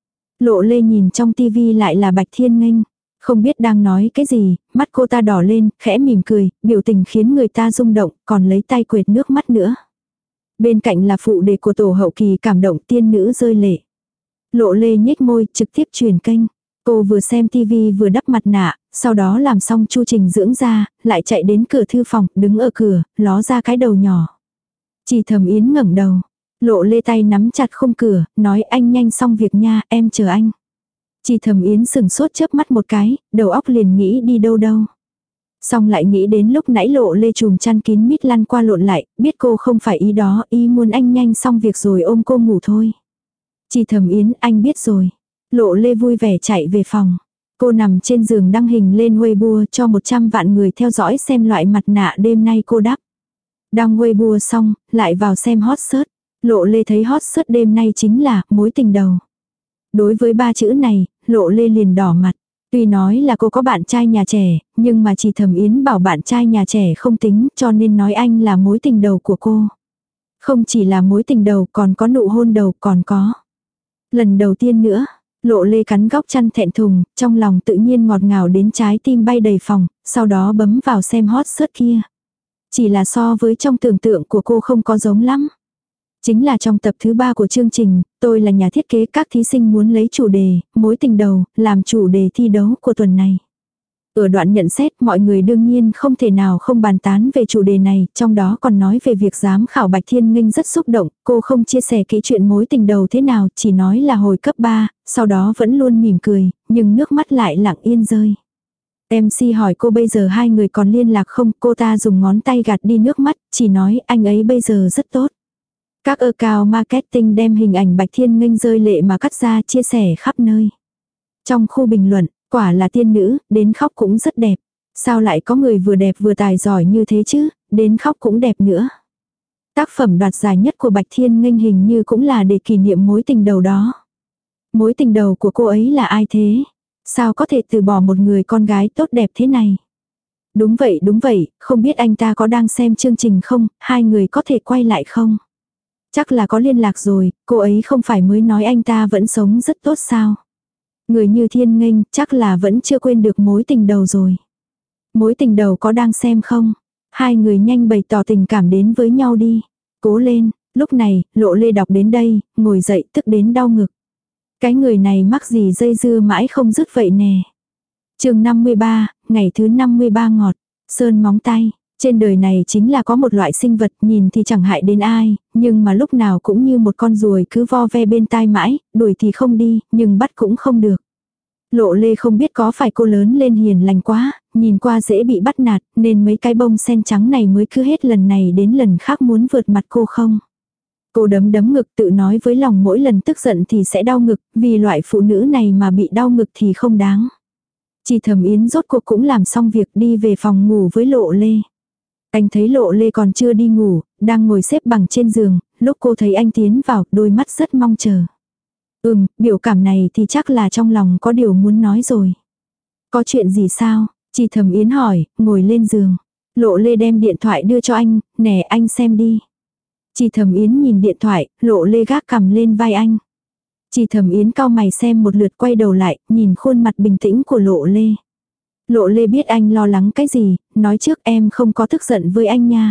[SPEAKER 1] Lộ Lê nhìn trong tivi lại là Bạch Thiên Nghênh. Không biết đang nói cái gì, mắt cô ta đỏ lên, khẽ mỉm cười, biểu tình khiến người ta rung động, còn lấy tay quệt nước mắt nữa. Bên cạnh là phụ đề của tổ hậu kỳ cảm động, tiên nữ rơi lệ. Lộ Lê nhếch môi, trực tiếp truyền kênh. Cô vừa xem tivi vừa đắp mặt nạ, sau đó làm xong chu trình dưỡng da, lại chạy đến cửa thư phòng, đứng ở cửa, ló ra cái đầu nhỏ. Trì Thẩm Yến ngẩng đầu. Lộ Lê tay nắm chặt khung cửa, nói anh nhanh xong việc nha, em chờ anh. Trì Thẩm Yến sừng sốt chớp mắt một cái, đầu óc liền nghĩ đi đâu. Xong lại nghĩ đến lúc nãy Lộ Lê chùm chăn kín mít lăn qua lộn lại, biết cô không phải ý đó, ý muốn anh nhanh xong việc rồi ôm cô ngủ thôi. Trì Thẩm Yến, anh biết rồi. Lộ Lê vui vẻ chạy về phòng. Cô nằm trên giường đăng hình lên Weibo cho 100 vạn người theo dõi xem loại mặt nạ đêm nay cô đắp. Đăng Weibo xong, lại vào xem hot search. Lộ Lê thấy hot search đêm nay chính là mối tình đầu. Đối với 3 chữ này, Lộ Lê liền đỏ mặt. Tuy nói là cô có bạn trai nhà trẻ, nhưng mà Trì Thẩm Yến bảo bạn trai nhà trẻ không tính, cho nên nói anh là mối tình đầu của cô. Không chỉ là mối tình đầu, còn có nụ hôn đầu, còn có lần đầu tiên nữa. Lộ Lê cắn góc chăn thẹn thùng, trong lòng tự nhiên ngọt ngào đến trái tim bay đầy phòng, sau đó bấm vào xem hot search kia. Chỉ là so với trong tưởng tượng của cô không có giống lắm. Chính là trong tập thứ 3 của chương trình, Tôi là nhà thiết kế, các thí sinh muốn lấy chủ đề, mối tình đầu, làm chủ đề thi đấu của tuần này. Ở đoạn nhận xét, mọi người đương nhiên không thể nào không bàn tán về chủ đề này, trong đó còn nói về việc giám khảo Bạch Thiên Nghênh rất xúc động, cô không chia sẻ kỹ chuyện mối tình đầu thế nào, chỉ nói là hồi cấp 3, sau đó vẫn luôn mỉm cười, nhưng nước mắt lại lặng yên rơi. MC hỏi cô bây giờ hai người còn liên lạc không, cô ta dùng ngón tay gạt đi nước mắt, chỉ nói anh ấy bây giờ rất tốt. Các account marketing đem hình ảnh Bạch Thiên Nghênh rơi lệ mà cắt ra chia sẻ khắp nơi. Trong khu bình luận, quả là tiên nữ, đến khóc cũng rất đẹp. Sao lại có người vừa đẹp vừa tài giỏi như thế chứ, đến khóc cũng đẹp nữa. Tác phẩm đoạt giải nhất của Bạch Thiên Nghênh hình như cũng là để kỷ niệm mối tình đầu đó. Mối tình đầu của cô ấy là ai thế? Sao có thể từ bỏ một người con gái tốt đẹp thế này? Đúng vậy, không biết anh ta có đang xem chương trình không, hai người có thể quay lại không? Chắc là có liên lạc rồi, cô ấy không phải mới nói anh ta vẫn sống rất tốt sao? Người như Thiên Nghênh chắc là vẫn chưa quên được mối tình đầu rồi. Mối tình đầu có đang xem không? Hai người nhanh bày tỏ tình cảm đến với nhau đi. Cố lên, lúc này, Lộ Lê đọc đến đây, ngồi dậy tức đến đau ngực. Cái người này mắc gì dây dưa mãi không dứt vậy nè. Chương 53, ngày thứ 53 ngọt. Sơn móng tay. Trên đời này chính là có một loại sinh vật nhìn thì chẳng hại đến ai, nhưng mà lúc nào cũng như một con ruồi cứ vo ve bên tai mãi, đuổi thì không đi, nhưng bắt cũng không được. Lộ Lê không biết có phải cô lớn lên hiền lành quá, nhìn qua dễ bị bắt nạt, nên mấy cái bông sen trắng này mới cứ hết lần này đến lần khác muốn vượt mặt cô không. Cô đấm đấm ngực tự nói với lòng mỗi lần tức giận thì sẽ đau ngực, vì loại phụ nữ này mà bị đau ngực thì không đáng. Chị Thẩm Yến rốt cuộc cũng làm xong việc đi về phòng ngủ với Lộ Lê. Anh thấy Lộ Lê còn chưa đi ngủ, đang ngồi xếp bằng trên giường, lúc cô thấy anh tiến vào, đôi mắt rất mong chờ. Biểu cảm này thì chắc là trong lòng có điều muốn nói rồi. Có chuyện gì sao? Chị Thẩm Yến hỏi, ngồi lên giường. Lộ Lê đem điện thoại đưa cho anh, nè anh xem đi. Chị Thẩm Yến nhìn điện thoại, Lộ Lê gác cằm lên vai anh. Chị Thẩm Yến cau mày xem một lượt quay đầu lại, nhìn khuôn mặt bình tĩnh của Lộ Lê. Lộ Lê biết anh lo lắng cái gì, nói trước em không có tức giận với anh nha.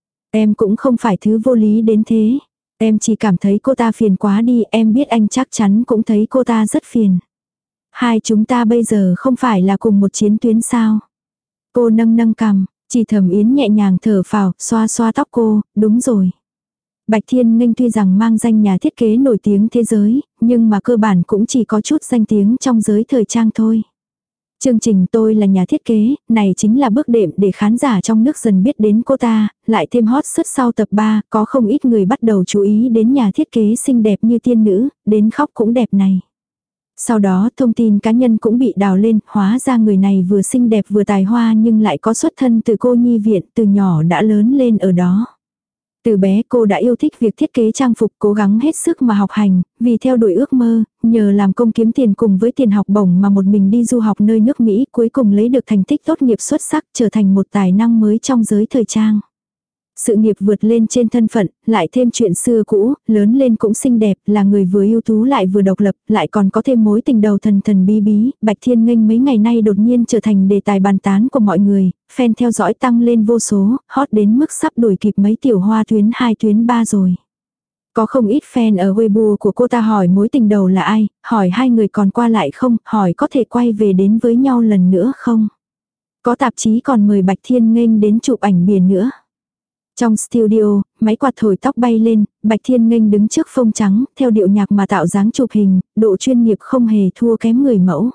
[SPEAKER 1] Em cũng không phải thứ vô lý đến thế. Em chỉ cảm thấy cô ta phiền quá đi, em biết anh chắc chắn cũng thấy cô ta rất phiền. Hai chúng ta bây giờ không phải là cùng một chiến tuyến sao. Cô nâng cằm, chị Thẩm Yến nhẹ nhàng thở phào, xoa xoa tóc cô, đúng rồi. Bạch Thiên Nghênh tuy rằng mang danh nhà thiết kế nổi tiếng thế giới, nhưng mà cơ bản cũng chỉ có chút danh tiếng trong giới thời trang thôi. Chương trình Tôi là nhà thiết kế, này chính là bước đệm để khán giả trong nước dần biết đến cô ta, lại thêm hot search sau tập 3, có không ít người bắt đầu chú ý đến nhà thiết kế xinh đẹp như tiên nữ, đến khóc cũng đẹp này. Sau đó thông tin cá nhân cũng bị đào lên, hóa ra người này vừa xinh đẹp vừa tài hoa nhưng lại có xuất thân từ cô nhi viện, từ nhỏ đã lớn lên ở đó. Từ bé cô đã yêu thích việc thiết kế trang phục, cố gắng hết sức mà học hành, vì theo đuổi ước mơ, nhờ làm công kiếm tiền cùng với tiền học bổng mà một mình đi du học nơi nước Mỹ, cuối cùng lấy được thành tích tốt nghiệp xuất sắc, trở thành một tài năng mới trong giới thời trang. Sự nghiệp vượt lên trên thân phận, lại thêm chuyện xưa cũ, lớn lên cũng xinh đẹp, là người vừa ưu tú lại vừa độc lập, lại còn có thêm mối tình đầu thần thần bí bí. Bạch Thiên Nghênh mấy ngày nay đột nhiên trở thành đề tài bàn tán của mọi người, fan theo dõi tăng lên vô số, hot đến mức sắp đuổi kịp mấy tiểu hoa tuyến 2 tuyến 3 rồi. Có không ít fan ở Weibo của cô ta hỏi mối tình đầu là ai, hỏi hai người còn qua lại không, hỏi có thể quay về đến với nhau lần nữa không. Có tạp chí còn mời Bạch Thiên Nghênh đến chụp ảnh biển nữa. Trong studio, máy quạt thổi tóc bay lên, Bạch Thiên Nghênh đứng trước phông trắng, theo điệu nhạc mà tạo dáng chụp hình, độ chuyên nghiệp không hề thua kém người mẫu.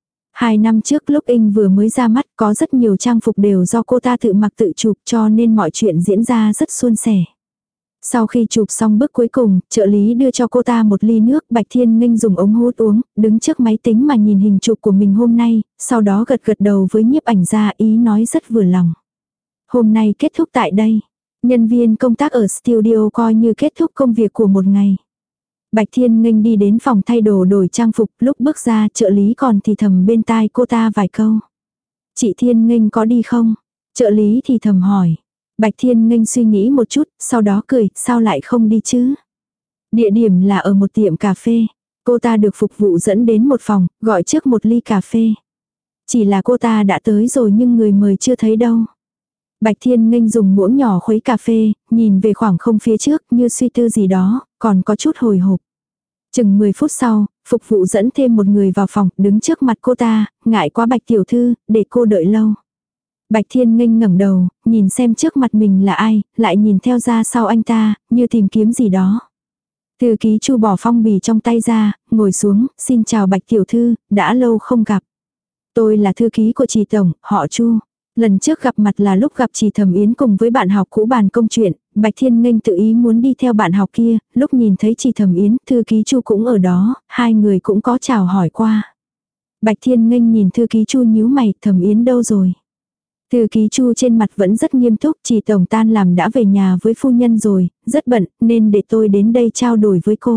[SPEAKER 1] 2 năm trước lúc In vừa mới ra mắt có rất nhiều trang phục đều do cô ta tự mặc tự chụp cho nên mọi chuyện diễn ra rất suôn sẻ. Sau khi chụp xong bước cuối cùng, trợ lý đưa cho cô ta một ly nước, Bạch Thiên Nghênh dùng ống hút uống, đứng trước máy tính mà nhìn hình chụp của mình hôm nay, sau đó gật gật đầu với nhiếp ảnh gia, ý nói rất vừa lòng. Hôm nay kết thúc tại đây. Nhân viên công tác ở studio coi như kết thúc công việc của một ngày. Bạch Thiên Nghênh đi đến phòng thay đồ đổi trang phục, lúc bước ra trợ lý còn thì thầm bên tai cô ta vài câu. Chị Thiên Nghênh có đi không? Trợ lý thì thầm hỏi. Bạch Thiên Nghênh suy nghĩ một chút, sau đó cười, sao lại không đi chứ? Địa điểm là ở một tiệm cà phê. Cô ta được phục vụ dẫn đến một phòng, gọi trước một ly cà phê. Chỉ là cô ta đã tới rồi nhưng người mời chưa thấy đâu. Bạch Thiên Nghênh dùng muỗng nhỏ khuấy cà phê, nhìn về khoảng không phía trước như suy tư gì đó, còn có chút hồi hộp. Chừng 10 phút sau, phục vụ dẫn thêm một người vào phòng, đứng trước mặt cô ta, ngại quá Bạch tiểu thư, để cô đợi lâu. Bạch Thiên Nghênh ngẩng đầu, nhìn xem trước mặt mình là ai, lại nhìn theo ra sau anh ta, như tìm kiếm gì đó. Thư ký Chu bỏ phong bì trong tay ra, ngồi xuống, xin chào Bạch tiểu thư, đã lâu không gặp. Tôi là thư ký của Trì Tổng, họ Chu. Lần trước gặp mặt là lúc gặp Trì Thẩm Yến cùng với bạn học cũ bàn công chuyện, Bạch Thiên Nghênh tự ý muốn đi theo bạn học kia, lúc nhìn thấy Trì Thẩm Yến, thư ký Chu cũng ở đó, hai người cũng có chào hỏi qua. Bạch Thiên Nghênh nhìn thư ký Chu nhíu mày, Thẩm Yến đâu rồi? Thư ký Chu trên mặt vẫn rất nghiêm túc, Trì Tổng tan làm đã về nhà với phu nhân rồi, rất bận, nên để tôi đến đây trao đổi với cô.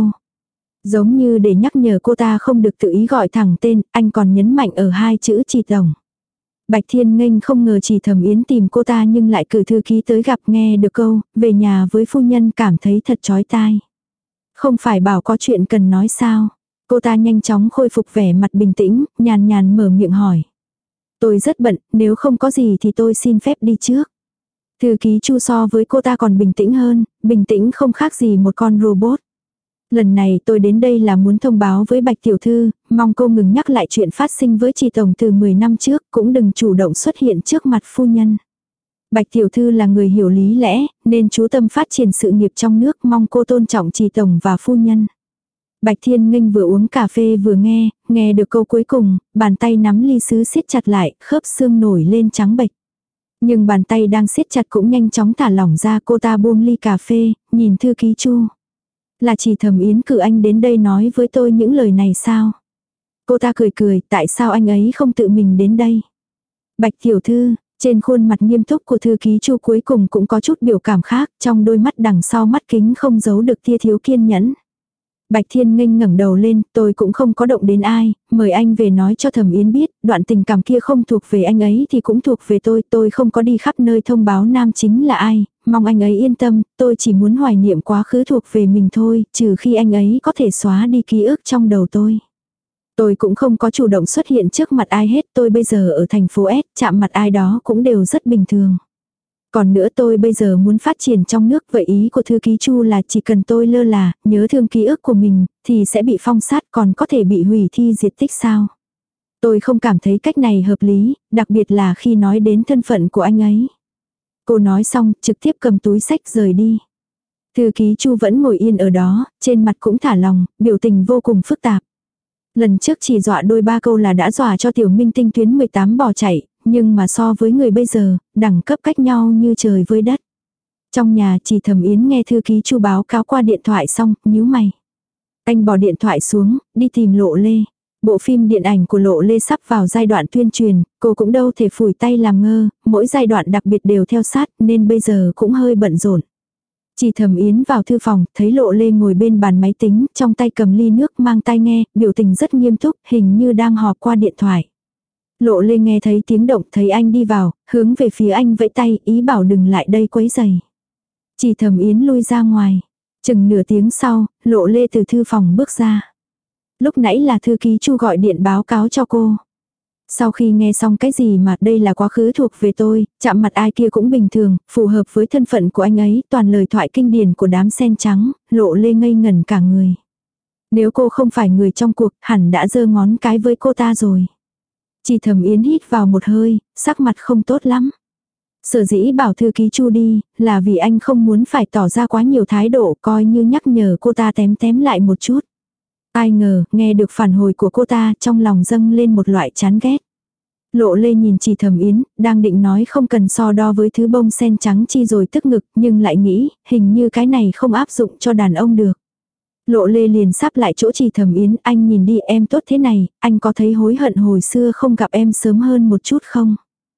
[SPEAKER 1] Giống như để nhắc nhở cô ta không được tự ý gọi thẳng tên, anh còn nhấn mạnh ở hai chữ Trì Tổng. Bạch Thiên Nghênh không ngờ Trì Thẩm Yến tìm cô ta nhưng lại cử thư ký tới gặp, nghe được câu, về nhà với phu nhân cảm thấy thật chói tai. Không phải bảo có chuyện cần nói sao? Cô ta nhanh chóng khôi phục vẻ mặt bình tĩnh, nhàn nhàn mở miệng hỏi. Tôi rất bận, nếu không có gì thì tôi xin phép đi trước. Thư ký Chu so với cô ta còn bình tĩnh hơn, bình tĩnh không khác gì một con robot. Lần này tôi đến đây là muốn thông báo với Bạch Tiểu Thư, mong cô ngừng nhắc lại chuyện phát sinh với Trì Tổng từ 10 năm trước, cũng đừng chủ động xuất hiện trước mặt phu nhân. Bạch Tiểu Thư là người hiểu lý lẽ, nên chú tâm phát triển sự nghiệp trong nước, mong cô tôn trọng Trì Tổng và phu nhân. Bạch Thiên Nghênh vừa uống cà phê vừa nghe được câu cuối cùng, bàn tay nắm ly sứ siết chặt lại, khớp xương nổi lên trắng bệch. Nhưng bàn tay đang siết chặt cũng nhanh chóng thả lỏng ra, cô ta buông ly cà phê, nhìn thư ký Chu. Là Trì Thẩm Yến cử anh đến đây nói với tôi những lời này sao? Cô ta cười, tại sao anh ấy không tự mình đến đây? Bạch Tiểu Thư, trên khuôn mặt nghiêm túc của thư ký Chu cuối cùng cũng có chút biểu cảm khác, trong đôi mắt đằng sau mắt kính không giấu được tia thiếu kiên nhẫn. Bạch Thiên Nghênh ngẩng đầu lên, tôi cũng không có động đến ai, mời anh về nói cho Thẩm Yến biết, đoạn tình cảm kia không thuộc về anh ấy thì cũng thuộc về tôi không có đi khắp nơi thông báo nam chính là ai, mong anh ấy yên tâm, tôi chỉ muốn hoài niệm quá khứ thuộc về mình thôi, trừ khi anh ấy có thể xóa đi ký ức trong đầu tôi. Tôi cũng không có chủ động xuất hiện trước mặt ai hết, tôi bây giờ ở thành phố S, chạm mặt ai đó cũng đều rất bình thường. Còn nữa tôi bây giờ muốn phát triển trong nước, vậy ý của thư ký Chu là chỉ cần tôi lơ là, nhớ thương ký ức của mình, thì sẽ bị phong sát, còn có thể bị hủy thi diệt tích sao? Tôi không cảm thấy cách này hợp lý, đặc biệt là khi nói đến thân phận của anh ấy. Cô nói xong, trực tiếp cầm túi xách rời đi. Thư ký Chu vẫn ngồi yên ở đó, trên mặt cũng thả lòng, biểu tình vô cùng phức tạp. Lần trước chỉ dọa đôi ba câu là đã dọa cho tiểu minh tinh tuyến 18 bỏ chạy, nhưng mà so với người bây giờ, đẳng cấp cách nhau như trời với đất. Trong nhà Trì Thẩm Yến nghe thư ký Chu báo cáo qua điện thoại xong, nhíu mày. Anh bỏ điện thoại xuống, đi tìm Lộ Lê. Bộ phim điện ảnh của Lộ Lê sắp vào giai đoạn tuyên truyền, cô cũng đâu thể phủi tay làm ngơ, mỗi giai đoạn đặc biệt đều theo sát nên bây giờ cũng hơi bận rộn. Trì Thẩm Yến vào thư phòng, thấy Lộ Lê ngồi bên bàn máy tính, trong tay cầm ly nước mang tai nghe, biểu tình rất nghiêm túc, hình như đang họp qua điện thoại. Lộ Lê nghe thấy tiếng động, thấy anh đi vào, hướng về phía anh vẫy tay, ý bảo đừng lại đây quấy rầy. Trì Thẩm Yến lui ra ngoài. Chừng nửa tiếng sau, Lộ Lê từ thư phòng bước ra. Lúc nãy là thư ký Chu gọi điện báo cáo cho cô. Sau khi nghe xong cái gì mà đây là quá khứ thuộc về tôi, chạm mặt ai kia cũng bình thường, phù hợp với thân phận của anh ấy, toàn lời thoại kinh điển của đám sen trắng, Lộ Lê ngây ngẩn cả người. Nếu cô không phải người trong cuộc, hẳn đã giơ ngón cái với cô ta rồi. Trì Thẩm Yến hít vào một hơi, sắc mặt không tốt lắm. Sở dĩ bảo thư ký Chu đi, là vì anh không muốn phải tỏ ra quá nhiều thái độ, coi như nhắc nhở cô ta tém lại một chút. Ai ngờ, nghe được phản hồi của cô ta, trong lòng dâng lên một loại chán ghét. Lộ Lê nhìn Trì Thẩm Yến, đang định nói không cần so đo với thứ bông sen trắng chi rồi tức ngực, nhưng lại nghĩ, hình như cái này không áp dụng cho đàn ông được. Lộ Lê liền sắp lại chỗ Trì Thẩm Yến, anh nhìn đi em tốt thế này, anh có thấy hối hận hồi xưa không gặp em sớm hơn một chút không?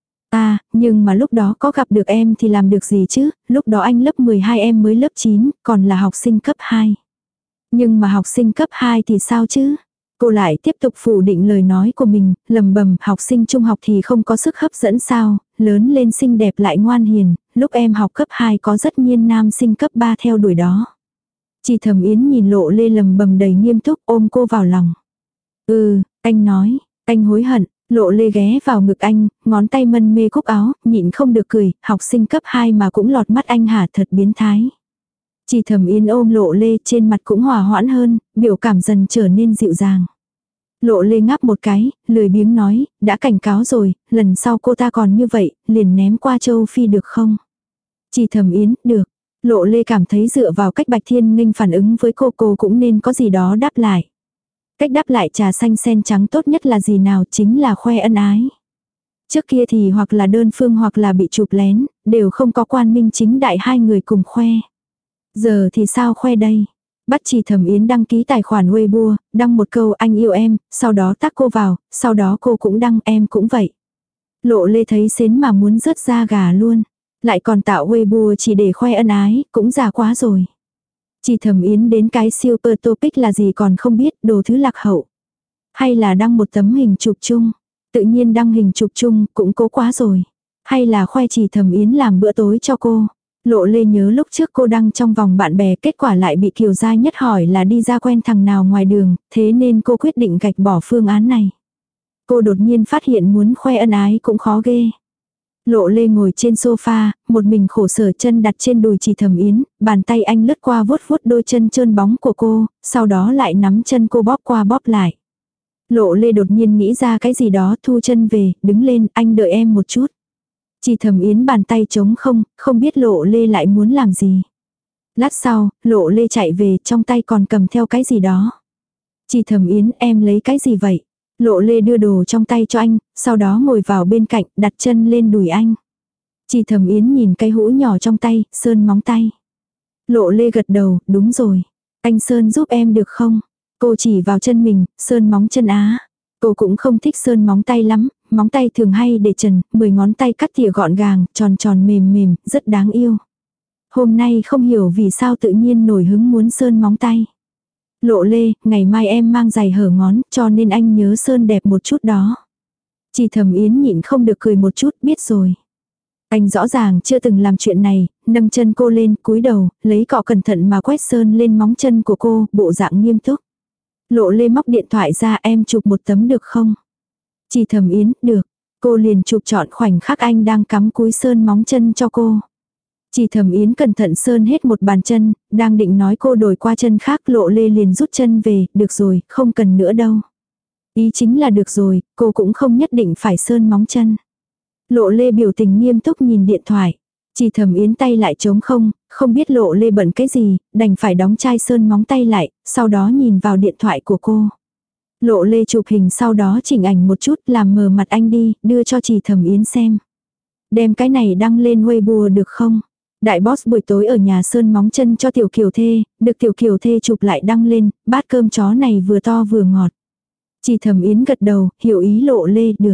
[SPEAKER 1] Nhưng mà lúc đó có gặp được em thì làm được gì chứ, lúc đó anh lớp 12 em mới lớp 9, còn là học sinh cấp 2. Nhưng mà học sinh cấp 2 thì sao chứ? Cô lại tiếp tục phủ định lời nói của mình, lầm bầm học sinh trung học thì không có sức hấp dẫn sao, lớn lên xinh đẹp lại ngoan hiền, lúc em học cấp 2 có rất nhiên nam sinh cấp 3 theo đuổi đó. Trì Thẩm Yến nhìn Lộ Lê lầm bầm đầy nghiêm túc ôm cô vào lòng. Anh nói, anh hối hận. Lộ Lê ghé vào ngực anh, ngón tay mân mê cúc áo, nhịn không được cười, học sinh cấp 2 mà cũng lọt mắt anh hả, thật biến thái. Trì Thẩm Yến ôm Lộ Lê, trên mặt cũng hòa hoãn hơn, biểu cảm dần trở nên dịu dàng. Lộ Lê ngáp một cái, lười biếng nói, đã cảnh cáo rồi, lần sau cô ta còn như vậy, liền ném qua châu Phi được không? Trì Thẩm Yến, được. Lộ Lê cảm thấy dựa vào cách Bạch Thiên Nghênh phản ứng với cô cũng nên có gì đó đáp lại. Cách đáp lại trà xanh sen trắng tốt nhất là gì nào, chính là khoe ân ái. Trước kia thì hoặc là đơn phương hoặc là bị chụp lén, đều không có quan minh chính đại hai người cùng khoe. Giờ thì sao khoe đây? Bắt Chỉ Thẩm Yến đăng ký tài khoản Weibo, đăng một câu anh yêu em, sau đó tag cô vào, sau đó cô cũng đăng em cũng vậy. Lộ Lê thấy xến mà muốn rớt da gà luôn. Lại còn tạo Weibo chỉ để khoe ân ái, cũng già quá rồi. Chỉ Thẩm Yến đến cái super topic là gì còn không biết, đồ thứ lạc hậu. Hay là đăng một tấm hình chụp chung. Tự nhiên đăng hình chụp chung cũng cố quá rồi. Hay là khoe Chỉ Thẩm Yến làm bữa tối cho cô. Lộ Lê nhớ lúc trước cô đăng trong vòng bạn bè, kết quả lại bị Kiều Gia Nhất hỏi là đi ra quen thằng nào ngoài đường, thế nên cô quyết định gạch bỏ phương án này. Cô đột nhiên phát hiện muốn khoe ân ái cũng khó ghê. Lộ Lê ngồi trên sofa, một mình khổ sở, chân đặt trên đùi Chỉ Thẩm Yến, bàn tay anh lướt qua vuốt vuốt đôi chân trơn bóng của cô, sau đó lại nắm chân cô bóp qua bóp lại. Lộ Lê đột nhiên nghĩ ra cái gì đó, thu chân về, đứng lên, anh đợi em một chút. Chỉ Thẩm Yến bàn tay trống không, không biết Lộ Lê lại muốn làm gì. Lát sau, Lộ Lê chạy về, trong tay còn cầm theo cái gì đó. Chỉ Thẩm Yến, em lấy cái gì vậy? Lộ Lê đưa đồ trong tay cho anh, sau đó ngồi vào bên cạnh, đặt chân lên đùi anh. Chỉ Thẩm Yến nhìn cái hũ nhỏ trong tay, sơn móng tay. Lộ Lê gật đầu, đúng rồi. Anh sơn giúp em được không? Cô chỉ vào chân mình, sơn móng chân á. Cô cũng không thích sơn móng tay lắm, móng tay thường hay để trần, 10 ngón tay cắt tỉa gọn gàng, tròn tròn mềm mềm, rất đáng yêu. Hôm nay không hiểu vì sao tự nhiên nổi hứng muốn sơn móng tay. Lộ Lê, ngày mai em mang giày hở ngón, cho nên anh nhớ sơn đẹp một chút đó. Chỉ Thẩm Yến nhịn không được cười một chút, biết rồi. Anh rõ ràng chưa từng làm chuyện này, nâng chân cô lên, cúi đầu, lấy cọ cẩn thận mà quét sơn lên móng chân của cô, bộ dạng nghiêm túc. Lộ Lê móc điện thoại ra, em chụp một tấm được không? Chỉ Thẩm Yến, được. Cô liền chụp trọn khoảnh khắc anh đang cắm cúi sơn móng chân cho cô. Chỉ Thẩm Yến cẩn thận sơn hết một bàn chân, đang định nói cô đổi qua chân khác, Lộ Lê liền rút chân về, được rồi, không cần nữa đâu. Ý chính là được rồi, cô cũng không nhất định phải sơn móng chân. Lộ Lê biểu tình nghiêm túc nhìn điện thoại. Chỉ Thẩm Yến tay lại trống không, không biết Lộ Lê bận cái gì, đành phải đóng chai sơn móng tay lại, sau đó nhìn vào điện thoại của cô. Lộ Lê chụp hình sau đó chỉnh ảnh một chút, làm mờ mặt anh đi, đưa cho Chỉ Thẩm Yến xem. Đem cái này đăng lên Weibo được không? Đại boss buổi tối ở nhà sơn móng chân cho Tiểu Kiều Thê, được Tiểu Kiều Thê chụp lại đăng lên, bát cơm chó này vừa to vừa ngọt. Chỉ Thẩm Yến gật đầu, hiểu ý Lộ Lê, được.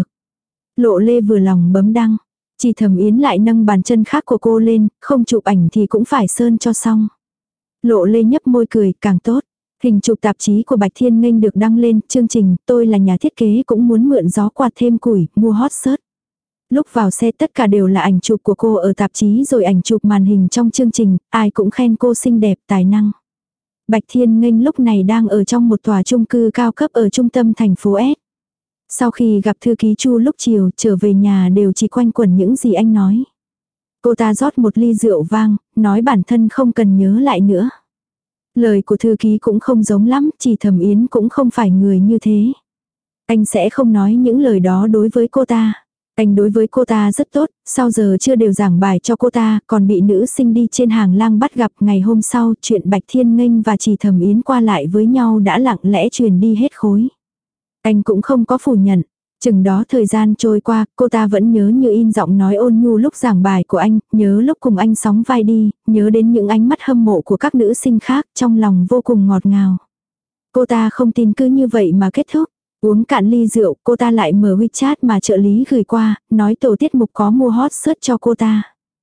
[SPEAKER 1] Lộ Lê vừa lòng bấm đăng. Chỉ Thẩm Yến lại nâng bàn chân khác của cô lên, không chụp ảnh thì cũng phải sơn cho xong. Lộ Lê nhấp môi cười, càng tốt. Hình chụp tạp chí của Bạch Thiên Nghênh được đăng lên, chương trình, tôi là nhà thiết kế cũng muốn mượn gió quạt thêm củi, mua hot search. Lúc vào xe tất cả đều là ảnh chụp của cô ở tạp chí rồi ảnh chụp màn hình trong chương trình, ai cũng khen cô xinh đẹp, tài năng. Bạch Thiên Nghênh lúc này đang ở trong một tòa chung cư cao cấp ở trung tâm thành phố S. Sau khi gặp thư ký Chu lúc chiều, trở về nhà đều chỉ quanh quẩn những gì anh nói. Cô ta rót một ly rượu vang, nói bản thân không cần nhớ lại nữa. Lời của thư ký cũng không giống lắm, Chỉ Thẩm Yến cũng không phải người như thế. Anh sẽ không nói những lời đó đối với cô ta. Anh đối với cô ta rất tốt, sau giờ chưa đều giảng bài cho cô ta, còn bị nữ sinh đi trên hàng lang bắt gặp. Ngày hôm sau, chuyện Bạch Thiên Nghênh và Chỉ Thẩm Yến qua lại với nhau đã lặng lẽ truyền đi hết khối. Anh cũng không có phủ nhận. Chừng đó thời gian trôi qua, cô ta vẫn nhớ như in giọng nói ôn nhu lúc giảng bài của anh, nhớ lúc cùng anh sóng vai đi, nhớ đến những ánh mắt hâm mộ của các nữ sinh khác, trong lòng vô cùng ngọt ngào. Cô ta không tin cứ như vậy mà kết thúc. Uống cạn ly rượu, cô ta lại mở WeChat mà trợ lý gửi qua, nói tổ tiết mục có mua hot search cho cô ta.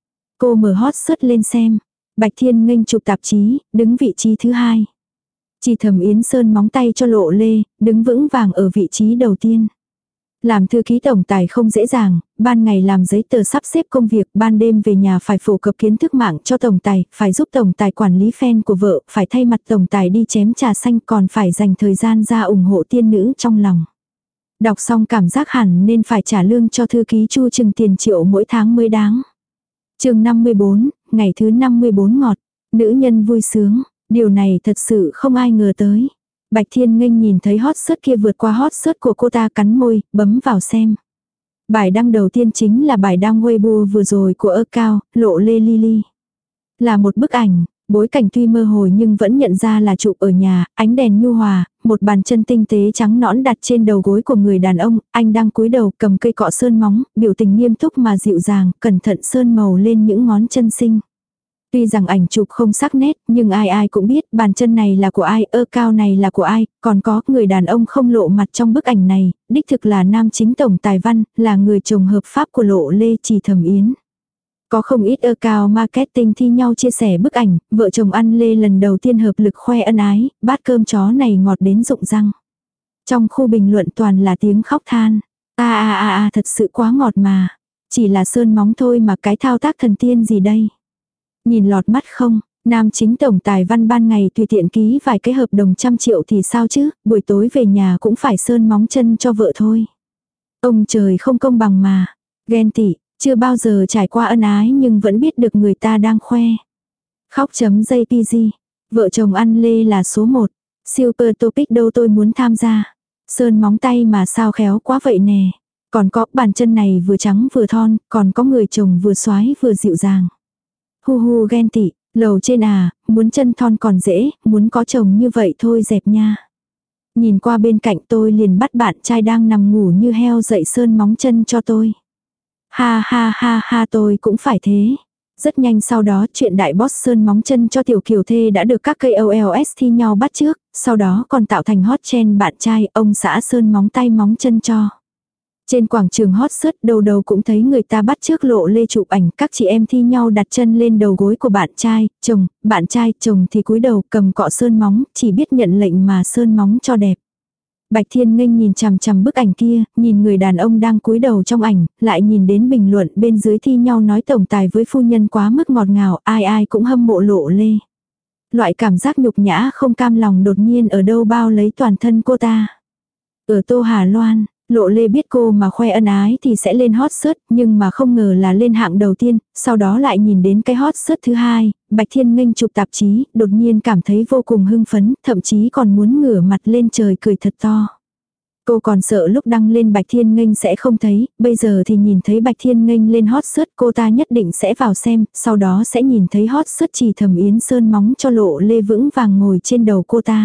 [SPEAKER 1] Cô mở hot search lên xem. Bạch Thiên Nghênh chụp tạp chí, đứng vị trí thứ 2. Chỉ Thẩm Yến sơn móng tay cho Lộ Lê, đứng vững vàng ở vị trí đầu tiên. Làm thư ký tổng tài không dễ dàng, ban ngày làm giấy tờ sắp xếp công việc, ban đêm về nhà phải phổ cập kiến thức mạng cho tổng tài, phải giúp tổng tài quản lý fan của vợ, phải thay mặt tổng tài đi chém trà xanh, còn phải dành thời gian ra ủng hộ tiên nữ trong lòng. Đọc xong cảm giác hẳn nên phải trả lương cho thư ký Chu chừng tiền triệu mỗi tháng mới đáng. Chương 54, ngày thứ 54 ngọt, nữ nhân vui sướng, điều này thật sự không ai ngờ tới. Bạch Thiên Nghênh nhìn thấy hot search kia vượt qua hot search của cô ta, cắn môi, bấm vào xem. Bài đăng đầu tiên chính là bài đăng Weibo vừa rồi của Cao, Lộ Lê Lily. Là một bức ảnh, Bối cảnh tuy mơ hồ nhưng vẫn nhận ra là chụp ở nhà, ánh đèn nhu hòa, một bàn chân tinh tế trắng nõn đặt trên đầu gối của người đàn ông, anh đang cúi đầu cầm cây cọ sơn móng, biểu tình nghiêm túc mà dịu dàng, cẩn thận sơn màu lên những ngón chân xinh. Tuy rằng ảnh chụp không sắc nét, nhưng ai ai cũng biết bàn chân này là của ai, cao này là của ai, còn có người đàn ông không lộ mặt trong bức ảnh này, đích thực là nam chính tổng tài văn, là người chồng hợp pháp của Lộ Lê Trì Thẩm Yến. Có không ít cao marketing thi nhau chia sẻ bức ảnh, vợ chồng ăn lê lần đầu tiên hợp lực khoe ân ái, bát cơm chó này ngọt đến rụng răng. Trong khu bình luận toàn là tiếng khóc than. Thật sự quá ngọt mà. Chỉ là sơn móng thôi mà cái thao tác thần tiên gì đây. Nhìn lọt mắt không, nam chính tổng tài văn ban ngày tùy tiện ký vài cái hợp đồng 100 triệu thì sao chứ, buổi tối về nhà cũng phải sơn móng chân cho vợ thôi. Ông trời không công bằng mà. Ghen tị. Chưa bao giờ trải qua ân ái nhưng vẫn biết được người ta đang khoe. Khóc.jpg. Vợ chồng ăn lê là số 1. Super topic đâu tôi muốn tham gia. Sơn móng tay mà sao khéo quá vậy nè. Còn có bàn chân này vừa trắng vừa thon, còn có người chồng vừa xoái vừa dịu dàng. Hu hu ghen tị, lầu trên muốn chân thon còn dễ, muốn có chồng như vậy thôi dẹp nha. Nhìn qua bên cạnh tôi liền bắt bạn trai đang nằm ngủ như heo dậy sơn móng chân cho tôi. Ha tôi cũng phải thế. Rất nhanh sau đó chuyện đại boss sơn móng chân cho tiểu kiều thê đã được các KOLs thi nhau bắt trước, sau đó còn tạo thành hot trend bạn trai ông xã sơn móng tay móng chân cho. Trên quảng trường hot search đầu đầu cũng thấy người ta bắt trước Lộ Lê chụp ảnh, các chị em thi nhau đặt chân lên đầu gối của bạn trai, chồng thì cúi đầu cầm cọ sơn móng, chỉ biết nhận lệnh mà sơn móng cho đẹp. Bạch Thiên Nghênh nhìn chằm chằm bức ảnh kia, nhìn người đàn ông đang cúi đầu trong ảnh, lại nhìn đến bình luận bên dưới thi nhau nói tổng tài với phu nhân quá mức ngọt ngào, ai ai cũng hâm mộ Lộ Lê. Loại cảm giác nhục nhã không cam lòng đột nhiên ở đâu bao lấy toàn thân cô ta. Ở Tô Hà Loan, Lộ Lê biết cô mà khoe ân ái thì sẽ lên hot search, nhưng mà không ngờ là lên hạng đầu tiên, sau đó lại nhìn đến cái hot search thứ hai, Bạch Thiên Nghênh chụp tạp chí, đột nhiên cảm thấy vô cùng hưng phấn, thậm chí còn muốn ngửa mặt lên trời cười thật to. Cô còn sợ lúc đăng lên Bạch Thiên Nghênh sẽ không thấy, bây giờ thì nhìn thấy Bạch Thiên Nghênh lên hot search cô ta nhất định sẽ vào xem, sau đó sẽ nhìn thấy hot search Trì Thẩm Yến sơn móng cho Lộ Lê vững vàng ngồi trên đầu cô ta.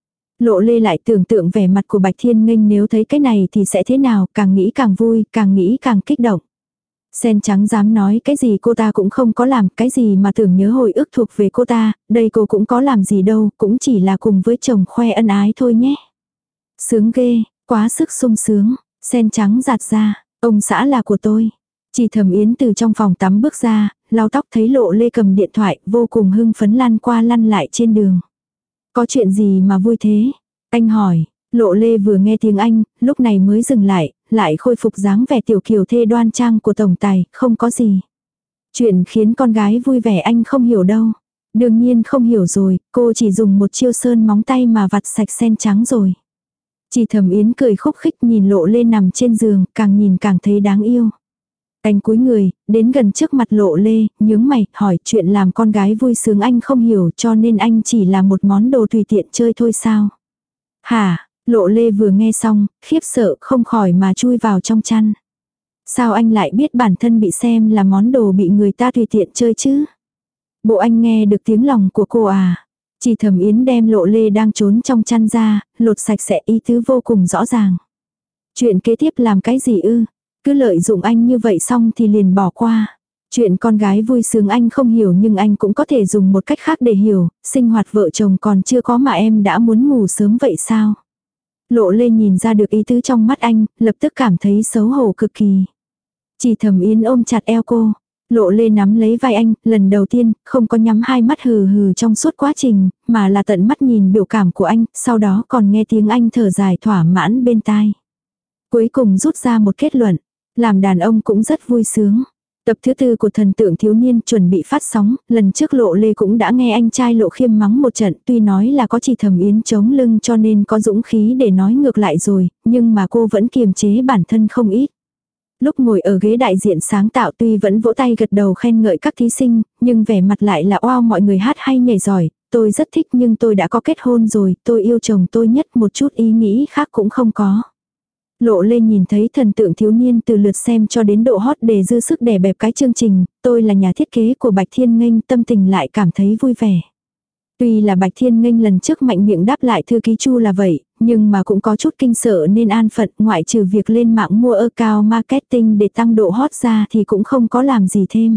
[SPEAKER 1] Lộ Lê lại tưởng tượng vẻ mặt của Bạch Thiên Nghênh nếu thấy cái này thì sẽ thế nào, càng nghĩ càng vui, càng nghĩ càng kích động. Sen trắng dám nói cái gì cô ta cũng không có làm, cái gì mà tưởng nhớ hồi ức thuộc về cô ta, đây cô cũng có làm gì đâu, cũng chỉ là cùng với chồng khoe ân ái thôi nhé. Sướng ghê, quá sức sung sướng, sen trắng giạt ra, ông xã là của tôi. Trì Thẩm Yến từ trong phòng tắm bước ra, lau tóc thấy Lộ Lê cầm điện thoại, vô cùng hưng phấn lăn qua lăn lại trên đường. Có chuyện gì mà vui thế? Anh hỏi, Lộ Lê vừa nghe tiếng Anh, lúc này mới dừng lại khôi phục dáng vẻ tiểu kiều thê đoan trang của tổng tài, không có gì. Chuyện khiến con gái vui vẻ anh không hiểu đâu. Đương nhiên không hiểu rồi, cô chỉ dùng một chiêu sơn móng tay mà vặt sạch sen trắng rồi. Trì Thẩm Yến cười khúc khích nhìn Lộ Lê nằm trên giường, càng nhìn càng thấy đáng yêu. Anh cúi người, đến gần trước mặt Lộ Lê, nhướng mày, hỏi chuyện làm con gái vui sướng anh không hiểu cho nên anh chỉ là một món đồ tùy tiện chơi thôi sao? Hả? Lộ Lê vừa nghe xong, khiếp sợ không khỏi mà chui vào trong chăn. Sao anh lại biết bản thân bị xem là món đồ bị người ta tùy tiện chơi chứ? Bộ anh nghe được tiếng lòng của cô à? Trì Thẩm Yến đem Lộ Lê đang trốn trong chăn ra, lột sạch sẽ ý tứ vô cùng rõ ràng. Chuyện kế tiếp làm cái gì ư? Cứ lợi dụng anh như vậy xong thì liền bỏ qua. Chuyện con gái vui sướng anh không hiểu nhưng anh cũng có thể dùng một cách khác để hiểu, sinh hoạt vợ chồng còn chưa có mà em đã muốn ngủ sớm vậy sao? Lộ Lê nhìn ra được ý tứ trong mắt anh, lập tức cảm thấy xấu hổ cực kỳ. Trì Thẩm Yến ôm chặt eo cô. Lộ Lê nắm lấy vai anh, lần đầu tiên, không có nhắm hai mắt hừ hừ trong suốt quá trình, mà là tận mắt nhìn biểu cảm của anh, sau đó còn nghe tiếng anh thở dài thỏa mãn bên tai. Cuối cùng rút ra một kết luận, làm đàn ông cũng rất vui sướng. Tập thứ 4 của Thần Tượng Thiếu Niên chuẩn bị phát sóng, lần trước Lộ Lê cũng đã nghe anh trai Lộ Khiêm mắng một trận, tuy nói là có Trì Thẩm Yến chống lưng cho nên có dũng khí để nói ngược lại rồi, nhưng mà cô vẫn kiềm chế bản thân không ít. Lúc ngồi ở ghế đại diện sáng tạo tuy vẫn vỗ tay gật đầu khen ngợi các thí sinh, nhưng vẻ mặt lại là oao mọi người hát hay nhảy giỏi, tôi rất thích nhưng tôi đã có kết hôn rồi, tôi yêu chồng tôi nhất một chút ý nghĩ khác cũng không có. Lộ Lê nhìn thấy Thần Tượng Thiếu Niên từ lượt xem cho đến độ hot để dư sức đè bẹp cái chương trình, tôi là nhà thiết kế của Bạch Thiên Nghênh tâm tình lại cảm thấy vui vẻ. Tuy là Bạch Thiên Nghênh lần trước mạnh miệng đáp lại thư ký Chu là vậy, nhưng mà cũng có chút kinh sợ nên an phận, ngoại trừ việc lên mạng mua account marketing để tăng độ hot ra thì cũng không có làm gì thêm.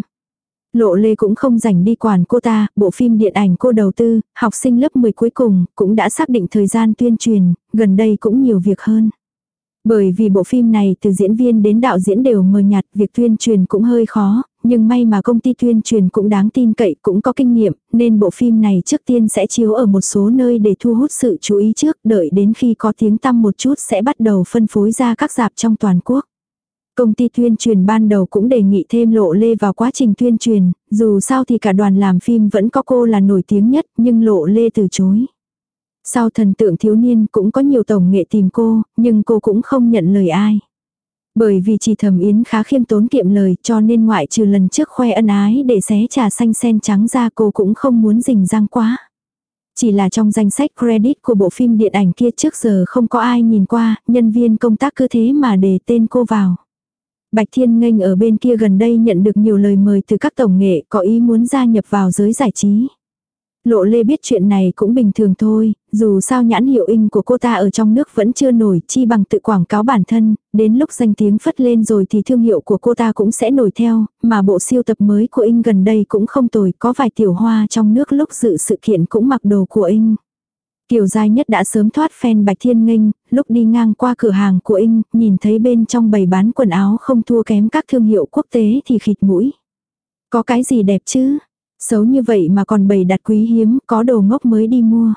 [SPEAKER 1] Lộ Lê cũng không rảnh đi quản cô ta, bộ phim điện ảnh cô đầu tư, học sinh lớp 10 cuối cùng, cũng đã xác định thời gian tuyên truyền, gần đây cũng nhiều việc hơn. Bởi vì bộ phim này từ diễn viên đến đạo diễn đều mờ nhạt, việc tuyên truyền cũng hơi khó, nhưng may mà công ty tuyên truyền cũng đáng tin cậy, cũng có kinh nghiệm, nên bộ phim này trước tiên sẽ chiếu ở một số nơi để thu hút sự chú ý trước, đợi đến khi có tiếng tăm một chút sẽ bắt đầu phân phối ra các rạp trong toàn quốc. Công ty tuyên truyền ban đầu cũng đề nghị thêm Lộ Lê vào quá trình tuyên truyền, dù sao thì cả đoàn làm phim vẫn có cô là nổi tiếng nhất, nhưng Lộ Lê từ chối. Sau Thần Tượng Thiếu Niên cũng có nhiều tổng nghệ tìm cô, nhưng cô cũng không nhận lời ai. Bởi vì chỉ Thẩm Yến khá khiêm tốn kiệm lời, cho nên ngoại trừ lần trước khoe ân ái để xé trà xanh sen trắng ra, cô cũng không muốn rình rang quá. Chỉ là trong danh sách credit của bộ phim điện ảnh kia trước giờ không có ai nhìn qua, nhân viên công tác cứ thế mà đề tên cô vào. Bạch Thiên Nghênh ở bên kia gần đây nhận được nhiều lời mời từ các tổng nghệ có ý muốn gia nhập vào giới giải trí. Lộ Lê biết chuyện này cũng bình thường thôi, dù sao nhãn hiệu In của cô ta ở trong nước vẫn chưa nổi, chi bằng tự quảng cáo bản thân, đến lúc danh tiếng phất lên rồi thì thương hiệu của cô ta cũng sẽ nổi theo, mà bộ siêu tập mới của In gần đây cũng không tồi, có vài tiểu hoa trong nước lúc dự sự kiện cũng mặc đồ của In. Kiều Giai Nhất đã sớm thoát fan Bạch Thiên Nghênh, lúc đi ngang qua cửa hàng của In, nhìn thấy bên trong bày bán quần áo không thua kém các thương hiệu quốc tế thì khịt mũi. Có cái gì đẹp chứ? Xấu như vậy mà còn bày đặt quý hiếm, có đồ ngốc mới đi mua.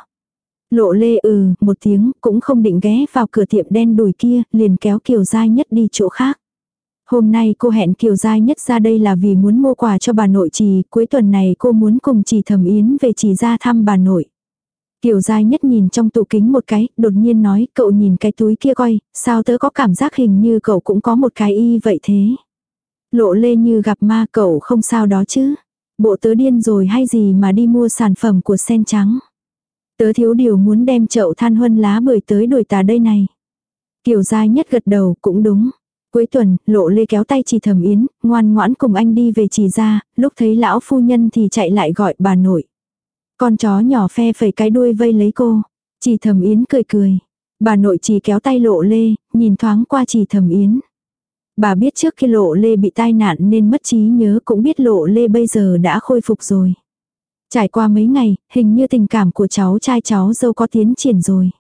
[SPEAKER 1] Lộ Lê một tiếng, cũng không định ghé vào cửa tiệm đen đùi kia, liền kéo Kiều Giai Nhất đi chỗ khác. Hôm nay cô hẹn Kiều Giai Nhất ra đây là vì muốn mua quà cho bà nội Trì, cuối tuần này cô muốn cùng Trì Thẩm Yến về Trì ra thăm bà nội. Kiều Giai Nhất nhìn trong tủ kính một cái, đột nhiên nói, cậu nhìn cái túi kia coi, sao tớ có cảm giác hình như cậu cũng có một cái y vậy thế. Lộ Lê như gặp ma, cậu không sao đó chứ. Bộ tớ điên rồi hay gì mà đi mua sản phẩm của sen trắng. Tớ thiếu điều muốn đem chậu than huân lá bưởi tới đuổi tà đây này. Kiều Giai Nhất gật đầu, cũng đúng. Cuối tuần, Lộ Lê kéo tay Trì Thẩm Yến, ngoan ngoãn cùng anh đi về Trì ra, lúc thấy lão phu nhân thì chạy lại gọi bà nội. Con chó nhỏ phe phẩy cái đuôi vây lấy cô. Trì Thẩm Yến cười cười. Bà nội Trì kéo tay Lộ Lê, nhìn thoáng qua Trì Thẩm Yến. Bà biết trước khi Lộ Lê bị tai nạn nên mất trí nhớ, cũng biết Lộ Lê bây giờ đã khôi phục rồi. Trải qua mấy ngày, hình như tình cảm của cháu trai cháu dâu có tiến triển rồi.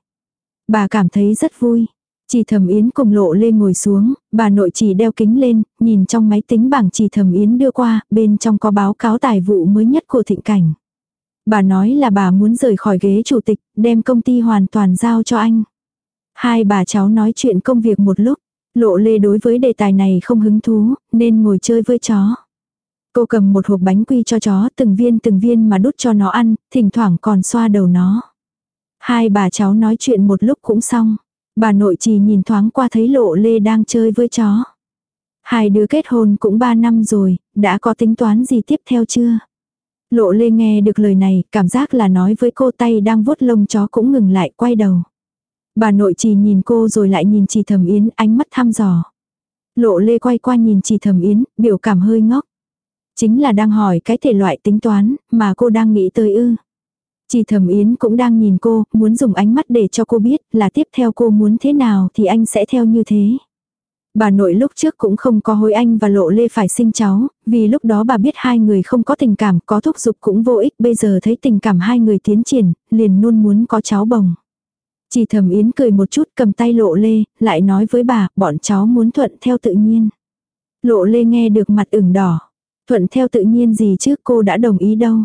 [SPEAKER 1] Bà cảm thấy rất vui. Trì Thẩm Yến cùng Lộ Lê ngồi xuống, bà nội Trì đeo kính lên, nhìn trong máy tính bảng Trì Thẩm Yến đưa qua, bên trong có báo cáo tài vụ mới nhất của Thịnh Cảnh. Bà nói là bà muốn rời khỏi ghế chủ tịch, đem công ty hoàn toàn giao cho anh. Hai bà cháu nói chuyện công việc một lúc. Lộ Lê đối với đề tài này không hứng thú, nên ngồi chơi với chó. Cô cầm một hộp bánh quy cho chó, từng viên mà đút cho nó ăn, thỉnh thoảng còn xoa đầu nó. Hai bà cháu nói chuyện một lúc cũng xong. Bà nội Trì nhìn thoáng qua thấy Lộ Lê đang chơi với chó. Hai đứa kết hôn cũng 3 năm rồi, đã có tính toán gì tiếp theo chưa? Lộ Lê nghe được lời này, cảm giác là nói với cô, tay đang vuốt lông chó cũng ngừng lại, quay đầu. Bà nội Trì nhìn cô rồi lại nhìn Trì Thẩm Yến, ánh mắt thăm dò. Lộ Lê quay qua nhìn Trì Thẩm Yến, biểu cảm hơi ngốc. Chính là đang hỏi cái thể loại tính toán mà cô đang nghĩ tới ư. Trì Thẩm Yến cũng đang nhìn cô, muốn dùng ánh mắt để cho cô biết là tiếp theo cô muốn thế nào thì anh sẽ theo như thế. Bà nội lúc trước cũng không có hối anh và Lộ Lê phải sinh cháu, vì lúc đó bà biết hai người không có tình cảm, có thúc giục cũng vô ích, bây giờ thấy tình cảm hai người tiến triển, liền luôn muốn có cháu bồng. Trì Thẩm Yến cười một chút, cầm tay Lộ Lê, lại nói với bà, bọn cháu muốn thuận theo tự nhiên. Lộ Lê nghe được mặt ửng đỏ. Thuận theo tự nhiên gì chứ, cô đã đồng ý đâu.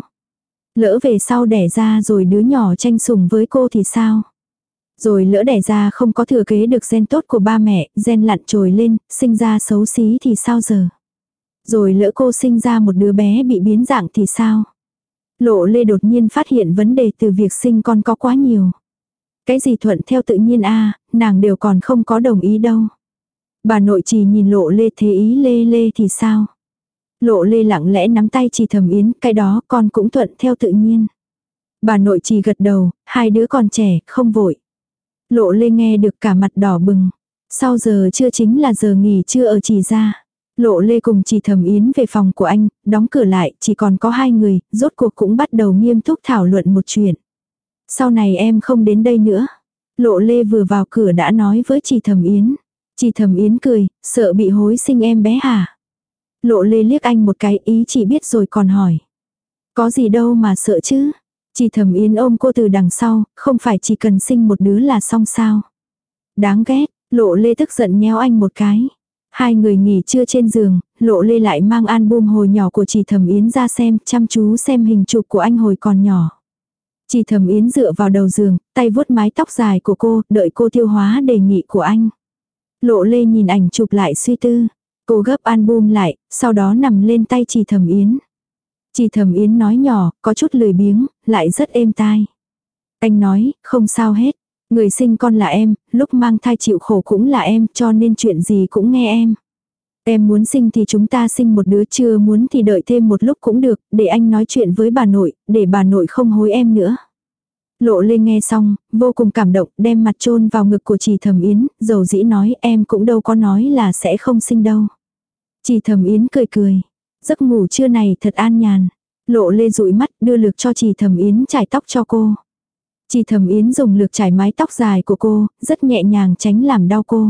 [SPEAKER 1] Lỡ về sau đẻ ra rồi đứa nhỏ tranh sủng với cô thì sao? Rồi lỡ đẻ ra không có thừa kế được gen tốt của ba mẹ, gen lặn trồi lên, sinh ra xấu xí thì sao giờ? Rồi lỡ cô sinh ra một đứa bé bị biến dạng thì sao? Lộ Lê đột nhiên phát hiện vấn đề từ việc sinh con có quá nhiều. Cái gì thuận theo tự nhiên nàng đều còn không có đồng ý đâu. Bà nội Trì nhìn Lộ Lê, thế ý Lê thì sao? Lộ Lê lặng lẽ nắm tay Trì Thẩm Yến, cái đó con cũng thuận theo tự nhiên. Bà nội Trì gật đầu, hai đứa còn trẻ, không vội. Lộ Lê nghe được cả mặt đỏ bừng. Sau giờ trưa chính là giờ nghỉ trưa ở Trì gia. Lộ Lê cùng Chỉ Thẩm Yến về phòng của anh, đóng cửa lại, chỉ còn có hai người, rốt cuộc cũng bắt đầu nghiêm túc thảo luận một chuyện. Sau này em không đến đây nữa. Lộ Lê vừa vào cửa đã nói với Chỉ Thẩm Yến. Chỉ Thẩm Yến cười, sợ bị hối sinh em bé hả? Lộ Lê liếc anh một cái, ý chỉ biết rồi còn hỏi. Có gì đâu mà sợ chứ? Chỉ Thẩm Yến ôm cô từ đằng sau, không phải chỉ cần sinh một đứa là xong sao? Đáng ghét, Lộ Lê tức giận nhéo anh một cái. Hai người nghỉ trưa trên giường, Lộ Lê lại mang album hồi nhỏ của Chỉ Thẩm Yến ra xem, chăm chú xem hình chụp của anh hồi còn nhỏ. Chỉ Thẩm Yến dựa vào đầu giường, tay vuốt mái tóc dài của cô, đợi cô tiêu hóa đề nghị của anh. Lộ Lê nhìn ảnh chụp lại suy tư. Cô gấp album lại, sau đó nằm lên tay Chỉ Thẩm Yến. Chỉ Thẩm Yến nói nhỏ, có chút lười biếng, lại rất êm tai. Anh nói, không sao hết. Người sinh con là em, lúc mang thai chịu khổ cũng là em, cho nên chuyện gì cũng nghe em. Em muốn sinh thì chúng ta sinh một đứa, chưa muốn thì đợi thêm một lúc cũng được, để anh nói chuyện với bà nội, để bà nội không hối em nữa. Lộ Lê nghe xong, vô cùng cảm động, đem mặt chôn vào ngực của Chỉ Thẩm Yến, dầu dĩ nói em cũng đâu có nói là sẽ không sinh đâu. Chỉ Thẩm Yến cười cười. Giấc ngủ trưa này thật an nhàn. Lộ Lê dụi mắt đưa lược cho Chỉ Thẩm Yến chải tóc cho cô. Chỉ Thẩm Yến dùng lược chải mái tóc dài của cô, rất nhẹ nhàng tránh làm đau cô.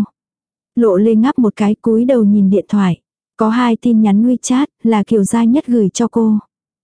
[SPEAKER 1] Lộ Lê ngáp một cái cúi đầu nhìn điện thoại. Có 2 tin nhắn WeChat là Kiều Gia Nhất gửi cho cô.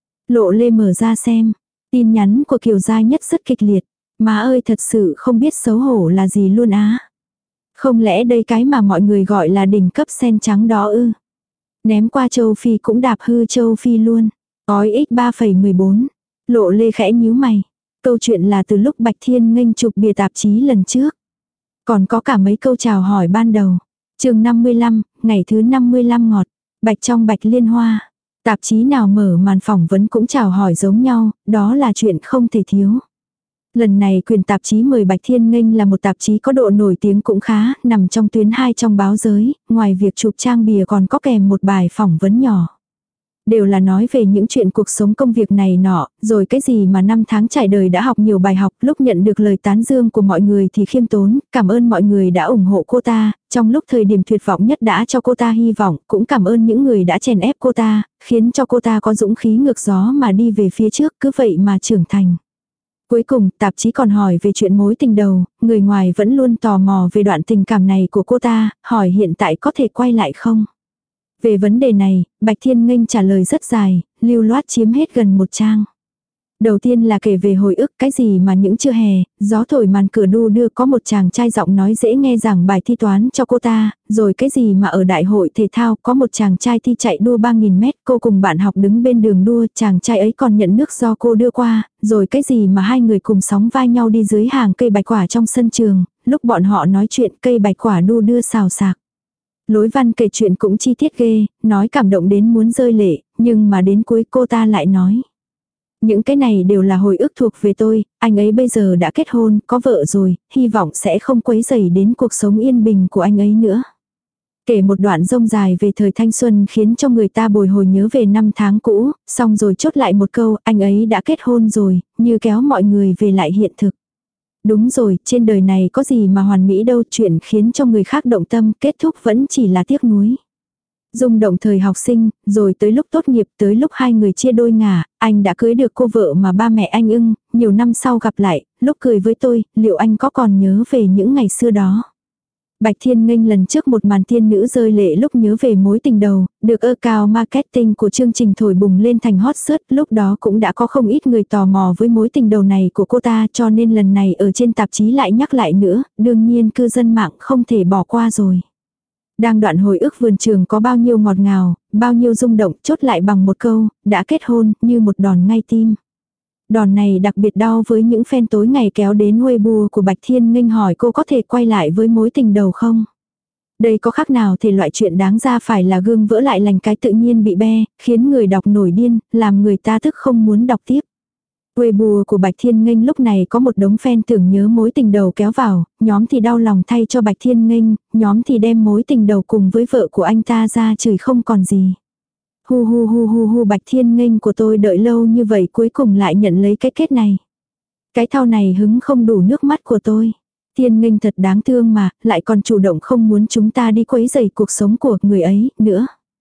[SPEAKER 1] Lộ Lê mở ra xem. Tin nhắn của Kiều Gia Nhất rất kịch liệt. Má ơi thật sự không biết xấu hổ là gì luôn á. Không lẽ đây cái mà mọi người gọi là đỉnh cấp sen trắng đó ư? Ném qua châu Phi cũng đạp hư châu Phi luôn. Ói x 3,14. Lộ Lê khẽ nhíu mày. Câu chuyện là từ lúc Bạch Thiên Nghênh chụp bìa tạp chí lần trước. Còn có cả mấy câu chào hỏi ban đầu. Chương 55, ngày thứ 55 ngọt. Bạch trong Bạch Liên Hoa. Tạp chí nào mở màn phỏng vấn cũng chào hỏi giống nhau, đó là chuyện không thể thiếu. Lần này quyền tạp chí mời Bạch Thiên Nghênh là một tạp chí có độ nổi tiếng cũng khá, nằm trong tuyến 2 trong báo giới, ngoài việc chụp trang bìa còn có kèm một bài phỏng vấn nhỏ. Đều là nói về những chuyện cuộc sống công việc này nọ, rồi cái gì mà năm tháng trải đời đã học nhiều bài học, lúc nhận được lời tán dương của mọi người thì khiêm tốn, cảm ơn mọi người đã ủng hộ cô ta, trong lúc thời điểm tuyệt vọng nhất đã cho cô ta hy vọng, cũng cảm ơn những người đã chèn ép cô ta, khiến cho cô ta có dũng khí ngược gió mà đi về phía trước, cứ vậy mà trưởng thành. Cuối cùng, tạp chí còn hỏi về chuyện mối tình đầu, người ngoài vẫn luôn tò mò về đoạn tình cảm này của cô ta, hỏi hiện tại có thể quay lại không? Về vấn đề này, Bạch Thiên Nghênh trả lời rất dài, lưu loát chiếm hết gần 1 trang. Đầu tiên là kể về hồi ức cái gì mà những trưa hè, gió thổi màn cửa đu đưa có một chàng trai giọng nói dễ nghe giảng bài thi toán cho cô ta, rồi cái gì mà ở đại hội thể thao có một chàng trai thi chạy đua 3.000 mét, cô cùng bạn học đứng bên đường đua, chàng trai ấy còn nhận nước do cô đưa qua, rồi cái gì mà hai người cùng sóng vai nhau đi dưới hàng cây bạch quả trong sân trường, lúc bọn họ nói chuyện cây bạch quả đu đưa xào xạc. Lối văn kể chuyện cũng chi tiết ghê, nói cảm động đến muốn rơi lệ, nhưng mà đến cuối cô ta lại nói. Những cái này đều là hồi ức thuộc về tôi, anh ấy bây giờ đã kết hôn, có vợ rồi, hy vọng sẽ không quấy rầy đến cuộc sống yên bình của anh ấy nữa. Kể một đoạn rông dài về thời thanh xuân khiến cho người ta bồi hồi nhớ về năm tháng cũ, xong rồi chốt lại một câu, anh ấy đã kết hôn rồi, như kéo mọi người về lại hiện thực. Đúng rồi, trên đời này có gì mà hoàn mỹ đâu, chuyện khiến cho người khác động tâm, kết thúc vẫn chỉ là tiếc nuối. Rung động thời học sinh, rồi tới lúc tốt nghiệp, tới lúc hai người chia đôi ngả, anh đã cưới được cô vợ mà ba mẹ anh ưng, nhiều năm sau gặp lại, lúc cười với tôi, liệu anh có còn nhớ về những ngày xưa đó? Bạch Thiên Nghênh lần trước một màn tiên nữ rơi lệ lúc nhớ về mối tình đầu, được cao marketing của chương trình thổi bùng lên thành hot search, lúc đó cũng đã có không ít người tò mò với mối tình đầu này của cô ta, cho nên lần này ở trên tạp chí lại nhắc lại nữa, đương nhiên cư dân mạng không thể bỏ qua rồi. Đang đoạn hồi ức vườn trường có bao nhiêu ngọt ngào, bao nhiêu rung động, chốt lại bằng một câu, đã kết hôn, như một đòn ngay tim. Đòn này đặc biệt đau với những fan tối ngày kéo đến Weibo của Bạch Thiên Nghênh hỏi cô có thể quay lại với mối tình đầu không. Đây có khác nào thể loại chuyện đáng ra phải là gương vỡ lại lành cái tự nhiên bị be, khiến người đọc nổi điên, làm người ta tức không muốn đọc tiếp. Weibo của Bạch Thiên Nghênh lúc này có một đống fan tưởng nhớ mối tình đầu kéo vào, nhóm thì đau lòng thay cho Bạch Thiên Nghênh, nhóm thì đem mối tình đầu cùng với vợ của anh ta ra chửi không còn gì. Hu hu hu hu hu, Bạch Thiên Nghênh của tôi đợi lâu như vậy cuối cùng lại nhận lấy cái kết này. Cái thao này hứng không đủ nước mắt của tôi. Thiên Nghênh thật đáng thương mà, lại còn chủ động không muốn chúng ta đi quấy rầy cuộc sống của người ấy nữa.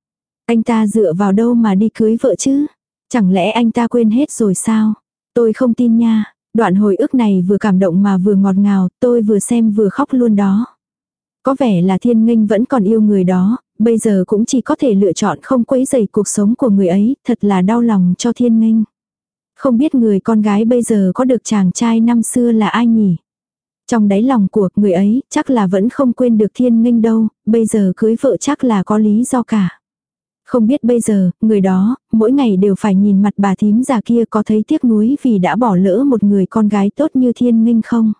[SPEAKER 1] Anh ta dựa vào đâu mà đi cưới vợ chứ? Chẳng lẽ anh ta quên hết rồi sao? Tôi không tin nha. Đoạn hồi ức này vừa cảm động mà vừa ngọt ngào, tôi vừa xem vừa khóc luôn đó. Có vẻ là Thiên Nghênh vẫn còn yêu người đó, bây giờ cũng chỉ có thể lựa chọn không quấy rầy cuộc sống của người ấy, thật là đau lòng cho Thiên Nghênh. Không biết người con gái bây giờ có được chàng trai năm xưa là ai nhỉ? Trong đáy lòng của người ấy chắc là vẫn không quên được Thiên Nghênh đâu, bây giờ cưới vợ chắc là có lý do cả. Không biết bây giờ, người đó, mỗi ngày đều phải nhìn mặt bà thím già kia có thấy tiếc nuối vì đã bỏ lỡ một người con gái tốt như Thiên Nghênh không?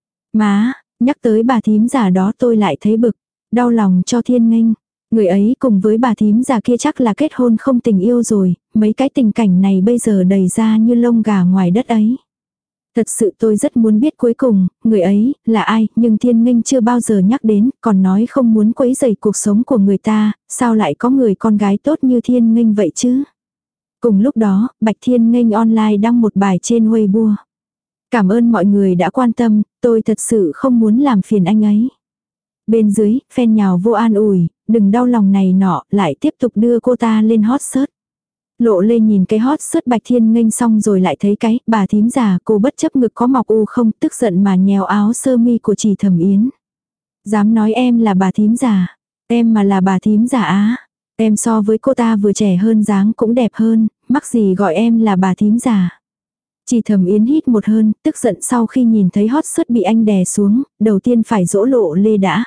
[SPEAKER 1] Má, nhắc tới bà thím già đó tôi lại thấy bực, đau lòng cho Thiên Nghênh. Người ấy cùng với bà thím già kia chắc là kết hôn không tình yêu rồi, mấy cái tình cảnh này bây giờ đầy ra như lông gà ngoài đất ấy. Thật sự tôi rất muốn biết cuối cùng, người ấy là ai, nhưng Thiên Nghênh chưa bao giờ nhắc đến, còn nói không muốn quấy rầy cuộc sống của người ta, sao lại có người con gái tốt như Thiên Nghênh vậy chứ? Cùng lúc đó, Bạch Thiên Nghênh online đăng một bài trên Weibo. Cảm ơn mọi người đã quan tâm, tôi thật sự không muốn làm phiền anh ấy. Bên dưới, fan nhào vô an ủi, đừng đau lòng này nọ, lại tiếp tục đưa cô ta lên hot search. Lộ Lê nhìn cái hot search Bạch Thiên Nghênh xong rồi lại thấy cái, bà thím già, cô bất chấp ngực có mọc u không, tức giận mà nhéo áo sơ mi của chị Thẩm Yến. Dám nói em là bà thím già, em mà là bà thím già á, em so với cô ta vừa trẻ hơn dáng cũng đẹp hơn, mắc gì gọi em là bà thím già. Chị Thẩm Yến hít một hơi, tức giận sau khi nhìn thấy hot search bị anh đè xuống, đầu tiên phải dỗ Lộ Lê đã.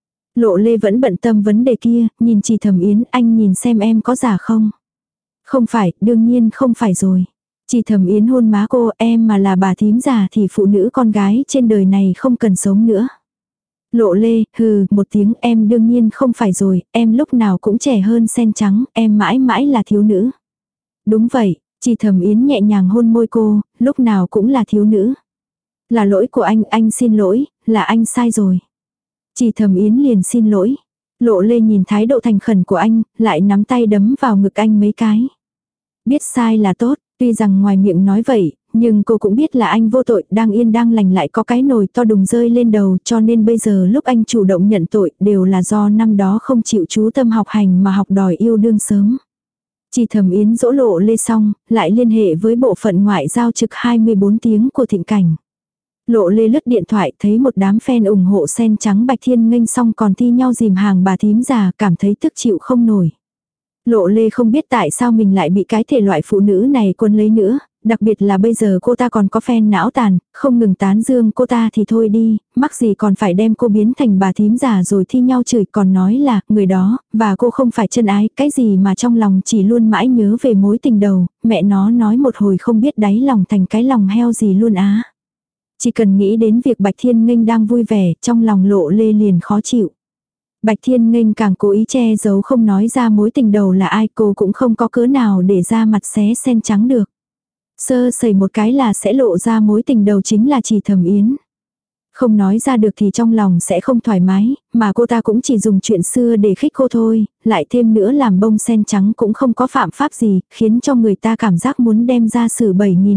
[SPEAKER 1] Lộ Lê vẫn bận tâm vấn đề kia, nhìn chị Thẩm Yến, anh nhìn xem em có già không? Không phải, đương nhiên không phải rồi. Chị Thẩm Yến hôn má cô, em mà là bà thím già thì phụ nữ con gái trên đời này không cần sống nữa. Lộ Lê, hừ, một tiếng, em đương nhiên không phải rồi, em lúc nào cũng trẻ hơn sen trắng, em mãi mãi là thiếu nữ. Đúng vậy, chị Thẩm Yến nhẹ nhàng hôn môi cô, lúc nào cũng là thiếu nữ. Là lỗi của anh xin lỗi, là anh sai rồi. Chị Thẩm Yến liền xin lỗi. Lộ Lê nhìn thái độ thành khẩn của anh, lại nắm tay đấm vào ngực anh mấy cái. Biết sai là tốt, tuy rằng ngoài miệng nói vậy, nhưng cô cũng biết là anh vô tội, đang yên đang lành lại có cái nồi to đùng rơi lên đầu, cho nên bây giờ lúc anh chủ động nhận tội đều là do năm đó không chịu chú tâm học hành mà học đòi yêu đương sớm. Chị Thẩm Yến dỗ Lộ Lê xong, lại liên hệ với bộ phận ngoại giao trực 24 tiếng của Thịnh Cảnh. Lộ Lê lướt điện thoại thấy một đám fan ủng hộ sen trắng Bạch Thiên Nghênh xong còn thi nhau dìm hàng bà thím già, cảm thấy tức chịu không nổi. Lộ Lê không biết tại sao mình lại bị cái thể loại phụ nữ này cuốn lấy nữa, đặc biệt là bây giờ cô ta còn có fan não tàn, không ngừng tán dương cô ta thì thôi đi, mắc gì còn phải đem cô biến thành bà thím già rồi thi nhau chửi, còn nói là người đó, và cô không phải chân ái, cái gì mà trong lòng chỉ luôn mãi nhớ về mối tình đầu, mẹ nó nói một hồi không biết đáy lòng thành cái lòng heo gì luôn á. Chỉ cần nghĩ đến việc Bạch Thiên Nghênh đang vui vẻ, trong lòng Lộ Lê liền khó chịu. Bạch Thiên Nghênh càng cố ý che giấu không nói ra mối tình đầu là ai, cô cũng không có cớ nào để ra mặt xé sen trắng được. Sơ sẩy một cái là sẽ lộ ra mối tình đầu chính là chị Thẩm Yến. Không nói ra được thì trong lòng sẽ không thoải mái, mà cô ta cũng chỉ dùng chuyện xưa để khích cô thôi, lại thêm nữa làm bông sen trắng cũng không có phạm pháp gì, khiến cho người ta cảm giác muốn đem ra xử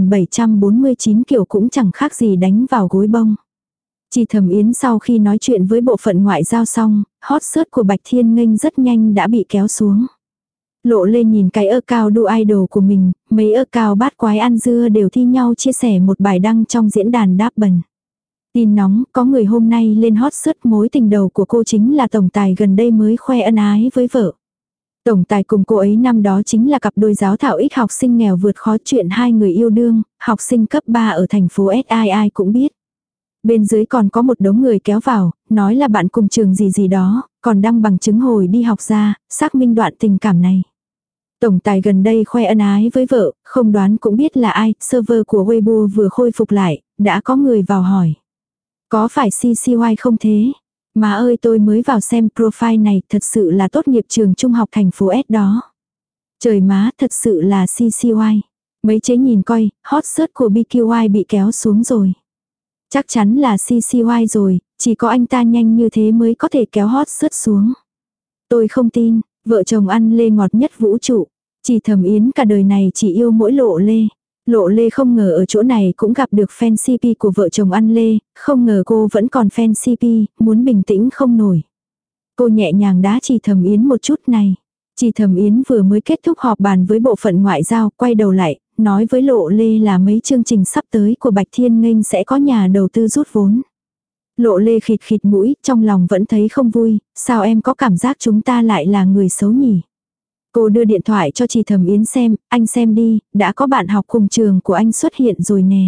[SPEAKER 1] 7749 kiểu cũng chẳng khác gì đánh vào gối bông. Chị Thẩm Yến sau khi nói chuyện với bộ phận ngoại giao xong, hot search của Bạch Thiên Nghênh rất nhanh đã bị kéo xuống. Lộ Lê nhìn cái account đu idol của mình, mấy account bát quái ăn dưa đều thi nhau chia sẻ một bài đăng trong diễn đàn đáp bần. Tin nóng, có người hôm nay lên hot search mối tình đầu của cô chính là tổng tài gần đây mới khoe ân ái với vợ. Tổng tài cùng cô ấy năm đó chính là cặp đôi giáo thảo ích học sinh nghèo vượt khó, chuyện hai người yêu đương, học sinh cấp 3 ở thành phố S ai cũng biết. Bên dưới còn có một đống người kéo vào, nói là bạn cùng trường gì gì đó, còn đăng bằng chứng hồi đi học ra, xác minh đoạn tình cảm này. Tổng tài gần đây khoe ân ái với vợ, không đoán cũng biết là ai, server của Weibo vừa khôi phục lại, đã có người vào hỏi. Có phải CCY không thế? Má ơi, tôi mới vào xem profile này, thật sự là tốt nghiệp trường trung học thành phố S đó. Trời má, thật sự là CCY. Mấy chế nhìn coi, hot search của BQY bị kéo xuống rồi. Chắc chắn là CCY rồi, chỉ có anh ta nhanh như thế mới có thể kéo hot search xuống. Tôi không tin, vợ chồng ăn lê ngọt nhất vũ trụ. Chị Thẩm Yến cả đời này chỉ yêu mỗi Lộ Lê. Lộ Lê không ngờ ở chỗ này cũng gặp được fan CP của vợ chồng ăn lê, không ngờ cô vẫn còn fan CP, muốn bình tĩnh không nổi. Cô nhẹ nhàng đá chị Thẩm Yến một chút này. Chỉ Thẩm Yến vừa mới kết thúc họp bàn với bộ phận ngoại giao, quay đầu lại, nói với Lộ Lê là mấy chương trình sắp tới của Bạch Thiên Nghênh sẽ có nhà đầu tư rút vốn. Lộ Lê khịt khịt mũi, trong lòng vẫn thấy không vui, sao em có cảm giác chúng ta lại là người xấu nhỉ? Cô đưa điện thoại cho Chỉ Thẩm Yến xem, anh xem đi, đã có bạn học cùng trường của anh xuất hiện rồi nè.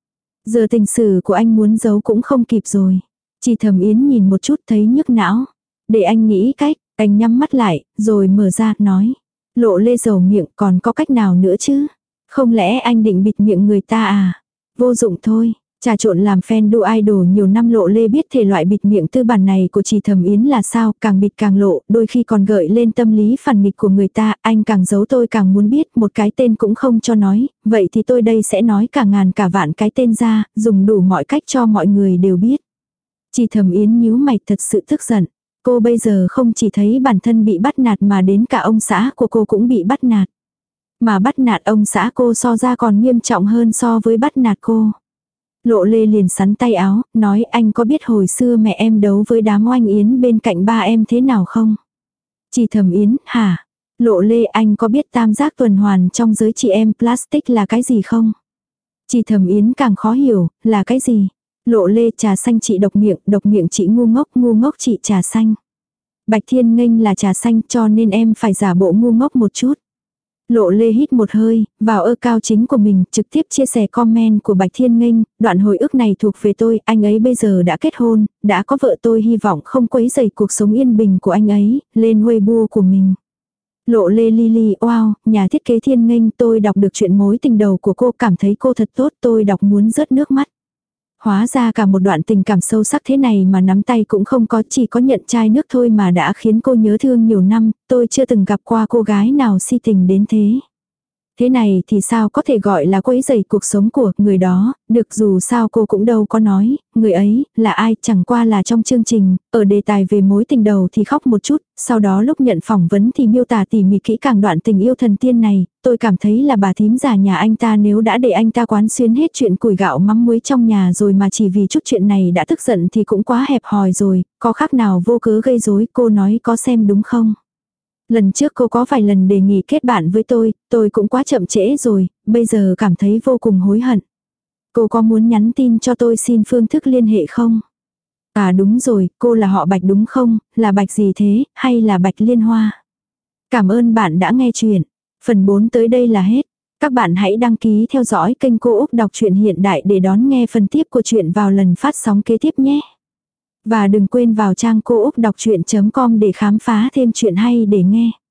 [SPEAKER 1] Giờ tình sử của anh muốn giấu cũng không kịp rồi. Chỉ Thẩm Yến nhìn một chút thấy nhức não. Để anh nghĩ cách, anh nhắm mắt lại, rồi mở ra, nói. Lộ Lê dầu miệng, còn có cách nào nữa chứ? Không lẽ anh định bịt miệng người ta à? Vô dụng thôi. Trà trộn làm fan đu idol nhiều năm, Lộ Lê biết thể loại bịt miệng tư bản này của Chỉ Thẩm Yến là sao, càng bịt càng lộ, đôi khi còn gợi lên tâm lý phản nghịch của người ta, anh càng giấu tôi càng muốn biết, một cái tên cũng không cho nói, vậy thì tôi đây sẽ nói cả ngàn cả vạn cái tên ra, dùng đủ mọi cách cho mọi người đều biết. Chỉ Thẩm Yến nhíu mày thật sự tức giận, cô bây giờ không chỉ thấy bản thân bị bắt nạt mà đến cả ông xã của cô cũng bị bắt nạt. Mà bắt nạt ông xã cô so ra còn nghiêm trọng hơn so với bắt nạt cô. Lộ Lê liền sắn tay áo, nói anh có biết hồi xưa mẹ em đấu với đám Oanh Yến bên cạnh ba em thế nào không? Chỉ Thẩm Yến, hả? Lộ Lê, anh có biết tam giác tuần hoàn trong giới chị em plastic là cái gì không? Chỉ Thẩm Yến càng khó hiểu, là cái gì? Lộ Lê, trà xanh chị độc miệng chị ngu ngốc chị trà xanh. Bạch Thiên Nghênh là trà xanh cho nên em phải giả bộ ngu ngốc một chút. Lộ Lê hít một hơi, vào account chính của mình, trực tiếp chia sẻ comment của Bạch Thiên Nghênh, đoạn hồi ức này thuộc về tôi, anh ấy bây giờ đã kết hôn, đã có vợ, tôi hy vọng không quấy rầy cuộc sống yên bình của anh ấy, lên Weibo của mình. Lộ Lê Lily, wow, nhà thiết kế Thiên Nghênh, tôi đọc được chuyện mối tình đầu của cô, cảm thấy cô thật tốt, tôi đọc muốn rớt nước mắt. Hóa ra cả một đoạn tình cảm sâu sắc thế này mà nắm tay cũng không có, chỉ có nhận chai nước thôi mà đã khiến cô nhớ thương nhiều năm, tôi chưa từng gặp qua cô gái nào si tình đến thế. Thế này thì sao có thể gọi là quấy rầy cuộc sống của người đó, được dù sao cô cũng đâu có nói, người ấy là ai, chẳng qua là trong chương trình, ở đề tài về mối tình đầu thì khóc một chút, sau đó lúc nhận phỏng vấn thì miêu tả tỉ mỉ kỹ càng đoạn tình yêu thần tiên này, tôi cảm thấy là bà thím già nhà anh ta nếu đã để anh ta quán xuyến hết chuyện củi gạo mắm muối trong nhà rồi mà chỉ vì chút chuyện này đã tức giận thì cũng quá hẹp hòi rồi, có khác nào vô cớ gây rối, cô nói có xem đúng không? Lần trước cô có vài lần đề nghị kết bạn với tôi cũng quá chậm trễ rồi, bây giờ cảm thấy vô cùng hối hận. Cô có muốn nhắn tin cho tôi xin phương thức liên hệ không? À đúng rồi, cô là họ Bạch đúng không, là Bạch gì thế, hay là Bạch Liên Hoa? Cảm ơn bạn đã nghe chuyện. Phần 4 tới đây là hết. Các bạn hãy đăng ký theo dõi kênh Cô Úc Đọc truyện Hiện Đại để đón nghe phần tiếp của chuyện vào lần phát sóng kế tiếp nhé. Và đừng quên vào trang cô úc đọc chuyện.com để khám phá thêm chuyện hay để nghe.